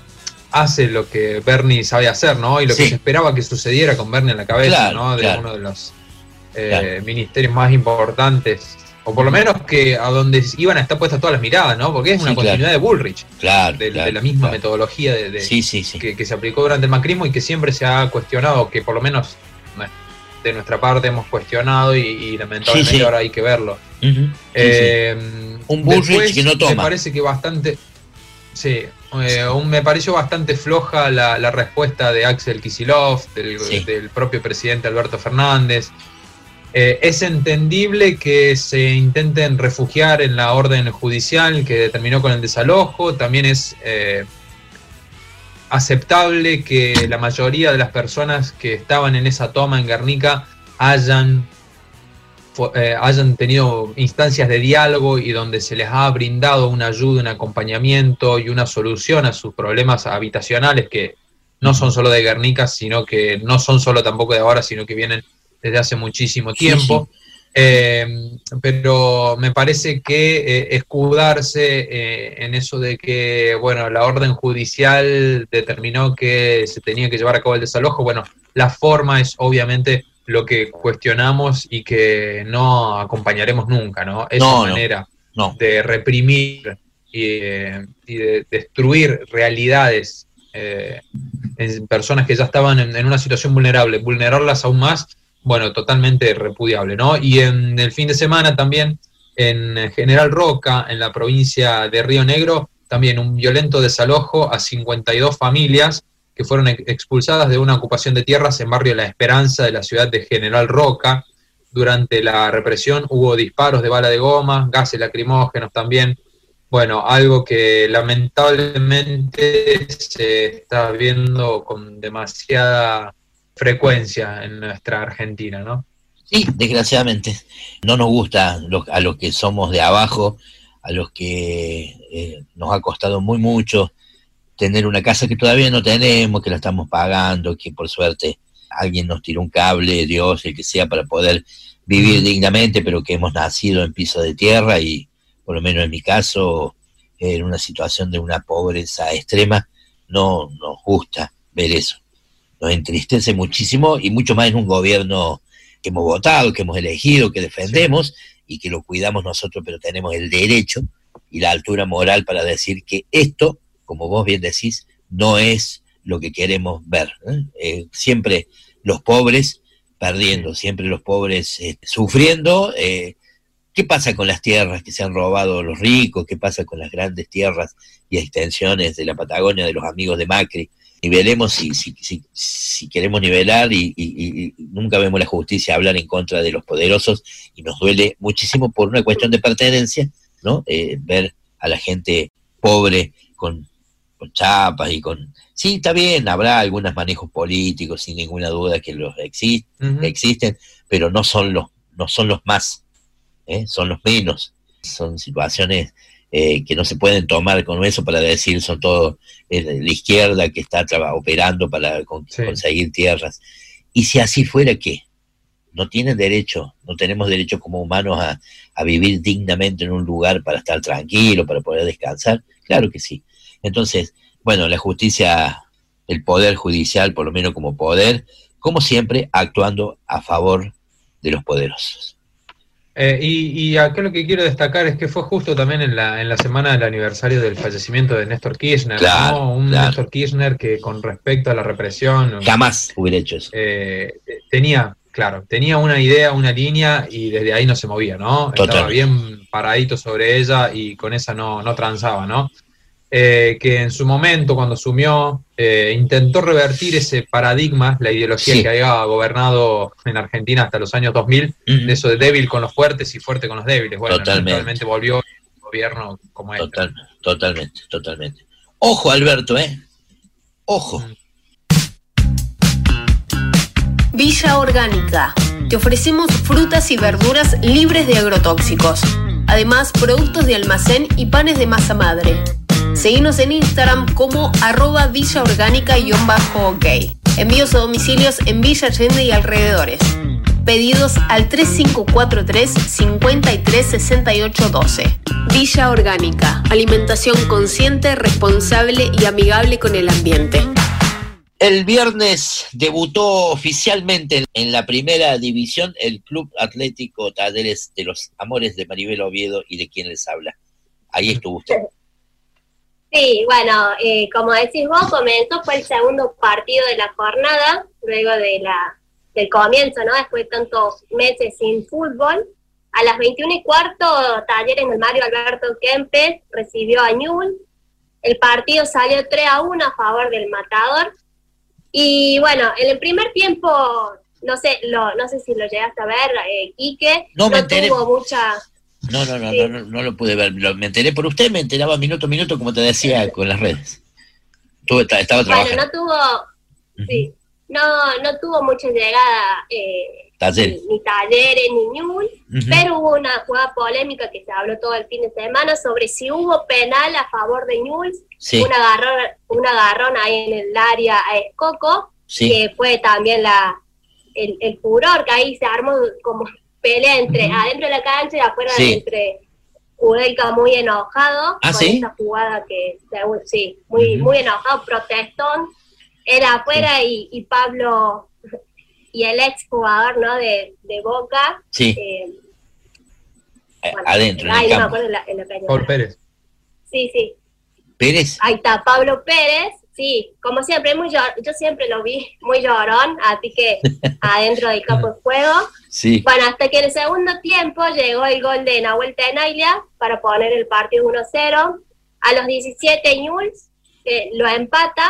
hace lo que Berni sabe hacer, ¿no? Y lo sí. que se esperaba que sucediera con Berni en la cabeza, claro, ¿no? De claro. uno de los eh, claro. ministerios más importantes, o por lo menos que a donde iban a estar puestas todas las miradas, ¿no? Porque es una sí, continuidad claro. de Bullrich, claro, de, claro, de la misma claro. metodología de, de sí, sí, sí. Que, que se aplicó durante el macrismo y que siempre se ha cuestionado, que por lo menos de nuestra parte hemos cuestionado y, y lamentablemente sí, sí. ahora hay que verlo. Uh-huh. Eh, sí, sí. Un Bullrich que no toma. Me parece que bastante, sí, eh, un, me pareció bastante floja la, la respuesta de Axel Kicillof, del, sí. del propio presidente Alberto Fernández. Eh, es entendible que se intenten refugiar en la orden judicial que determinó con el desalojo. También es eh, aceptable que la mayoría de las personas que estaban en esa toma en Guernica hayan, eh, hayan tenido instancias de diálogo y donde se les ha brindado una ayuda, un acompañamiento y una solución a sus problemas habitacionales, que no son solo de Guernica, sino que no son solo tampoco de ahora, sino que vienen desde hace muchísimo tiempo. Sí, sí. Eh, pero me parece que eh, escudarse eh, en eso de que, bueno, la orden judicial determinó que se tenía que llevar a cabo el desalojo, bueno, la forma es obviamente lo que cuestionamos y que no acompañaremos nunca, ¿no? Esa no, manera no, no. de reprimir y, eh, y de destruir realidades eh, en personas que ya estaban en, en una situación vulnerable, vulnerarlas aún más. Bueno, totalmente repudiable, ¿no? Y en el fin de semana también, en General Roca, en la provincia de Río Negro, también un violento desalojo a cincuenta y dos familias que fueron expulsadas de una ocupación de tierras en barrio La Esperanza de la ciudad de General Roca. Durante la represión hubo disparos de bala de goma, gases lacrimógenos también. Bueno, algo que lamentablemente se está viendo con demasiada frecuencia en nuestra Argentina, ¿no? Sí, desgraciadamente. No nos gusta lo, a los que somos de abajo, a los que eh, nos ha costado muy mucho tener una casa que todavía no tenemos, que la estamos pagando, que por suerte alguien nos tiró un cable, Dios, el que sea, para poder vivir mm. dignamente, pero que hemos nacido en piso de tierra y, por lo menos en mi caso, en una situación de una pobreza extrema. No nos gusta ver eso. Nos entristece muchísimo, y mucho más en un gobierno que hemos votado, que hemos elegido, que defendemos, sí, y que lo cuidamos nosotros, pero tenemos el derecho y la altura moral para decir que esto, como vos bien decís, no es lo que queremos ver, ¿eh? Eh, siempre los pobres perdiendo, siempre los pobres eh, sufriendo. Eh, ¿Qué pasa con las tierras que se han robado los ricos? ¿Qué pasa con las grandes tierras y extensiones de la Patagonia de los amigos de Macri? Nivelemos si, si, si, si queremos nivelar, y, y, y nunca vemos la justicia hablar en contra de los poderosos, y nos duele muchísimo por una cuestión de pertenencia, ¿no? Eh, ver a la gente pobre con, con chapas y con... Sí, está bien, habrá algunos manejos políticos, sin ninguna duda que los exist, uh-huh. existen, pero no son los, no son los más, ¿eh? Son los menos. Son situaciones Eh, que no se pueden tomar con eso para decir son todo eh, la izquierda que está traba, operando para con, sí. conseguir tierras. Y si así fuera, ¿qué? ¿No tienen derecho, no tenemos derecho como humanos a, a vivir dignamente en un lugar para estar tranquilo, para poder descansar? Claro que sí. Entonces, bueno, la justicia, el poder judicial, por lo menos como poder, como siempre, actuando a favor de los poderosos. Eh, y, y acá lo que quiero destacar es que fue justo también en la, en la semana del aniversario del fallecimiento de Néstor Kirchner, claro, ¿no? Un claro. Néstor Kirchner que con respecto a la represión... Jamás hubiera hecho eso. Eh, tenía, claro, tenía una idea, una línea, y desde ahí no se movía, ¿no? Total. Estaba bien paradito sobre ella y con esa no, no transaba, ¿no? Eh, que en su momento, cuando asumió, eh, intentó revertir ese paradigma, la ideología sí. que había gobernado en Argentina hasta los años dos mil, uh-huh. de eso de débil con los fuertes y fuerte con los débiles. Bueno, totalmente volvió el gobierno como este. Total, totalmente, totalmente. Ojo, Alberto, ¿eh? Ojo. Uh-huh. Villa Orgánica. Te ofrecemos frutas y verduras libres de agrotóxicos. Además, productos de almacén y panes de masa madre. Seguinos en Instagram como arroba villaorgánica-ok. Envíos a domicilios en Villa Allende y alrededores. Pedidos al tres cinco cuatro tres, cinco tres seis ocho uno dos. Villa Orgánica. Alimentación consciente, responsable y amigable con el ambiente. El viernes debutó oficialmente en la primera división el Club Atlético Talleres de los Amores de Maribel Oviedo y de quien les habla. Ahí estuvo usted. Sí, bueno, eh, como decís vos, comenzó, fue el segundo partido de la jornada, luego de la del comienzo, ¿no? Después de tantos meses sin fútbol. A las veintiuna y cuarto, Talleres en el Mario Alberto Kempes recibió a Ñublense. El partido salió tres a uno a favor del Matador. Y bueno, en el primer tiempo, no sé lo, no sé si lo llegaste a ver, eh, Quique, no, me no enteré. tuvo mucha... No, no, no, sí. no, no, no lo pude ver. Lo, me enteré por usted, me enteraba minuto a minuto, como te decía, con las redes. Tuve, estaba trabajando. Bueno, no tuvo, uh-huh. sí, no, no tuvo mucha llegada, eh, Talleres. Ni, ni Talleres ni Newell's, uh-huh. Pero hubo una jugada polémica que se habló todo el fin de semana sobre si hubo penal a favor de Newell's, sí. un, agarrón, un agarrón ahí en el área a Escoco, sí. Que fue también la el, el furor, que ahí se armó como pelea entre uh-huh. adentro de la cancha y afuera, sí. entre Kudelka muy enojado ¿Ah, con sí? esa jugada que, sí, muy, uh-huh. muy enojado, protestón, era afuera sí. y, y Pablo... y el ex jugador, ¿no? de, de Boca. Sí. Eh, bueno, adentro, en ay, el no campo. me acuerdo en la, en la calle. Por Pérez. Sí, sí. ¿Pérez? Ahí está, Pablo Pérez. Sí, como siempre, muy llor- yo siempre lo vi muy llorón, así que adentro del campo de juego. Sí. Bueno, hasta que en el segundo tiempo llegó el gol de Nahuel Tenaglia para poner el partido uno cero. A los diecisiete Newell's eh, lo empata.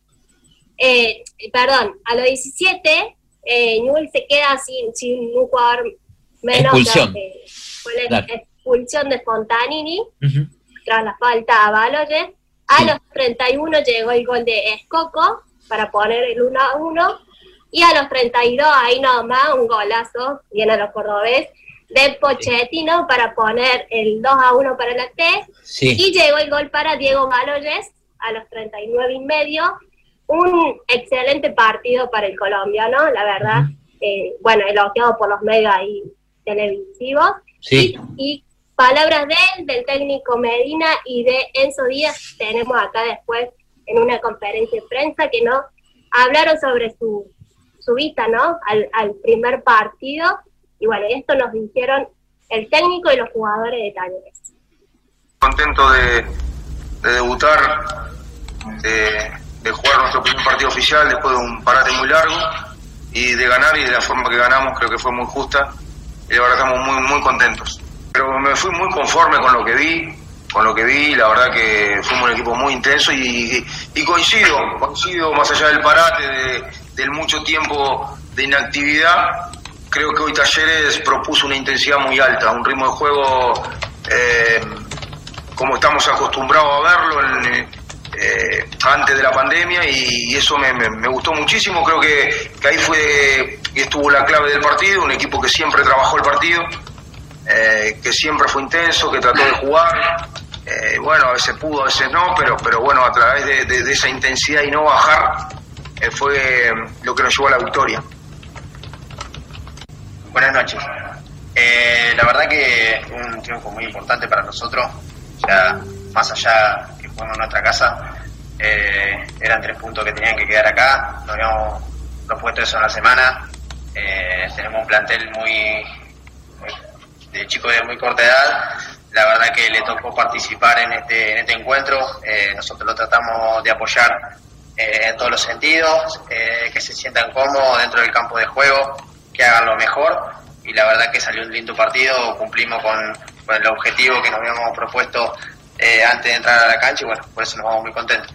Eh, perdón, a los diecisiete... Eh, Newell's se queda sin, sin un jugador menos. Expulsión. Que fue la Claro. expulsión de Fontanini Uh-huh. tras la falta a Baloyes. A Sí. los treinta y uno llegó el gol de Escoco para poner el uno a uno. Y a los treinta y dos, ahí nomás, un golazo, bien a los cordobés, de Pochettino para poner el dos a uno para la T. Sí. Y llegó el gol para Diego Baloyes a los treinta y nueve y medio. Un excelente partido para el colombiano, la verdad. Uh-huh. Eh, bueno, elogiado por los medios ahí televisivos. Sí. Y, y palabras de él, del técnico Medina y de Enzo Díaz, tenemos acá después en una conferencia de prensa que no hablaron sobre su, su vista, ¿no? Al, al primer partido. Y bueno, esto nos dijeron el técnico y los jugadores de Talleres. Contento de, de debutar, de... de jugar nuestro primer partido oficial después de un parate muy largo y de ganar, y de la forma que ganamos creo que fue muy justa y la verdad estamos muy muy contentos. Pero me fui muy conforme con lo que vi, con lo que vi, la verdad que fuimos un equipo muy intenso y, y, y coincido, coincido más allá del parate, de, del mucho tiempo de inactividad, creo que hoy Talleres propuso una intensidad muy alta, un ritmo de juego eh, como estamos acostumbrados a verlo en Eh, antes de la pandemia, y, y eso me, me, me gustó muchísimo. Creo que, que ahí fue y estuvo la clave del partido, un equipo que siempre trabajó el partido, eh, que siempre fue intenso, que trató de jugar, eh, bueno, a veces pudo, a veces no, pero, pero bueno, a través de, de, de esa intensidad y no bajar, eh, fue lo que nos llevó a la victoria. Buenas noches. Eh, la verdad que fue un triunfo muy importante para nosotros, ya más allá que jugamos en nuestra casa, eh, eran tres puntos que tenían que quedar acá, nos habíamos propuesto eso en la semana, eh, tenemos un plantel muy, muy de chicos de muy corta edad, la verdad que le tocó participar en este, en este encuentro, eh, nosotros lo tratamos de apoyar eh, en todos los sentidos, eh, que se sientan cómodos dentro del campo de juego, que hagan lo mejor, y la verdad que salió un lindo partido, cumplimos con, con el objetivo que nos habíamos propuesto Eh, antes de entrar a la cancha, y bueno, por eso nos vamos muy contentos.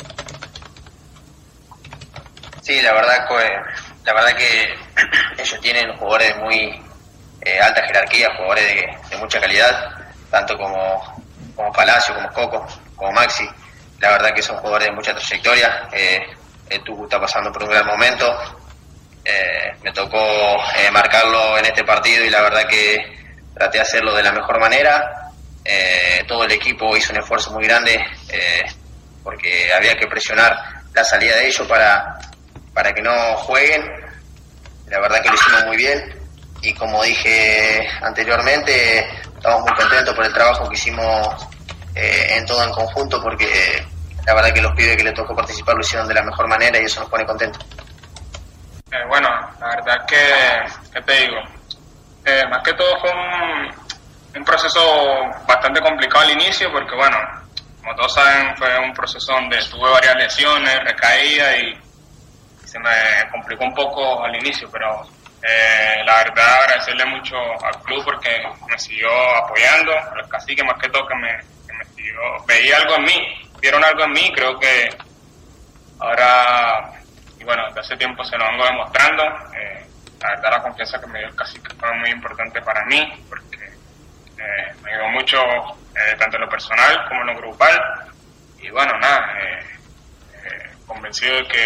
Sí, la verdad que, la verdad que ellos tienen jugadores de muy eh, alta jerarquía, jugadores de, de mucha calidad, tanto como, como Palacio, como Coco, como Maxi. La verdad que son jugadores de mucha trayectoria. Eh, el Tucu está pasando por un gran momento. Eh, me tocó eh, marcarlo en este partido y la verdad que traté de hacerlo de la mejor manera. Eh, todo el equipo hizo un esfuerzo muy grande eh, porque había que presionar la salida de ellos para, para que no jueguen. La verdad que lo hicimos muy bien y como dije anteriormente, estamos muy contentos por el trabajo que hicimos eh, en todo en conjunto, porque la verdad que los pibes que les tocó participar lo hicieron de la mejor manera y eso nos pone contentos. Eh, bueno, la verdad que, ¿qué te digo? Eh, más que todo fue un un proceso bastante complicado al inicio porque, bueno, como todos saben, fue un proceso donde tuve varias lesiones, recaídas y se me complicó un poco al inicio, pero eh, la verdad agradecerle mucho al club porque me siguió apoyando, a los caciques más que todo que me, que me siguió, veía algo en mí, vieron algo en mí, creo que ahora, y bueno, desde hace tiempo se lo vengo demostrando, eh, la verdad la confianza que me dio el cacique fue muy importante para mí, porque Eh, me ayudó mucho eh, tanto en lo personal como en lo grupal y bueno, nada, eh, eh, convencido de que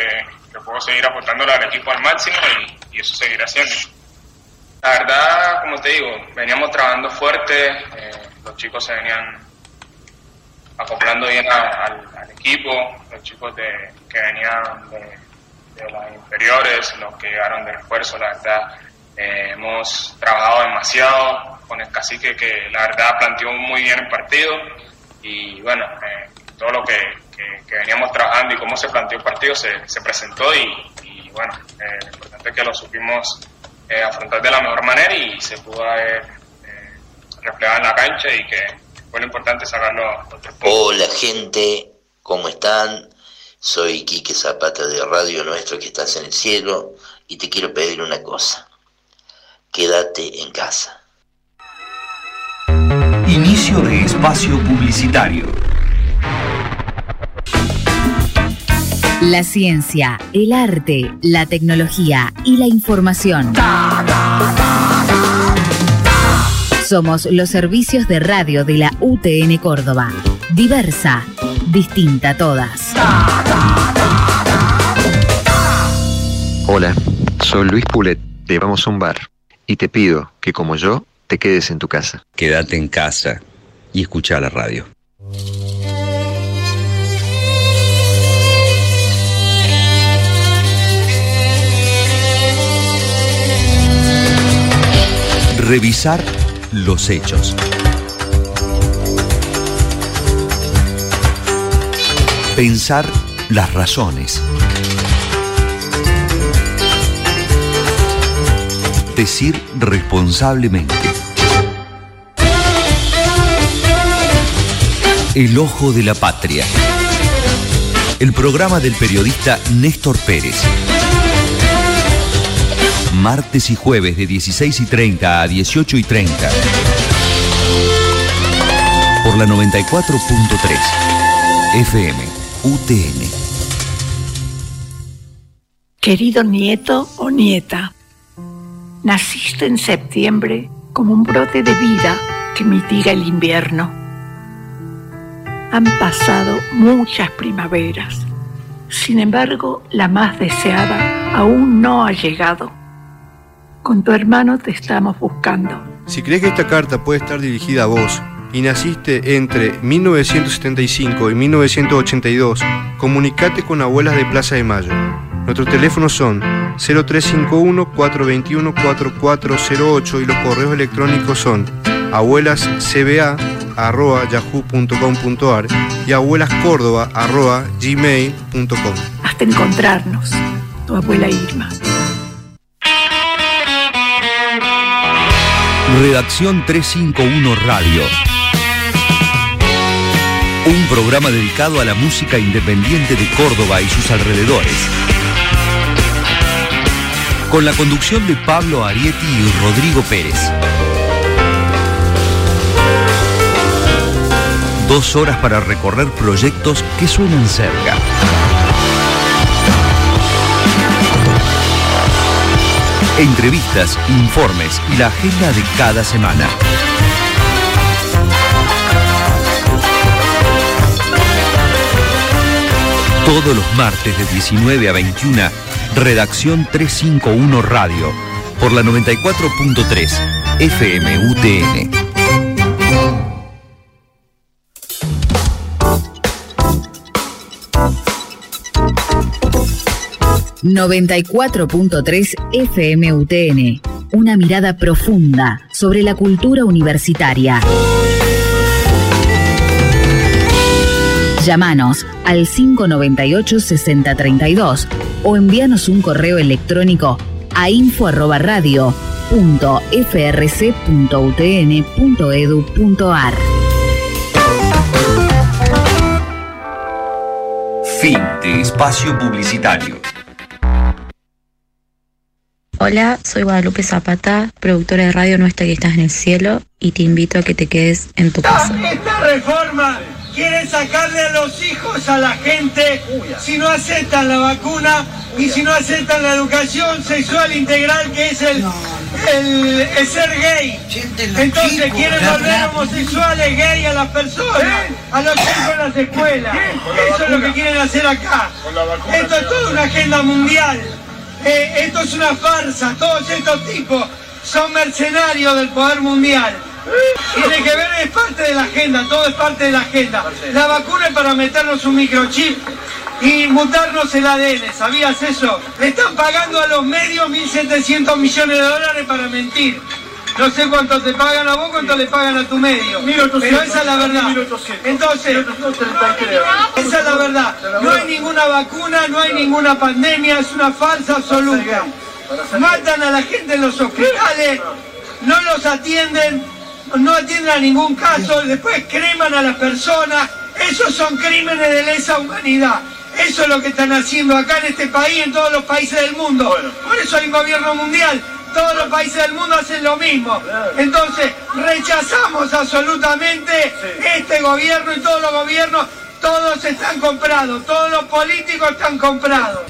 que puedo seguir aportándole al equipo al máximo y, y eso seguirá haciendo. La verdad, como te digo, veníamos trabajando fuerte, eh, los chicos se venían acoplando bien a, al, al equipo, los chicos de, que venían de, de las inferiores, los que llegaron de refuerzo, la verdad, eh, hemos trabajado demasiado con el cacique que la verdad planteó muy bien el partido y bueno, eh, todo lo que, que, que veníamos trabajando y cómo se planteó el partido se, se presentó y, y bueno, eh, lo importante es que lo supimos eh, afrontar de la mejor manera y se pudo haber eh, reflejado en la cancha y que fue lo importante sacarlo. Hola gente, ¿cómo están? Soy Quique Zapata de Radio Nuestra que estás en el cielo y te quiero pedir una cosa. Quédate en casa. Inicio de espacio publicitario. La ciencia, el arte, la tecnología y la información. Somos los servicios de radio de la U T N Córdoba. Diversa, distinta a todas. Hola, soy Luis Pulet. Te vamos a un bar y te pido que, como yo, te quedes en tu casa. Quédate en casa y escucha la radio. Revisar los hechos. Pensar las razones. Decir responsablemente. El ojo de la patria. El programa del periodista Néstor Pérez. Martes y jueves de dieciséis y treinta a dieciocho y treinta. Por la noventa y cuatro punto tres. F M U T N. Querido nieto o nieta, naciste en septiembre como un brote de vida que mitiga el invierno. Han pasado muchas primaveras. Sin embargo, la más deseada aún no ha llegado. Con tu hermano te estamos buscando. Si crees que esta carta puede estar dirigida a vos y naciste entre mil novecientos setenta y cinco y mil novecientos ochenta y dos, comunicate con Abuelas de Plaza de Mayo. Nuestros teléfonos son cero tres cinco uno, cuatro dos uno, cuatro cuatro cero ocho y los correos electrónicos son abuelascba arroba yahoo punto com punto ar y abuelascórdoba arroba gmail punto com. Hasta encontrarnos, tu abuela Irma. Redacción trescientos cincuenta y uno Radio. Un programa dedicado a la música independiente de Córdoba y sus alrededores. Con la conducción de Pablo Arietti y Rodrigo Pérez. Dos horas para recorrer proyectos que suenan cerca. Entrevistas, informes y la agenda de cada semana. Todos los martes de diecinueve a veintiuna, Redacción trescientos cincuenta y uno Radio, por la noventa y cuatro punto tres, F M U T N. noventa y cuatro punto tres F M U T N. Una mirada profunda sobre la cultura universitaria. Llámanos al cinco nueve ocho, seis cero tres dos o envíanos un correo electrónico a info arroba radio punto f r c punto u t n punto e d u punto a r. Fin de espacio publicitario. Hola, soy Guadalupe Zapata, productora de Radio Nuestra que estás en el cielo y te invito a que te quedes en tu casa. Esta reforma quiere sacarle a los hijos a la gente si no aceptan la vacuna y si no aceptan la educación sexual integral que es el el, el ser gay. Entonces quieren volver homosexuales, gay a las personas, a los chicos en las escuelas. Eso es lo que quieren hacer acá. Esto es toda una agenda mundial. Eh, esto es una farsa. Todos estos tipos son mercenarios del poder mundial. Tiene que ver, es parte de la agenda, todo es parte de la agenda. La vacuna es para meternos un microchip y mutarnos el A D N, ¿sabías eso? Le están pagando a los medios mil setecientos millones de dólares para mentir. No sé cuánto te pagan a vos, cuánto le pagan a tu medio. Pero esa es la verdad. Entonces, esa es la verdad. No hay ninguna vacuna, no hay ninguna pandemia, es una farsa absoluta. Matan a la gente en los hospitales, no los atienden, no atienden a ningún caso, después creman a las personas. Esos son crímenes de lesa humanidad. Eso es lo que están haciendo acá en este país, en todos los países del mundo. Por eso hay un gobierno mundial. Todos los países del mundo hacen lo mismo. Entonces, rechazamos absolutamente este gobierno y todos los gobiernos. Todos están comprados. Todos los políticos están comprados.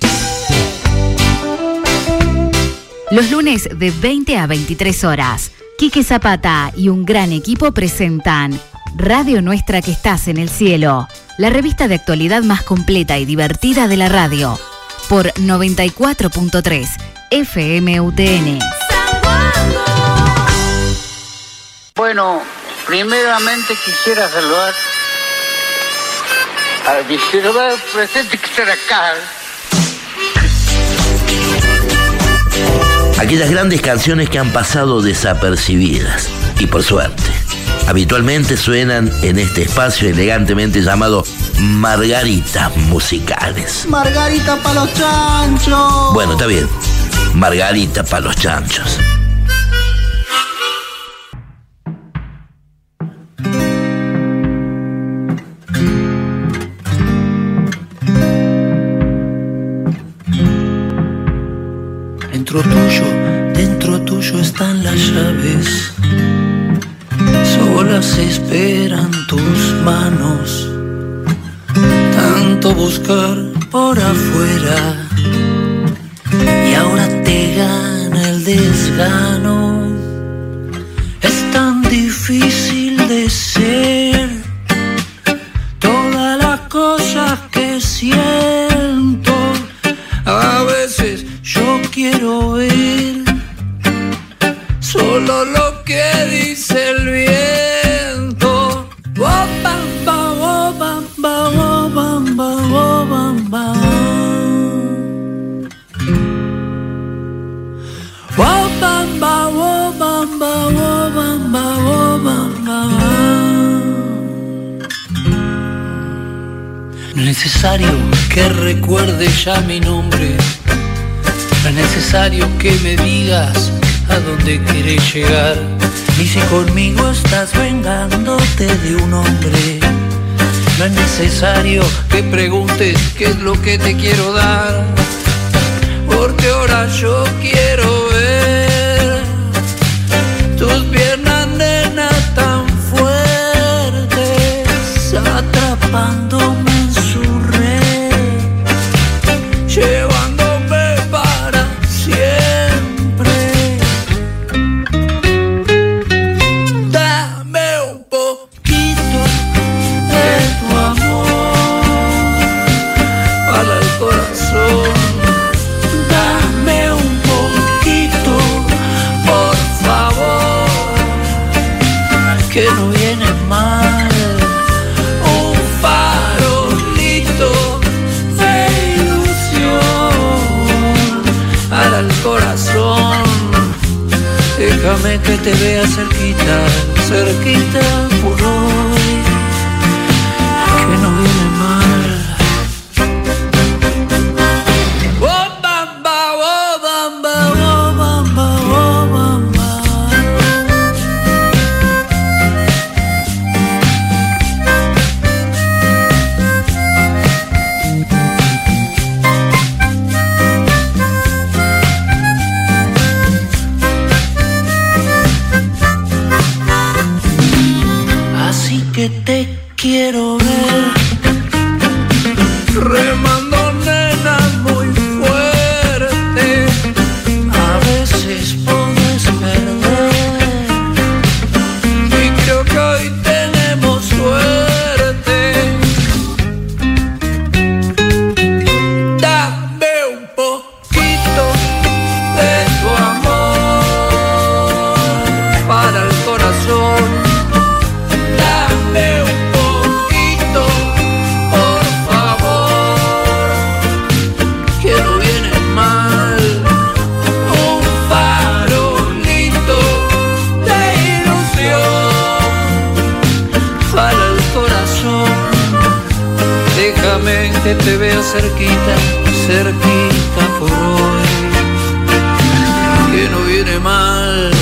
Los lunes de veinte a veintitrés horas, Quique Zapata y un gran equipo presentan Radio Nuestra que estás en el cielo, la revista de actualidad más completa y divertida de la radio, por noventa y cuatro punto tres F M U T N. Bueno, primeramente quisiera saludar al distribuidor presente que está acá. Aquellas grandes canciones que han pasado desapercibidas, y por suerte, habitualmente suenan en este espacio elegantemente llamado Margaritas Musicales. Margarita pa' los chanchos. Bueno, está bien. Margarita pa' los chanchos. Dentro tuyo, dentro tuyo están las llaves. Solas esperan tus manos. Tanto buscar por afuera y ahora te gana el desgano. Es tan difícil de ser todas las cosas que siento. A veces yo quiero oír solo lo que dice el viento. Oh, bam, bam, oh, bam, bam, oh, bam, bam, oh, bam, bam. Oh, bam, bam, oh, bam, bam, oh, bam, bam, oh, bam, bam. No es necesario que recuerde ya mi nombre. No es necesario que me digas a dónde quieres llegar. Ni si conmigo estás vengándote de un hombre. No es necesario que preguntes qué es lo que te quiero dar, porque ahora yo quiero ver tus piernas, nena, tan fuertes, atrapándome en su red, llevándome para siempre. Dame un poquito de tu amor para el corazón. Dame un poquito, por favor, que no viene mal. Un farolito de ilusión para el corazón. Déjame que te vea cerquita, cerquita por hoy, que no viene mal. Oh, bamba, oh, bamba, oh, bamba, oh, bamba. Así que te quiero ver cerquita, cerquita por hoy, que no viene mal.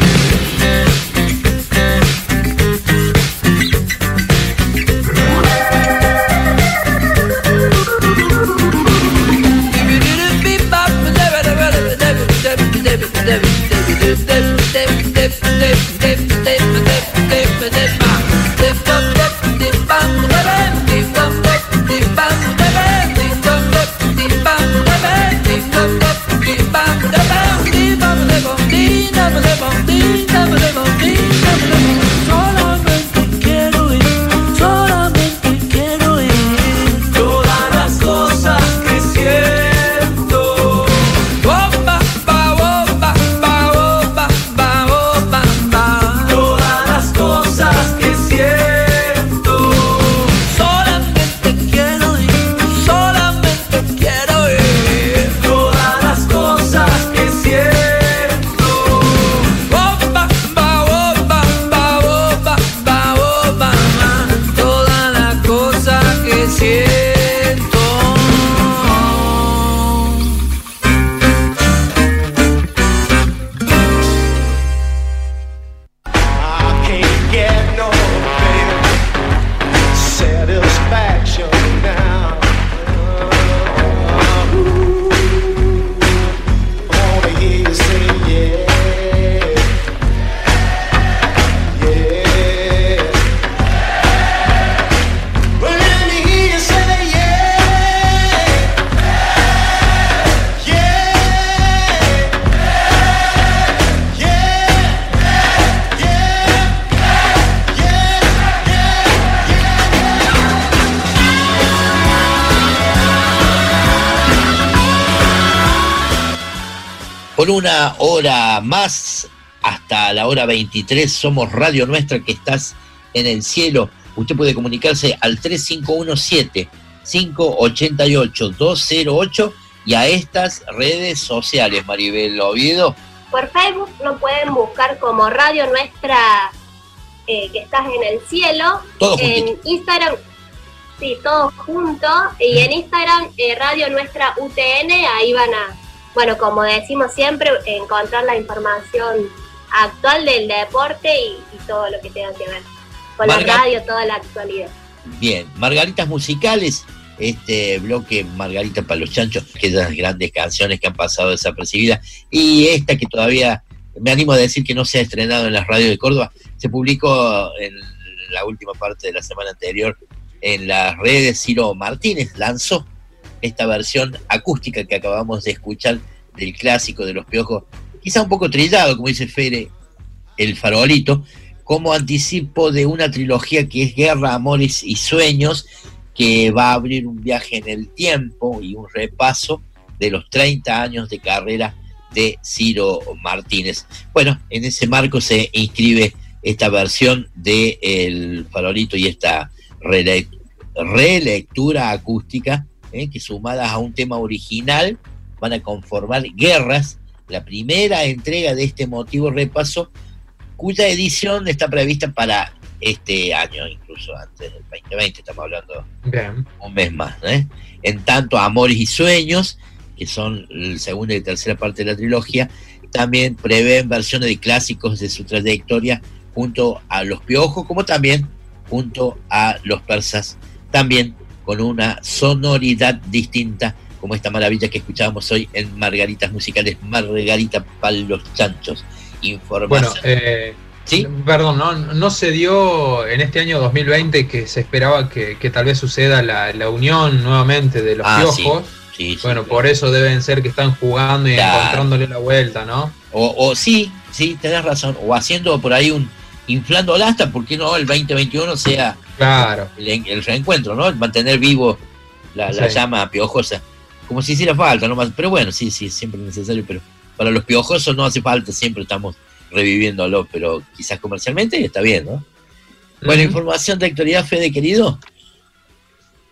Por una hora más, hasta la hora veintitrés, somos Radio Nuestra, que estás en el cielo. Usted puede comunicarse al tres cinco uno siete, cinco ocho ocho, dos cero ocho y a estas redes sociales, Maribel Oviedo. Por Facebook lo pueden buscar como Radio Nuestra, eh, que estás en el cielo. Todo en juntito. Instagram, sí, todo junto. Y en Instagram, eh, Radio Nuestra U T N, ahí van a... Bueno, como decimos siempre, encontrar la información actual del deporte y, y todo lo que tenga que ver con Marga- la radio, toda la actualidad. Bien, Margaritas Musicales, este bloque Margarita para los Chanchos, aquellas grandes canciones que han pasado desapercibidas, y esta que todavía, me animo a decir que no se ha estrenado en las radios de Córdoba, se publicó en la última parte de la semana anterior en las redes. Ciro Martínez lanzó esta versión acústica que acabamos de escuchar del clásico de Los Piojos, quizá un poco trillado, como dice Fere, El Farolito, como anticipo de una trilogía que es Guerra, Amores y Sueños, que va a abrir un viaje en el tiempo y un repaso de los treinta años de carrera de Ciro Martínez. Bueno, en ese marco se inscribe esta versión de El Farolito y esta rele- relectura acústica, ¿eh? que sumadas a un tema original van a conformar Guerras, la primera entrega de este emotivo repaso, cuya edición está prevista para este año, incluso antes del veinte veinte, estamos hablando Bien. un mes más, ¿eh? En tanto, Amores y Sueños, que son la segunda y tercera parte de la trilogía, también prevén versiones de clásicos de su trayectoria junto a Los Piojos, como también junto a Los Persas, también con una sonoridad distinta, como esta maravilla que escuchábamos hoy en Margaritas Musicales, Margarita para los Chanchos. Información. Bueno, eh, ¿sí? Perdón, ¿no? no se dio en este año dos mil veinte que se esperaba que, que tal vez suceda la, la unión nuevamente de Los Ah, Piojos. Sí, sí, bueno, sí, por eso deben ser que están jugando y Claro. encontrándole la vuelta, ¿no? O, o sí, sí, tenés razón, o haciendo por ahí un, inflándola hasta, ¿por qué no el veinte veintiuno sea Claro. el, el reencuentro, ¿no? El mantener vivo la, la Sí. llama piojosa, como si hiciera falta, ¿no? Pero bueno, sí, sí, siempre es necesario, pero para los piojosos no hace falta, siempre estamos reviviéndolo, pero quizás comercialmente está bien, ¿no? Bueno, Ujú. información de actualidad, Fede, querido.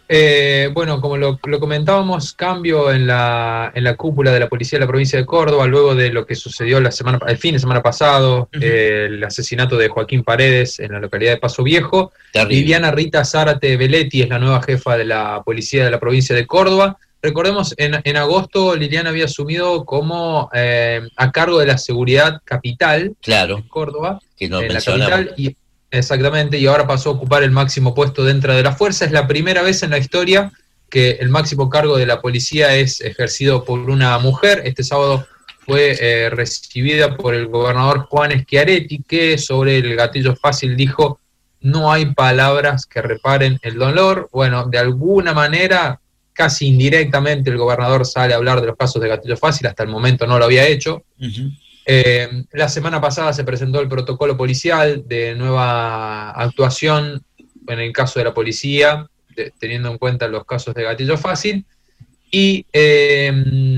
Eh, bueno, como lo, lo comentábamos, cambio en la, en la cúpula de la policía de la provincia de Córdoba, luego de lo que sucedió la semana, el fin de semana pasado, uh-huh. eh, el asesinato de Joaquín Paredes en la localidad de Paso Viejo. Terrible. Liliana Rita Zárate Belletti es la nueva jefa de la policía de la provincia de Córdoba. Recordemos, en, en agosto Liliana había asumido como eh, a cargo de la seguridad capital claro, de Córdoba, que no en la capital, y exactamente, y ahora pasó a ocupar el máximo puesto dentro de la fuerza. Es la primera vez en la historia que el máximo cargo de la policía es ejercido por una mujer. Este sábado fue eh, recibida por el gobernador Juan Schiaretti, que sobre el gatillo fácil dijo: no hay palabras que reparen el dolor. Bueno, de alguna manera, casi indirectamente, el gobernador sale a hablar de los casos de gatillo fácil, hasta el momento no lo había hecho. Uh-huh. Eh, la semana pasada se presentó el protocolo policial de nueva actuación en el caso de la policía, de, teniendo en cuenta los casos de gatillo fácil, y eh,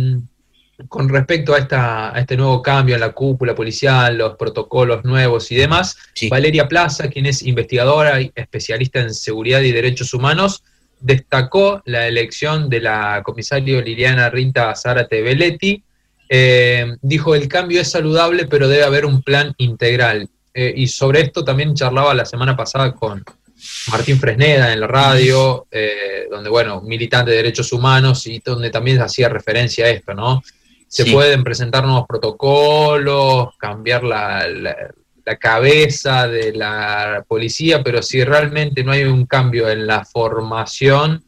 con respecto a, esta, a este nuevo cambio en la cúpula policial, los protocolos nuevos y demás, sí. Valeria Plaza, quien es investigadora y especialista en seguridad y derechos humanos, destacó la elección de la comisario Liliana Rita Zárate Belletti. Eh, dijo: el cambio es saludable, pero debe haber un plan integral. Eh, y sobre esto también charlaba la semana pasada con Martín Fresneda en la radio, eh, donde, bueno, militante de derechos humanos, y donde también hacía referencia a esto, ¿no? Se sí. pueden presentar nuevos protocolos, cambiar la, la, la cabeza de la policía, pero si realmente no hay un cambio en la formación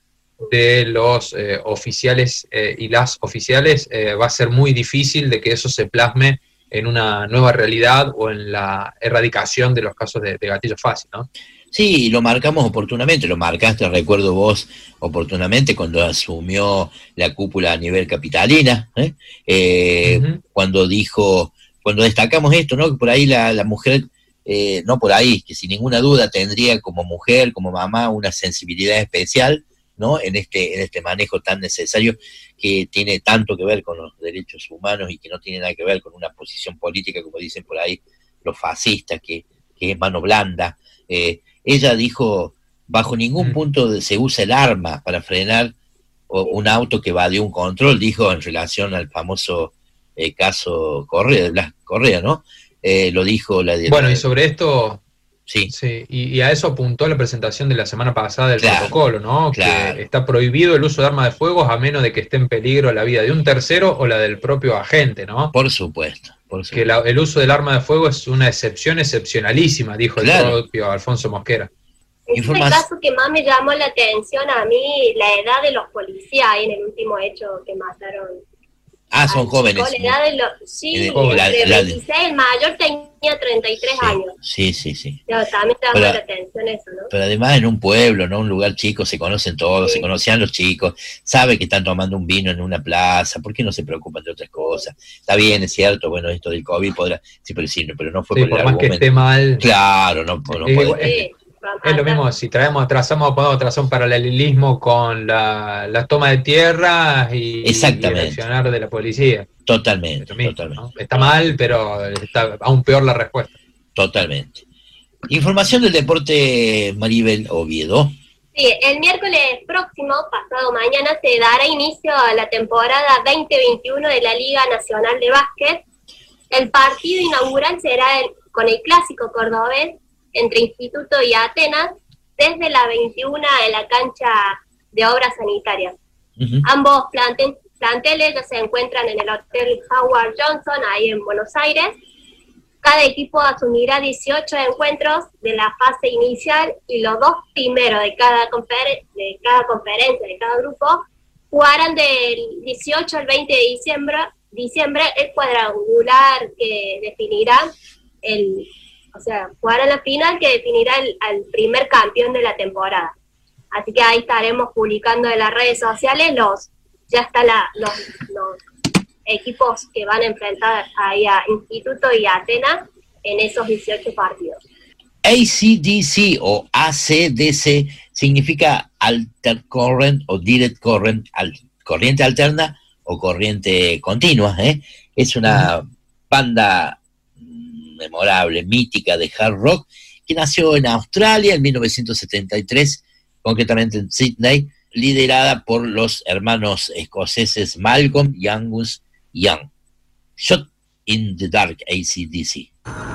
de los eh, oficiales eh, y las oficiales, eh, va a ser muy difícil de que eso se plasme en una nueva realidad o en la erradicación de los casos de, de gatillo fácil, ¿no? Sí, lo marcamos oportunamente, lo marcaste, recuerdo vos, oportunamente cuando asumió la cúpula a nivel capitalina, ¿eh? Eh, uh-huh. cuando dijo, cuando destacamos esto, ¿no? Que por ahí la, la mujer, eh, no por ahí, que sin ninguna duda tendría como mujer, como mamá, una sensibilidad especial, ¿no? En este, en este manejo tan necesario que tiene tanto que ver con los derechos humanos y que no tiene nada que ver con una posición política, como dicen por ahí los fascistas, que, que es mano blanda. Eh, ella dijo: bajo ningún punto se usa el arma para frenar un auto que evadió un control, dijo en relación al famoso eh, caso Correa, de Blas Correa, ¿no? Eh, lo dijo la... Bueno, y sobre esto... Sí. sí y, y a eso apuntó la presentación de la semana pasada del claro, protocolo, ¿no? Claro. Que está prohibido el uso de armas de fuego a menos de que esté en peligro la vida de un tercero o la del propio agente, ¿no? Por supuesto. Por supuesto. Que la, el uso del arma de fuego es una excepción excepcionalísima, dijo claro. el propio Alfonso Mosquera. Es el caso que más me llamó la atención a mí, la edad de los policías en el último hecho que mataron. Ah, son jóvenes. La edad de los, sí, de, entre la, veintiséis, la, el mayor tenía treinta y tres sí, años. Sí, sí, sí. Pero también te llama la atención eso, ¿no? Pero además en un pueblo, ¿no? Un lugar chico, se conocen todos, sí. se conocían los chicos, sabe que están tomando un vino en una plaza, ¿por qué no se preocupan de otras cosas? Está bien, es cierto, bueno, esto del COVID podrá, sí, pero sí, pero no fue sí, por, por el más argumento. que esté mal. Claro, no, no es, puede. Es, es lo mismo, si traemos, trazamos, podemos trazar un paralelismo con la, la toma de tierra y, y el accionar de la policía. Totalmente, mismo, totalmente. ¿no? Está mal, pero está aún peor la respuesta. Totalmente. Información del deporte, Maribel Oviedo. Sí, el miércoles próximo, pasado mañana, se dará inicio a la temporada veinte veintiuno de la Liga Nacional de Básquet. El partido inaugural será el, con el clásico cordobés entre Instituto y Atenas, desde la veintiuna en la cancha de Obras Sanitarias. Uh-huh. Ambos planten, planteles ya se encuentran en el Hotel Howard Johnson, ahí en Buenos Aires. Cada equipo asumirá dieciocho encuentros de la fase inicial y los dos primeros de cada, confer- de cada conferencia, de cada grupo, jugarán del dieciocho al veinte de diciembre, diciembre el cuadrangular que definirá el... O sea, jugarán la final que definirá el, al primer campeón de la temporada. Así que ahí estaremos publicando en las redes sociales los ya está la, los, los equipos que van a enfrentar ahí a Instituto y a Atenas en esos dieciocho partidos. A C D C o A C D C significa Alter Current o Direct Current, al, corriente alterna o corriente continua, ¿eh? Es una banda memorable, mítica de hard rock, que nació en Australia en mil novecientos setenta y tres concretamente en Sydney, liderada por los hermanos escoceses Malcolm y Angus Young. Shot in the Dark, A C D C.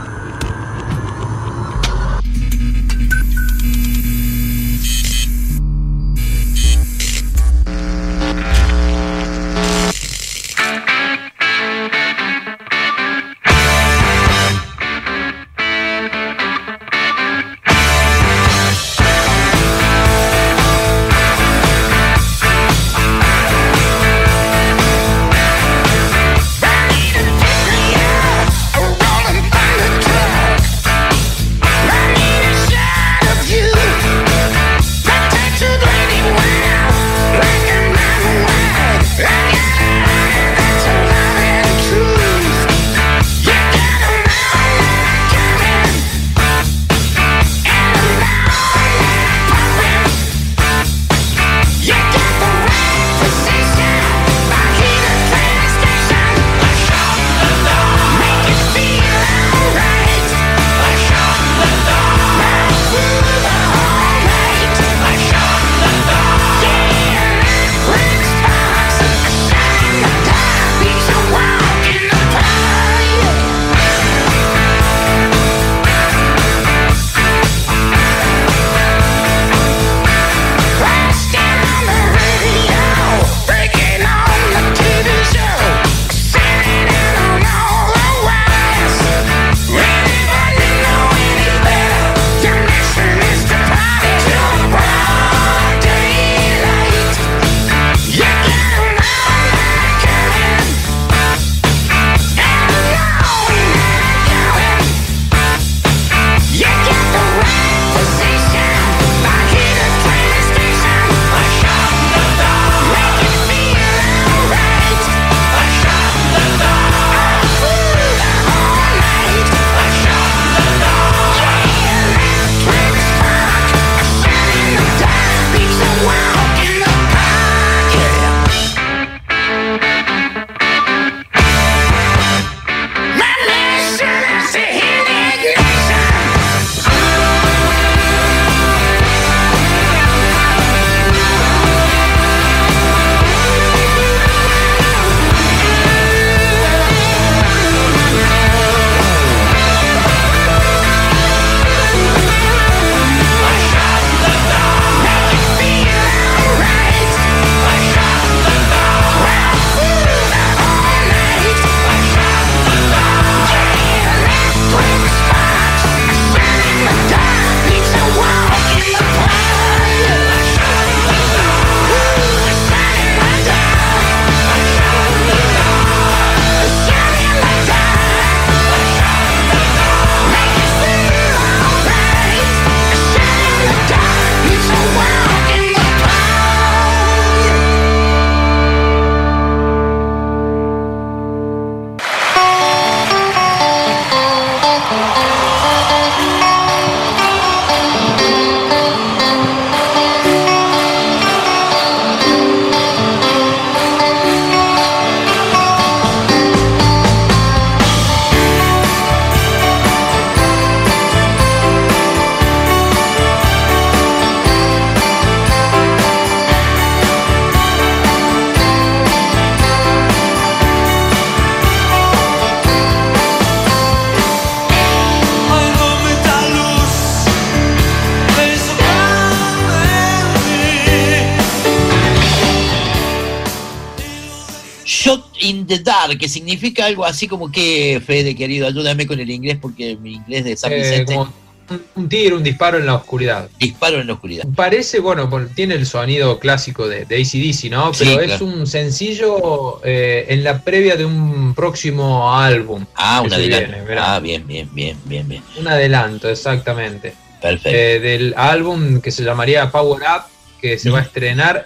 in the dark, que significa algo así como que, Fede, querido, ayúdame con el inglés porque mi inglés de San Vicente... Eh, como un tiro, un disparo en la oscuridad. Disparo en la oscuridad. Parece, bueno, tiene el sonido clásico de, de A C D C, ¿no? Pero sí, es claro. un sencillo eh, en la previa de un próximo álbum. Ah, un adelanto. Viene, ah, bien, bien, bien, bien, bien. Un adelanto, exactamente. Perfecto. Eh, del álbum que se llamaría Power Up, que se mm. va a estrenar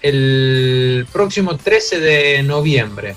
el próximo trece de noviembre.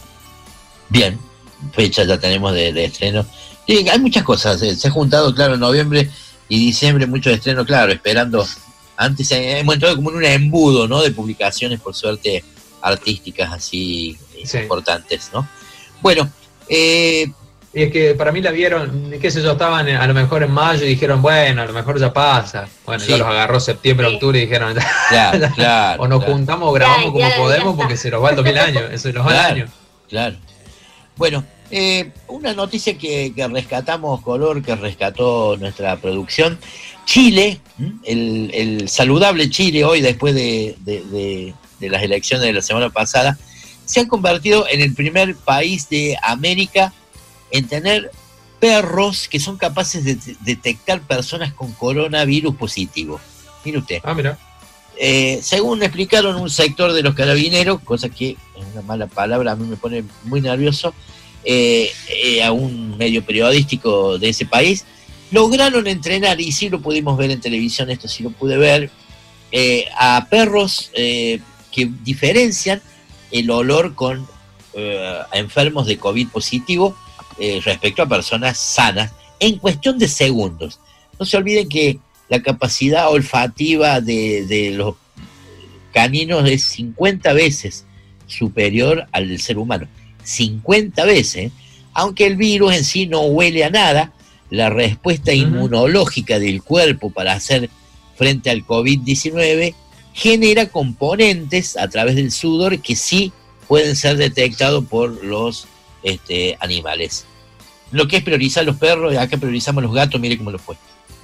Bien, fecha ya tenemos de, de estreno. Sí, hay muchas cosas, se, se ha juntado, claro, en noviembre y diciembre, muchos estrenos, claro, esperando. Antes hemos entrado como en un embudo, ¿no? De publicaciones, por suerte, artísticas así sí. importantes, ¿no? Bueno, eh, Y es que para mí la vieron, qué sé yo, estaban a lo mejor en mayo y dijeron, bueno, a lo mejor ya pasa. Bueno, sí. Ya los agarró septiembre, sí. octubre y dijeron, claro, ya, claro, o nos claro. juntamos, grabamos ya, como ya, podemos ya porque se nos va el dos mil años, se nos va claro, el año. Claro. Bueno, eh, una noticia que, que rescatamos, Color, que rescató nuestra producción. Chile, el, el saludable Chile hoy, después de, de, de, de las elecciones de la semana pasada, se ha convertido en el primer país de América en tener perros que son capaces de detectar personas con coronavirus positivo. Mire usted. Ah, mira. Eh, según explicaron un sector de los carabineros, cosa que es una mala palabra, a mí me pone muy nervioso, eh, eh, a un medio periodístico de ese país, lograron entrenar, y sí lo pudimos ver en televisión, esto sí lo pude ver, eh, a perros eh, que diferencian el olor con eh, a enfermos de COVID positivo eh, respecto a personas sanas en cuestión de segundos. No se olviden que la capacidad olfativa de, de los caninos es cincuenta veces superior al del ser humano. cincuenta veces. Aunque el virus en sí no huele a nada, la respuesta uh-huh. inmunológica del cuerpo para hacer frente al COVID diecinueve genera componentes a través del sudor que sí pueden ser detectados por los este, animales. Lo que es priorizar los perros, acá priorizamos los gatos, mire cómo lo fue.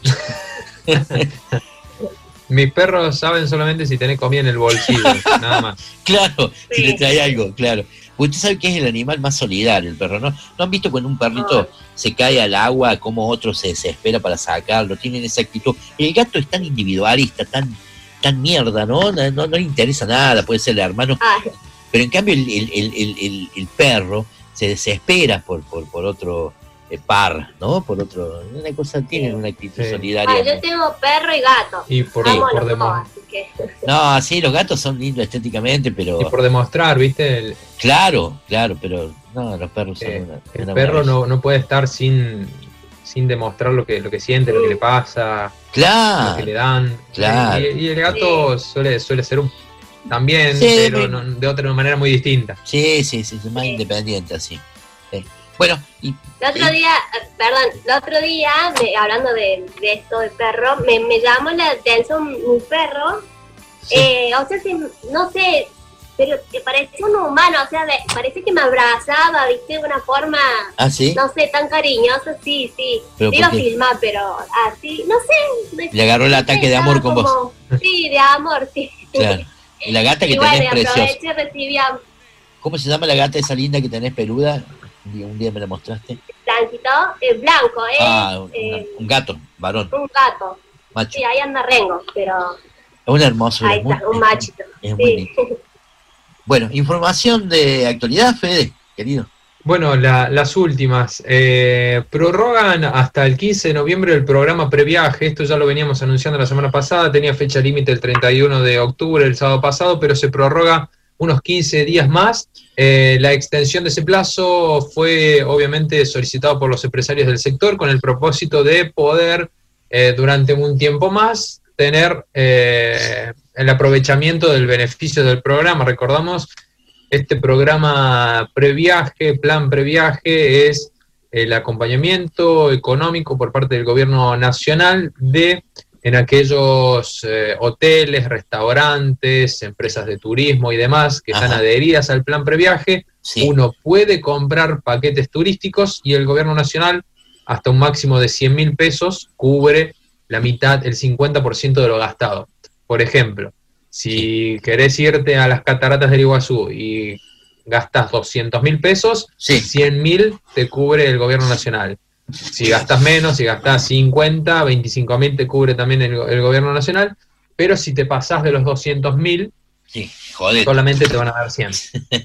Mis perros saben solamente si tenés comida en el bolsillo, nada más. Claro, sí. Si le trae algo, claro. Usted sabe que es el animal más solidario, el perro, ¿no? ¿No han visto cuando un perrito oh. se cae al agua, cómo otro se desespera para sacarlo? Tienen esa actitud. El gato es tan individualista, tan, tan mierda, ¿no? No, no, no le interesa nada, puede ser el hermano. Ay. Pero en cambio el, el, el, el, el perro se desespera por, por, por otro eh, par, ¿no? Por otro... Una cosa, tienen una actitud sí. solidaria. Ah, yo tengo perro y gato. Y por, sí, por demostrar. Que... No, sí, los gatos son lindos estéticamente, pero... Y por demostrar, ¿viste? El... Claro, claro, pero no, los perros son eh, una, El una perro no, no puede estar sin, sin demostrar lo que, lo que siente, lo que le pasa, claro, lo que le dan. Claro. Y, y el gato sí. suele, suele ser un también, sí, pero no, de otra manera muy distinta. Sí, sí, sí, es más sí. independiente así. Sí. Bueno, y, el otro y... día, perdón, el otro día, me, hablando de, de esto de perro, me, me llamó la atención un perro, sí. eh, o sea, si, no sé, pero que parecía un humano, o sea, de, parece que me abrazaba, viste, de una forma, ¿ah, sí? No sé, tan cariñosa, sí, sí. Te iba a filmar, pero así, no sé. Le agarró el ataque de amor con como, vos. Sí, de amor, sí. Claro. Y la gata que y tenés bueno, preciosa. Recibía... ¿Cómo se llama la gata esa linda que tenés peluda? Un día, un día me la mostraste. Blanquito, eh, blanco, ¿eh? Ah, un, eh, un gato, varón. Un gato. Macho. Sí, ahí anda Rengo, pero... Es un hermoso. Ahí está, muy, un machito. Es, es sí. Muy lindo. Bueno, información de actualidad, Fede, querido. Bueno, la, las últimas. Eh, prorrogan hasta el quince de noviembre el programa Previaje. Esto ya lo veníamos anunciando la semana pasada. Tenía fecha límite el treinta y uno de octubre, el sábado pasado, pero se prorroga unos quince días más. Eh, la extensión de ese plazo fue obviamente solicitado por los empresarios del sector con el propósito de poder eh, durante un tiempo más tener eh, el aprovechamiento del beneficio del programa. Recordamos, este programa Previaje, Plan Previaje, es el acompañamiento económico por parte del gobierno nacional de en aquellos eh, hoteles, restaurantes, empresas de turismo y demás que Ajá. están adheridas al Plan Previaje. Sí. Uno puede comprar paquetes turísticos y el gobierno nacional hasta un máximo de cien mil pesos cubre la mitad, el cincuenta por ciento de lo gastado. Por ejemplo, si sí. querés irte a las cataratas del Iguazú y gastas doscientos mil pesos, sí. cien mil te cubre el gobierno nacional. Si gastas menos, si gastas cincuenta, veinticinco mil te cubre también el, el gobierno nacional, pero si te pasás de los doscientos mil, sí, solamente te van a dar cien.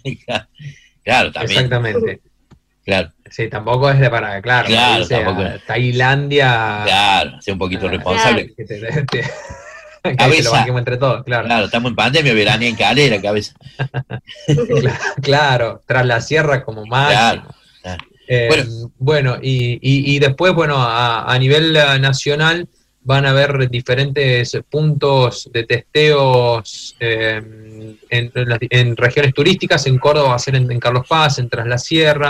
Claro, también. Exactamente. Claro. Sí, tampoco es de para, claro, claro dice, tampoco. Tailandia. Claro, sea un poquito responsable. Que te, te, te, que cabeza. lo banquemos entre todos, claro. Claro, estamos en pandemia, veranía en calera, cabeza. claro, claro, tras la sierra como máximo. Claro, claro. Eh, bueno, bueno y, y, y después, bueno, a, a nivel nacional van a haber diferentes puntos de testeos eh, en, en, las, en regiones turísticas. En Córdoba va a ser en, en Carlos Paz, en Tras la Sierra,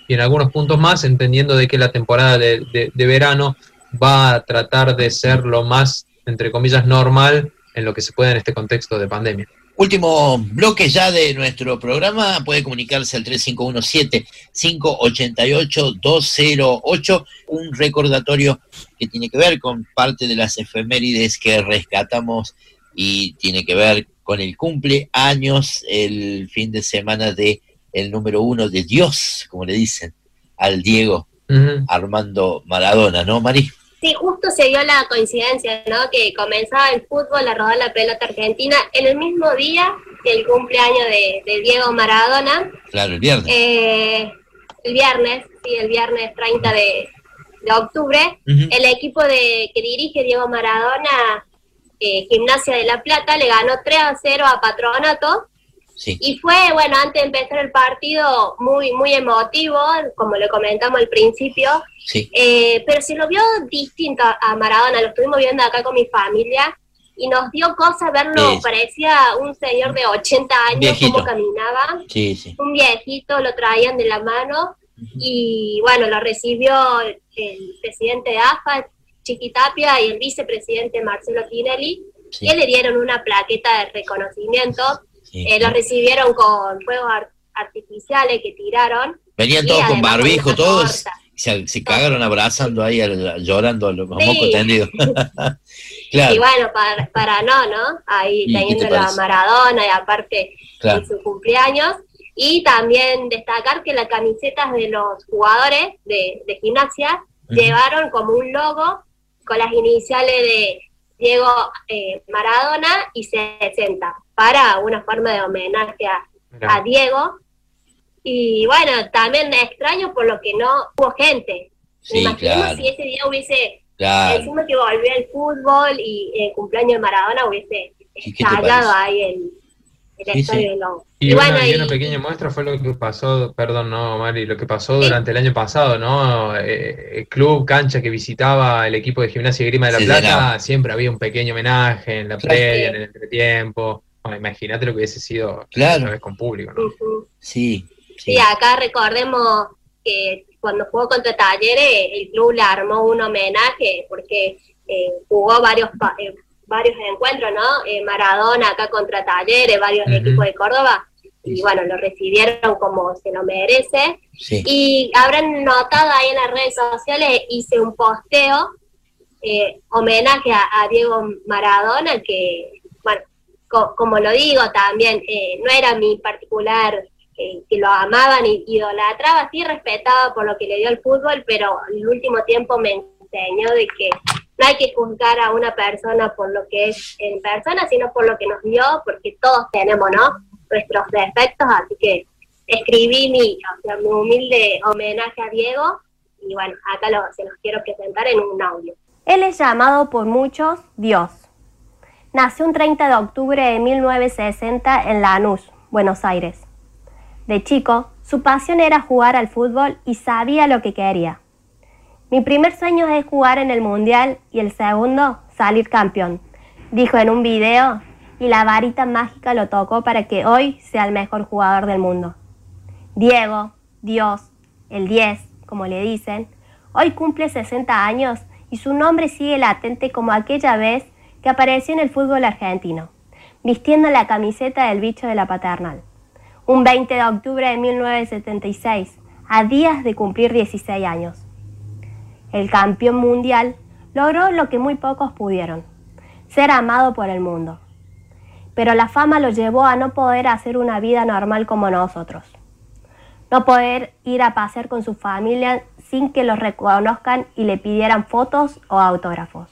y en algunos puntos más, entendiendo de que la temporada de, de, de verano va a tratar de ser lo más, entre comillas, normal en lo que se puede en este contexto de pandemia. Último bloque ya de nuestro programa, puede comunicarse al tres cinco uno siete, cinco ocho ocho, dos cero ocho, un recordatorio que tiene que ver con parte de las efemérides que rescatamos y tiene que ver con el cumpleaños el fin de semana de el número uno de Dios, como le dicen, al Diego uh-huh. Armando Maradona, ¿no, Mari? Sí, justo se dio la coincidencia, ¿no? Que comenzaba el fútbol a rodar la pelota argentina en el mismo día que el cumpleaños de, de Diego Maradona. Claro, el viernes. Eh, el viernes, sí, el viernes treinta de, de octubre. Uh-huh. El equipo de que dirige Diego Maradona, eh, Gimnasia de La Plata, le ganó tres a cero a Patronato. Sí. Y fue, bueno, antes de empezar el partido, muy muy emotivo, como le comentamos al principio, sí. eh, pero se lo vio distinto a Maradona, lo estuvimos viendo acá con mi familia, y nos dio cosa verlo, sí. parecía un señor de ochenta años, viejito. Cómo caminaba, sí, sí. un viejito, lo traían de la mano, uh-huh. y bueno, lo recibió el, el presidente de A F A, Chiqui Tapia, y el vicepresidente Marcelo Tinelli, sí. que le dieron una plaqueta de reconocimiento. Sí. Eh, lo recibieron con fuegos art- artificiales que tiraron. Venían todos con barbijo, todos se, se cagaron abrazando ahí, llorando a los sí. mocos tendidos. Claro. Y bueno, para, para no, ¿no? Ahí teniendo la Maradona y aparte claro. de su cumpleaños. Y también destacar que las camisetas de los jugadores de, de Gimnasia uh-huh. llevaron como un logo con las iniciales de Diego eh, Maradona y sesenta, para una forma de homenaje a, a Diego. Y bueno, también extraño por lo que no hubo gente. Sí, Imaginemos claro. si ese día hubiese, claro. encima que volvió el fútbol y el cumpleaños de Maradona, hubiese estallado ahí el, el sí, estadio sí. de Lobo. Y, y bueno, bueno, y y, una pequeña muestra fue lo que pasó, perdón, no, Mari, lo que pasó ¿sí? durante el año pasado, ¿no? Eh, el club, cancha que visitaba el equipo de Gimnasia y Grima de La sí, Plata, no. siempre había un pequeño homenaje en la claro. previa, en el entretiempo. Bueno, imagínate lo que hubiese sido claro. una vez con público, ¿no? Uh-huh. Sí, sí. Sí, acá recordemos que cuando jugó contra Talleres, el club le armó un homenaje porque eh, jugó varios eh, varios encuentros, ¿no? Eh, Maradona acá contra Talleres, varios uh-huh. equipos de Córdoba, y bueno, lo recibieron como se lo merece. Sí. Y habrán notado ahí en las redes sociales, hice un posteo, eh, homenaje a, a Diego Maradona, que, bueno, co- como lo digo también, eh, no era mi particular, eh, que lo amaban y idolatraba, sí respetaba por lo que le dio al fútbol, pero el último tiempo me enseñó de que no hay que juzgar a una persona por lo que es en persona, sino por lo que nos dio, porque todos tenemos, ¿no?, nuestros defectos, así que escribí mi, o sea, mi humilde homenaje a Diego, y bueno, acá lo, se los quiero presentar en un audio. Él es llamado por muchos Dios. Nació un treinta de octubre de mil novecientos sesenta en Lanús, Buenos Aires. De chico, su pasión era jugar al fútbol y sabía lo que quería. Mi primer sueño es jugar en el Mundial y el segundo, salir campeón, dijo en un video, y la varita mágica lo tocó para que hoy sea el mejor jugador del mundo. Diego, Dios, el diez, como le dicen, hoy cumple sesenta años y su nombre sigue latente como aquella vez que apareció en el fútbol argentino, vistiendo la camiseta del bicho de la Paternal. Un veinte de octubre de mil novecientos setenta y seis, a días de cumplir dieciséis años. El campeón mundial logró lo que muy pocos pudieron, ser amado por el mundo. Pero la fama lo llevó a no poder hacer una vida normal como nosotros. No poder ir a pasear con su familia sin que los reconozcan y le pidieran fotos o autógrafos.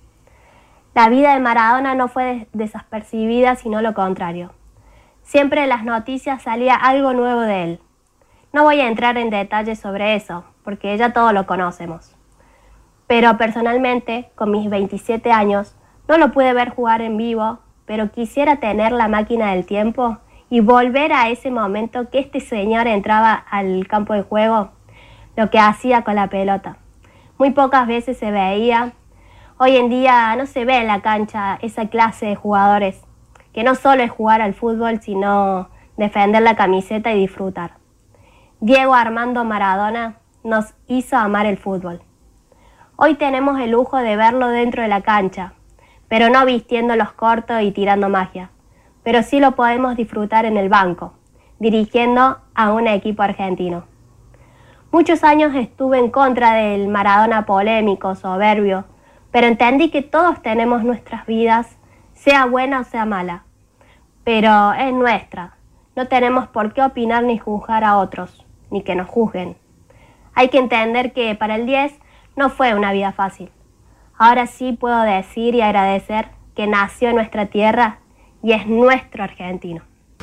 La vida de Maradona no fue desapercibida, sino lo contrario. Siempre en las noticias salía algo nuevo de él. No voy a entrar en detalles sobre eso, porque ya todos lo conocemos. Pero personalmente, con mis veintisiete años, no lo pude ver jugar en vivo, pero quisiera tener la máquina del tiempo y volver a ese momento que este señor entraba al campo de juego, lo que hacía con la pelota. Muy pocas veces se veía. Hoy en día no se ve en la cancha esa clase de jugadores, que no solo es jugar al fútbol, sino defender la camiseta y disfrutar. Diego Armando Maradona nos hizo amar el fútbol. Hoy tenemos el lujo de verlo dentro de la cancha, pero no vistiendo los cortos y tirando magia. Pero sí lo podemos disfrutar en el banco, dirigiendo a un equipo argentino. Muchos años estuve en contra del Maradona polémico, soberbio, pero entendí que todos tenemos nuestras vidas, sea buena o sea mala, pero es nuestra. No tenemos por qué opinar ni juzgar a otros, ni que nos juzguen. Hay que entender que para el diez no fue una vida fácil. Ahora sí puedo decir y agradecer que nació en nuestra tierra y es nuestro argentino.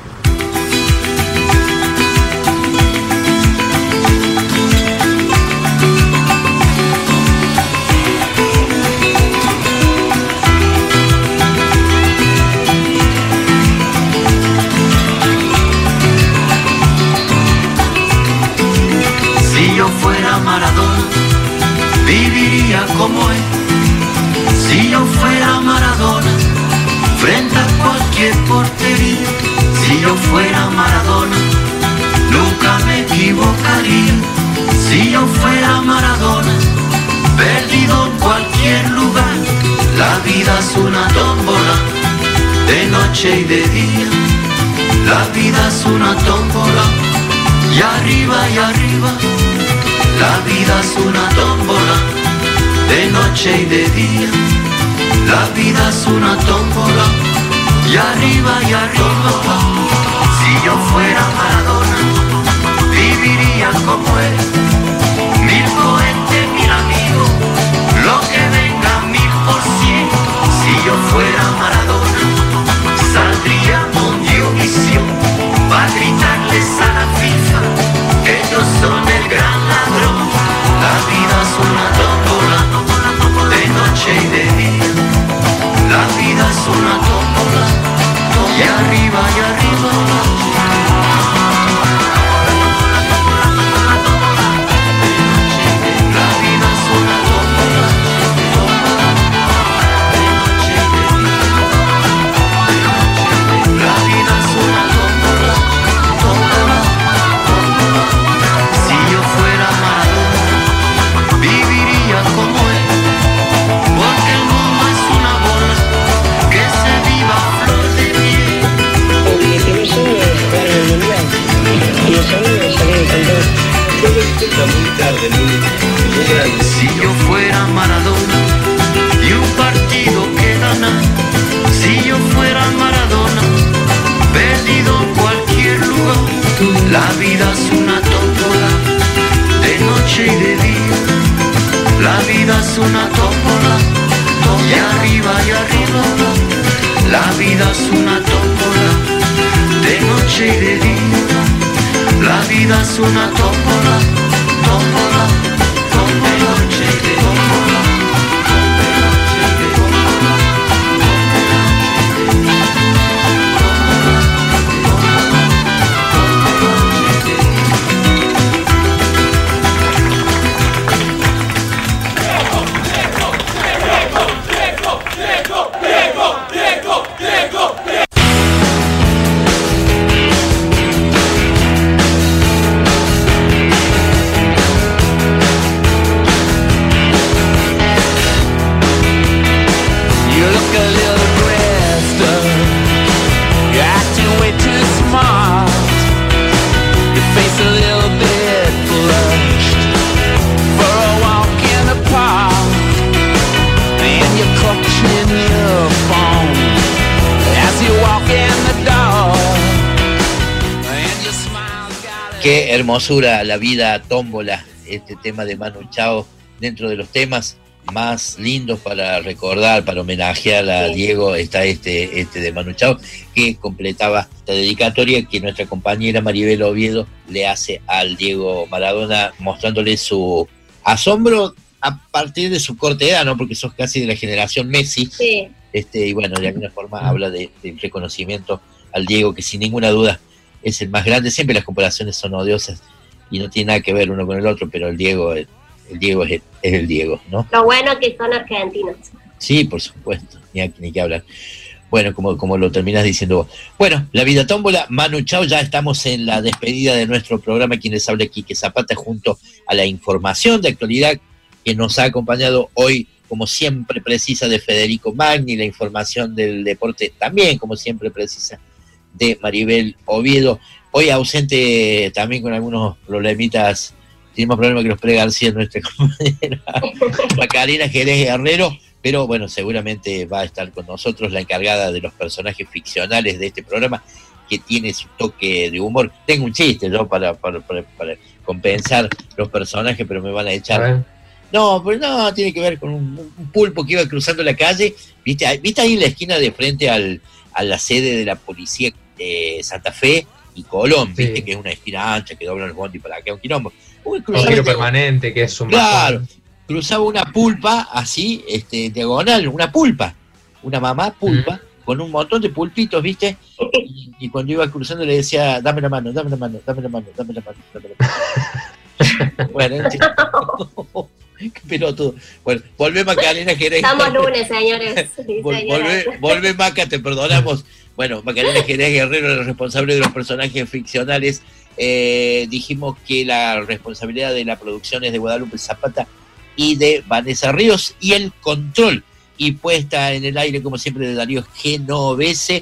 Si yo fuera Maradona, viviría como él. Si yo fuera Maradona, frente a cualquier portería. Si yo fuera Maradona, nunca me equivocaría. Si yo fuera Maradona, perdido en cualquier lugar. La vida es una tómbola, de noche y de día. La vida es una tómbola, y arriba y arriba. La vida es una tómbola, de noche y de día. La vida es una tómbola, y arriba y arriba. Si yo fuera Maradona, viviría como él. Mil cohetes, mil amigos, lo que venga mil por cien. Si yo fuera Maradona, saldría Mundiovisión para gritarles a la FIFA, ellos son el gran ladrón. La vida es una tómbola, de noche y de día. La vida es una tómbola, y arriba y arriba. La vida es una tómbola, de noche y de día. La vida es una tómbola, tómbola, tómbola. Si yo fuera Maradona, viviría como él, porque el mundo es una bola que se viva a flor de piel. Porque que mi sueño es jugar en el mundial y mi sueño es salir de campeón. Muy tarde, muy, muy grande. Si yo fuera Maradona y un partido que ganar. Si yo fuera Maradona, perdido en cualquier lugar. La vida es una tómbola, de noche y de día. La vida es una tómbola, y arriba y arriba. La vida es una tómbola, de noche y de día. La vida es una tómbola, tómbola, tómbola, de noche y de día. Qué hermosura la vida tómbola, este tema de Manu Chao, dentro de los temas más lindos para recordar, para homenajear a Diego, está este, este de Manu Chao, que completaba la dedicatoria que nuestra compañera Maribel Oviedo le hace al Diego Maradona, mostrándole su asombro a partir de su corta edad, ¿no? Porque sos casi de la generación Messi. Sí. Este, y bueno, de alguna forma habla de, del reconocimiento al Diego, que sin ninguna duda es el más grande. Siempre las comparaciones son odiosas y no tiene nada que ver uno con el otro, pero el Diego, el, el Diego es el, es el Diego, ¿no? Lo bueno que son argentinos. Sí, por supuesto, ni, ni que hablar. Bueno, como, como lo terminás diciendo vos. Bueno, la vida tómbola, Manu Chao, ya estamos en la despedida de nuestro programa, quienes habla Quique Zapata, junto a la información de actualidad que nos ha acompañado hoy, como siempre precisa, de Federico Magni, la información del deporte también, como siempre precisa, de Maribel Oviedo. Hoy ausente también con algunos problemitas, tenemos problemas que nos Pérez García, nuestra compañera Macarena Jerez Herrero, pero bueno, seguramente va a estar con nosotros la encargada de los personajes ficcionales de este programa, que tiene su toque de humor. Tengo un chiste yo para, para, para, para compensar los personajes, pero me van a echar. No, pues no, tiene que ver con un, un pulpo que iba cruzando la calle, ¿viste? ¿Viste ahí en la esquina de frente al, a la sede de la policía de Santa Fe y Colón, ¿viste? Sí. Que es una esquina ancha que dobla los bondi para acá, un quilombo. Un giro permanente, que es un Claro, bajón. Cruzaba una pulpa así, este, diagonal, una pulpa, una mamá pulpa, mm. con un montón de pulpitos, ¿viste? Y, y cuando iba cruzando le decía, dame la mano, dame la mano, dame la mano, dame la mano, dame la mano. Bueno, qué pelotudo. Bueno, volvé Macarena Jerez. Estamos lunes, señores. Sí, Vol, volvé, volvé Maca, te perdonamos. Bueno, Macarena Jerez Guerrero, la responsable de los personajes ficcionales. Eh, dijimos que la responsabilidad de la producción es de Guadalupe Zapata y de Vanessa Ríos, y el control y puesta en el aire, como siempre, de Darío Genovese,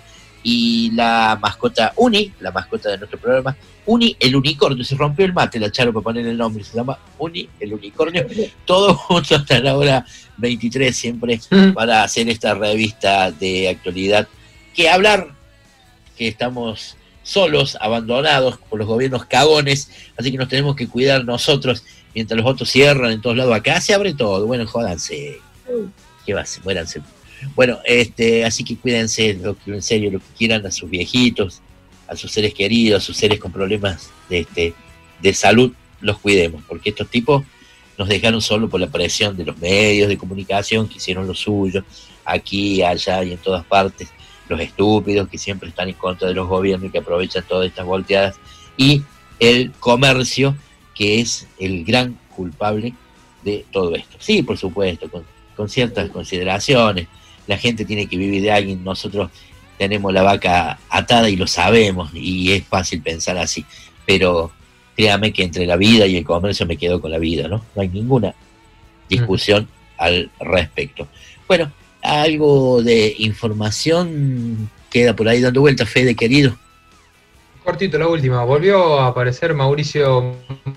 y la mascota Uni, la mascota de nuestro programa, Uni, el unicornio. Se rompió el mate la Charo para poner el nombre, se llama Uni, el unicornio. Todo junto hasta la hora veintitrés, siempre para hacer esta revista de actualidad. Que hablar, que estamos solos, abandonados por los gobiernos cagones, así que nos tenemos que cuidar nosotros, mientras los otros cierran en todos lados. Acá se abre todo, bueno, jódanse, ¿qué va a hacer? Muéranse. Bueno, este, así que cuídense, lo que, en serio, lo que quieran, a sus viejitos, a sus seres queridos, a sus seres con problemas de, este, de salud, los cuidemos, porque estos tipos nos dejaron solo por la presión de los medios de comunicación, que hicieron lo suyo, aquí, allá y en todas partes, los estúpidos que siempre están en contra de los gobiernos y que aprovechan todas estas volteadas, y el comercio, que es el gran culpable de todo esto. Sí, por supuesto, con, con ciertas consideraciones. La gente tiene que vivir de alguien, nosotros tenemos la vaca atada y lo sabemos, y es fácil pensar así, pero créame que entre la vida y el comercio me quedo con la vida, ¿no? No hay ninguna discusión mm. al respecto. Bueno, algo de información queda por ahí dando vueltas, Fede, querido. Cortito, la última. Volvió a aparecer Mauricio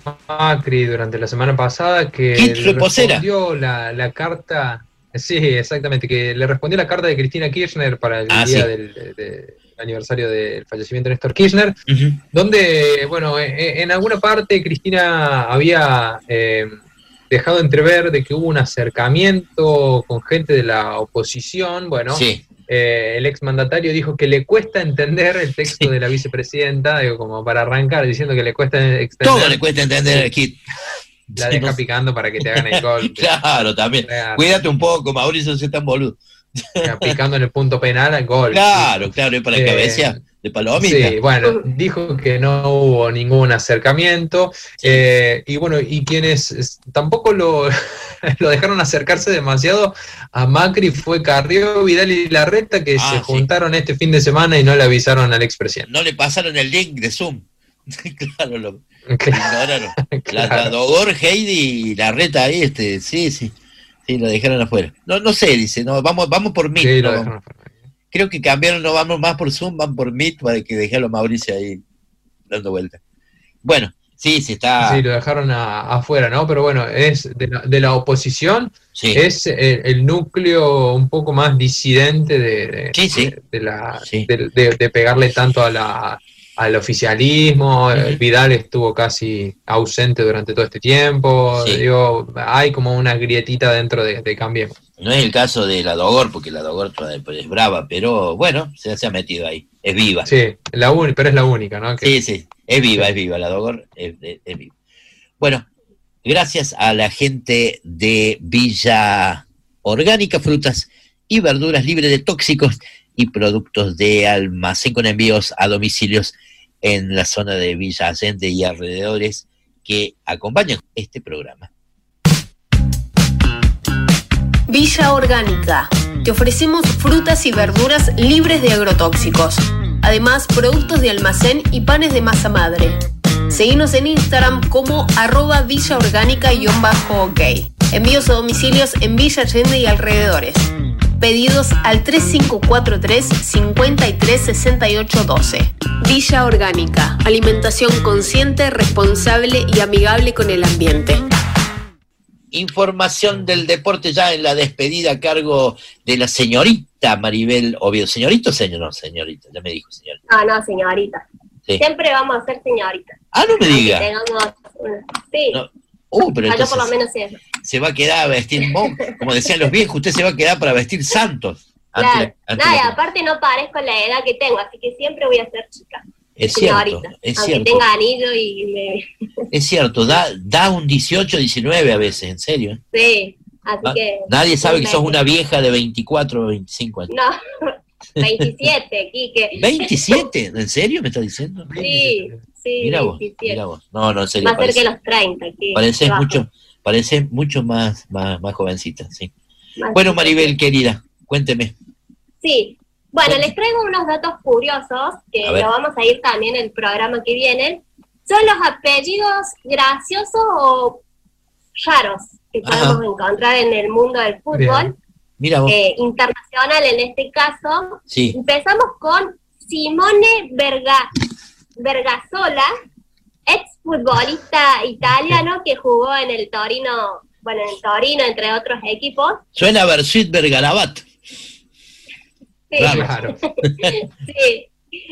Macri durante la semana pasada, que le respondió la, la carta... Sí, exactamente, que le respondió la carta de Cristina Kirchner para el ah, día sí. del de, de aniversario del fallecimiento de Néstor Kirchner, uh-huh. donde, bueno, en, en alguna parte Cristina había eh, dejado entrever de que hubo un acercamiento con gente de la oposición. Bueno, sí. eh, el exmandatario dijo que le cuesta entender el texto sí. de la vicepresidenta, digo, como para arrancar, diciendo que le cuesta entender. Todo le cuesta entender el kit. La deja sí, picando para que te hagan el gol. Claro, también. Cuídate un poco, Mauricio, si es tan boludo. Picando en el punto penal al gol. Claro, claro, y para eh, cabeza de palomita. Sí, bueno, dijo que no hubo ningún acercamiento. Sí. Eh, y bueno, y quienes tampoco lo, lo dejaron acercarse demasiado a Macri fue Carrió, Vidal y Larreta, que ah, se sí. juntaron este fin de semana y no le avisaron al expresidente. No le pasaron el link de Zoom. Claro, lo ignoraron. Claro. La, la Dogor, Heidi y Larreta ahí, este, sí, sí, sí, lo dejaron afuera. No, no sé, dice, no, vamos, vamos por Meet. Sí, no, vamos. Creo que cambiaron, no vamos más por Zoom, van por Meet para que dejarlo a Mauricio ahí dando vueltas. Bueno, sí, sí está. Sí, lo dejaron a, afuera, ¿no? Pero bueno, es de la, de la oposición, sí. es el, el núcleo un poco más disidente de, de, sí, sí. de, de la sí. de, de, de pegarle tanto a la al oficialismo. Uh-huh. Vidal estuvo casi ausente durante todo este tiempo. Sí. Digo, hay como una grietita dentro de, de Cambiemos. No es el caso de la Dogor, porque la Dogor es brava, pero bueno, se, se ha metido ahí. Es viva. Sí, la un, pero es la única, ¿no? Que... Sí, sí, es viva, sí. es viva. La Dogor es, es, es viva. Bueno, gracias a la gente de Villa Orgánica, frutas y verduras libres de tóxicos y productos de almacén con envíos a domicilios en la zona de Villa Allende y alrededores, que acompañan este programa. Villa Orgánica, te ofrecemos frutas y verduras libres de agrotóxicos. Además, productos de almacén y panes de masa madre. Seguinos en Instagram como arroba villaorgánica-ok. Envíos a domicilios en Villa Allende y alrededores. Pedidos al tres cinco cuatro tres, cinco tres seis ocho uno dos. Villa Orgánica. Alimentación consciente, responsable y amigable con el ambiente. Información del deporte ya en la despedida a cargo de la señorita Maribel Oviedo. ¿Señorita o señor? No, señorita, ya me dijo señorita. Ah, no, señorita. Sí. Siempre vamos a ser señorita. Ah, no me diga. Tengamos una... Sí. No. Uh, pero entonces, yo por lo menos sí. Se va a quedar a vestir, como decían los viejos, usted se va a quedar para vestir santos. Claro. Ante la, ante no, la... y aparte no parezco la edad que tengo, así que siempre voy a ser chica. Es cierto, es aunque cierto. tenga anillo y... Me... Es cierto, da, da un dieciocho, diecinueve a veces, en serio. Sí, así ah, que... Nadie sabe que sos una vieja de veinticuatro o veinticinco años. No, veintisiete, Quique. ¿veintisiete? ¿En serio me estás diciendo? Sí, sí, mira vos, veintisiete. Mira vos. No, no, en serio. Más cerca de los treinta. Pareces mucho, pareces mucho más, más, más jovencita, sí. Más bueno, Maribel, querida, cuénteme. Sí, bueno, les traigo unos datos curiosos, que lo vamos a ir también en el programa que viene. Son los apellidos graciosos o raros que podemos Ajá. encontrar en el mundo del fútbol. Bien. Mira vos. Eh, internacional en este caso. Sí. Empezamos con Simone Verga, Vergasola, exfutbolista italiano que jugó en el Torino, bueno, en el Torino, entre otros equipos. Suena a Versuit Vergarabat. Sí. Claro. Sí.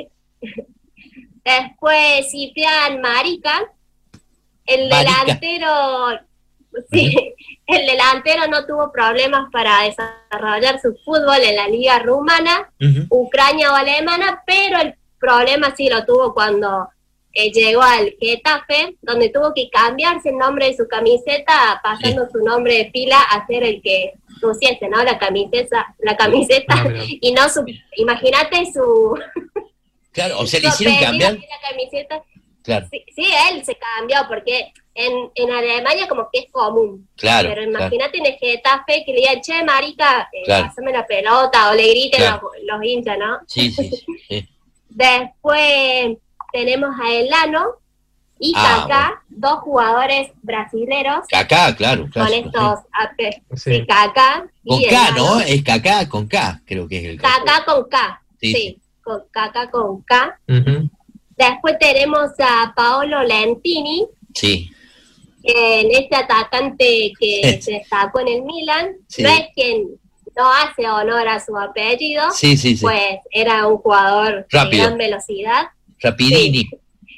Después Ciprián Marica, el Marica. delantero, sí, uh-huh. el delantero no tuvo problemas para desarrollar su fútbol en la liga rumana, uh-huh. ucrania o alemana, pero el problema sí lo tuvo cuando eh, llegó al Getafe, donde tuvo que cambiarse el nombre de su camiseta, pasando sí. su nombre de pila a ser el que luciese, ¿no? La camiseta, la camiseta, no, y no su, imagínate su... Claro, o sea, le hicieron cambiar. La camiseta. Claro. Sí, sí, él se cambió, porque en, en Alemania como que es común. Claro. Pero imagínate claro. en el Getafe que le digan, che, marica, eh, claro. pásame la pelota, o le griten claro. los, los hinchas, ¿no? Sí, sí, sí. Después tenemos a Elano y ah, Kaká, bueno. dos jugadores brasileros. Kaká, claro, claro. Con estos apes. Sí. sí, Kaká. Con y K, ¿no? Es Kaká con K, creo que es el Kaká. Kaká con K, sí. sí. sí. Con Kaká con K. Uh-huh. Después tenemos a Paolo Lentini. Sí. En este atacante que se destacó en el Milan. Sí. No es quien no hace honor a su apellido. Sí, sí, sí. Pues era un jugador rápido. De gran velocidad. Rapidini. Sí,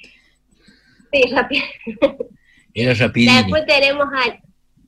sí rápido. Era Rapidini. Después tenemos a,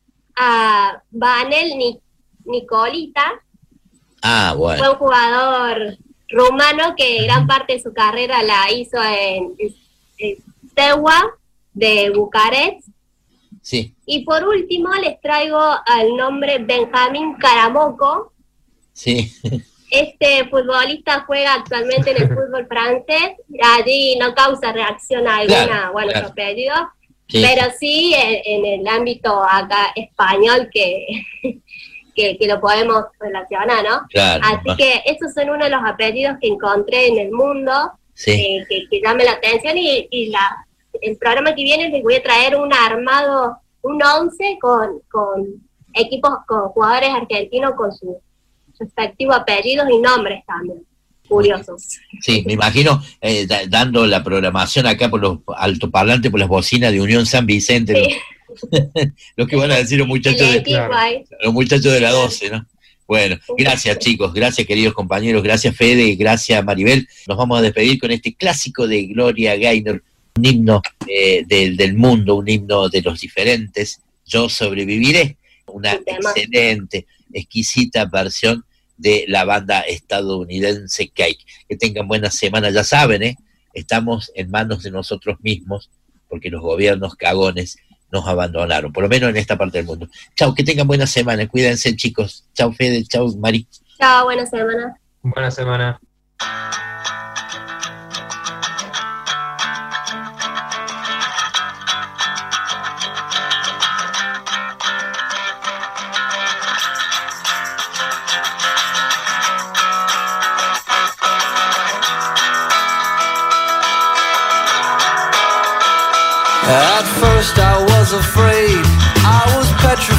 a Vanel Nic- Nicolita. Ah, bueno. Fue un jugador rumano que gran parte de su carrera la hizo en, en Steaua de Bucarest. Sí. Y por último les traigo al nombre Benjamín Karamoko. Sí. Este futbolista juega actualmente en el fútbol francés. Allí no causa reacción alguna, claro, bueno, claro. su apellido. Sí. Pero sí en, en el ámbito acá español que... Que, que lo podemos relacionar, ¿no? Claro, Así bueno. que esos son uno de los apellidos que encontré en el mundo, sí. eh, que, que llame la atención, y, y la, el programa que viene les voy a traer un armado, un once con, con equipos, con jugadores argentinos con sus respectivos apellidos y nombres también, curiosos. Sí, me imagino eh, da, dando la programación acá por los altoparlantes, por las bocinas de Unión San Vicente, sí. ¿no? Lo que van a decir los muchachos de claro, los muchachos de la doce, ¿no? Bueno, gracias chicos, gracias queridos compañeros, gracias Fede, gracias Maribel. Nos vamos a despedir con este clásico de Gloria Gaynor, un himno eh, del, del mundo, un himno de los diferentes. Yo sobreviviré, una excelente, exquisita versión de la banda estadounidense Cake. Que tengan buena semana, ya saben, ¿eh? Estamos en manos de nosotros mismos, porque los gobiernos cagones nos abandonaron, por lo menos en esta parte del mundo. Chau, que tengan buena semana, cuídense chicos. Chau Fede, chau Mari. Chau, buena semana. Buena semana.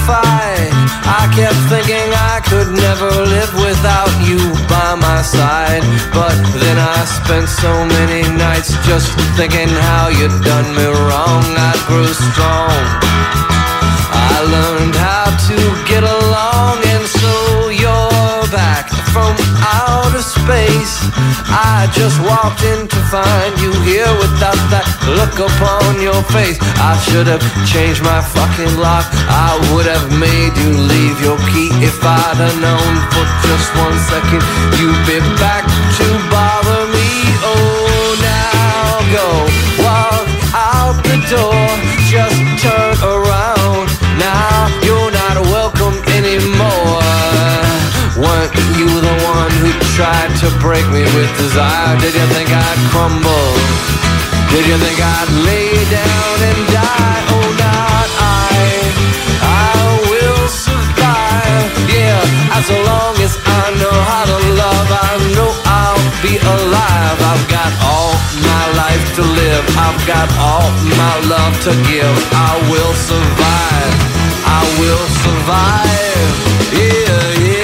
fight. I kept thinking I could never live without you by my side. But then I spent so many nights just thinking how you'd done me wrong. I grew strong, I learned how to get along, and so you're back from outer space. I just walked in to find you here without that look upon your face. I should have changed my fucking lock. I would have made you leave your key if I'd have known for just one second you'd be back to bother me. Oh, now go walk out the door, just turn around. Now you're not welcome anymore. Weren't you the one who tried to break me with desire? Did you think I'd crumble? Did you think I'd lay down and die? Oh, not I. I will survive. Yeah, as long as I know how to love, I know I'll be alive. I've got all my life to live. I've got all my love to give. I will survive. I will survive. Yeah, yeah.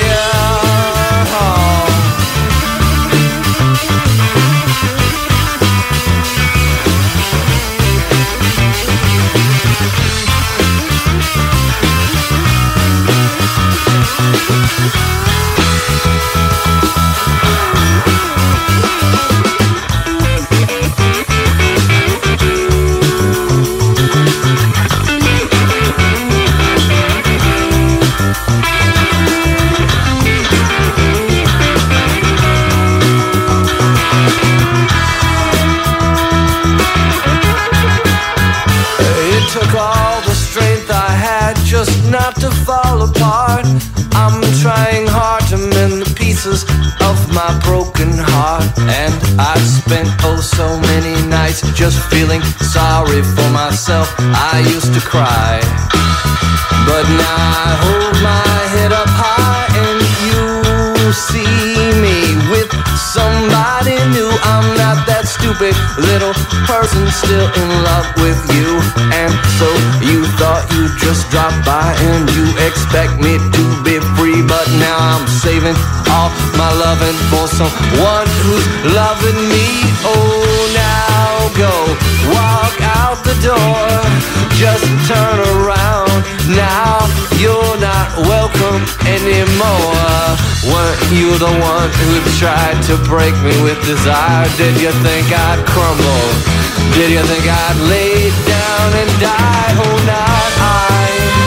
Not to fall apart. I'm trying hard to mend the pieces of my broken heart. And I've spent oh so many nights just feeling sorry for myself. I used to cry, but now I hold my head up high, and you see me with somebody new. I'm not that stupid little person still in love with you. And so you thought you'd just drop by and you expect me to be free, but now I'm saving all my loving for someone who's loving me. Oh, now go walk out the door, just turn around. Now you're not welcome anymore. Weren't you the one who tried to break me with desire? Did you think I'd crumble? Did you think I'd lay down and die? Oh, not I.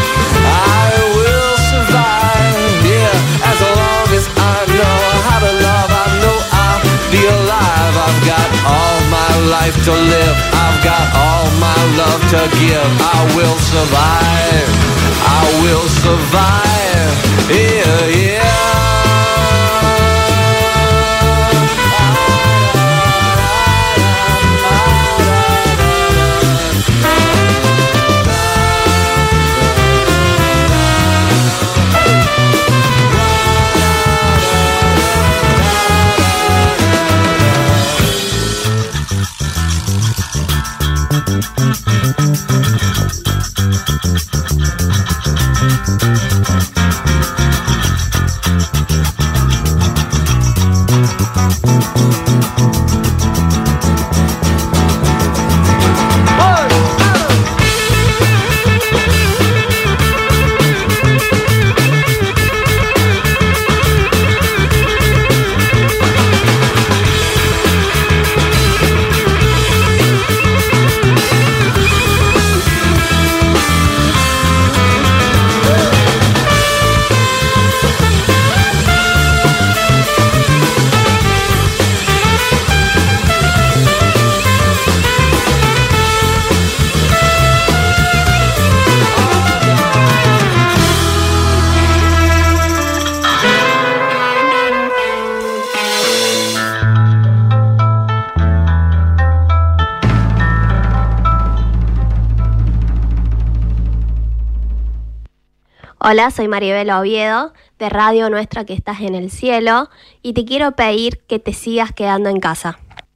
I will survive. Yeah, as long as I know how to love, I know I'll be alive. I've got all my life to live. I've got all my love to give. I will survive. I will survive. Yeah, yeah. Hola, soy Maribel Oviedo, de Radio Nuestra que estás en el cielo, y te quiero pedir que te sigas quedando en casa.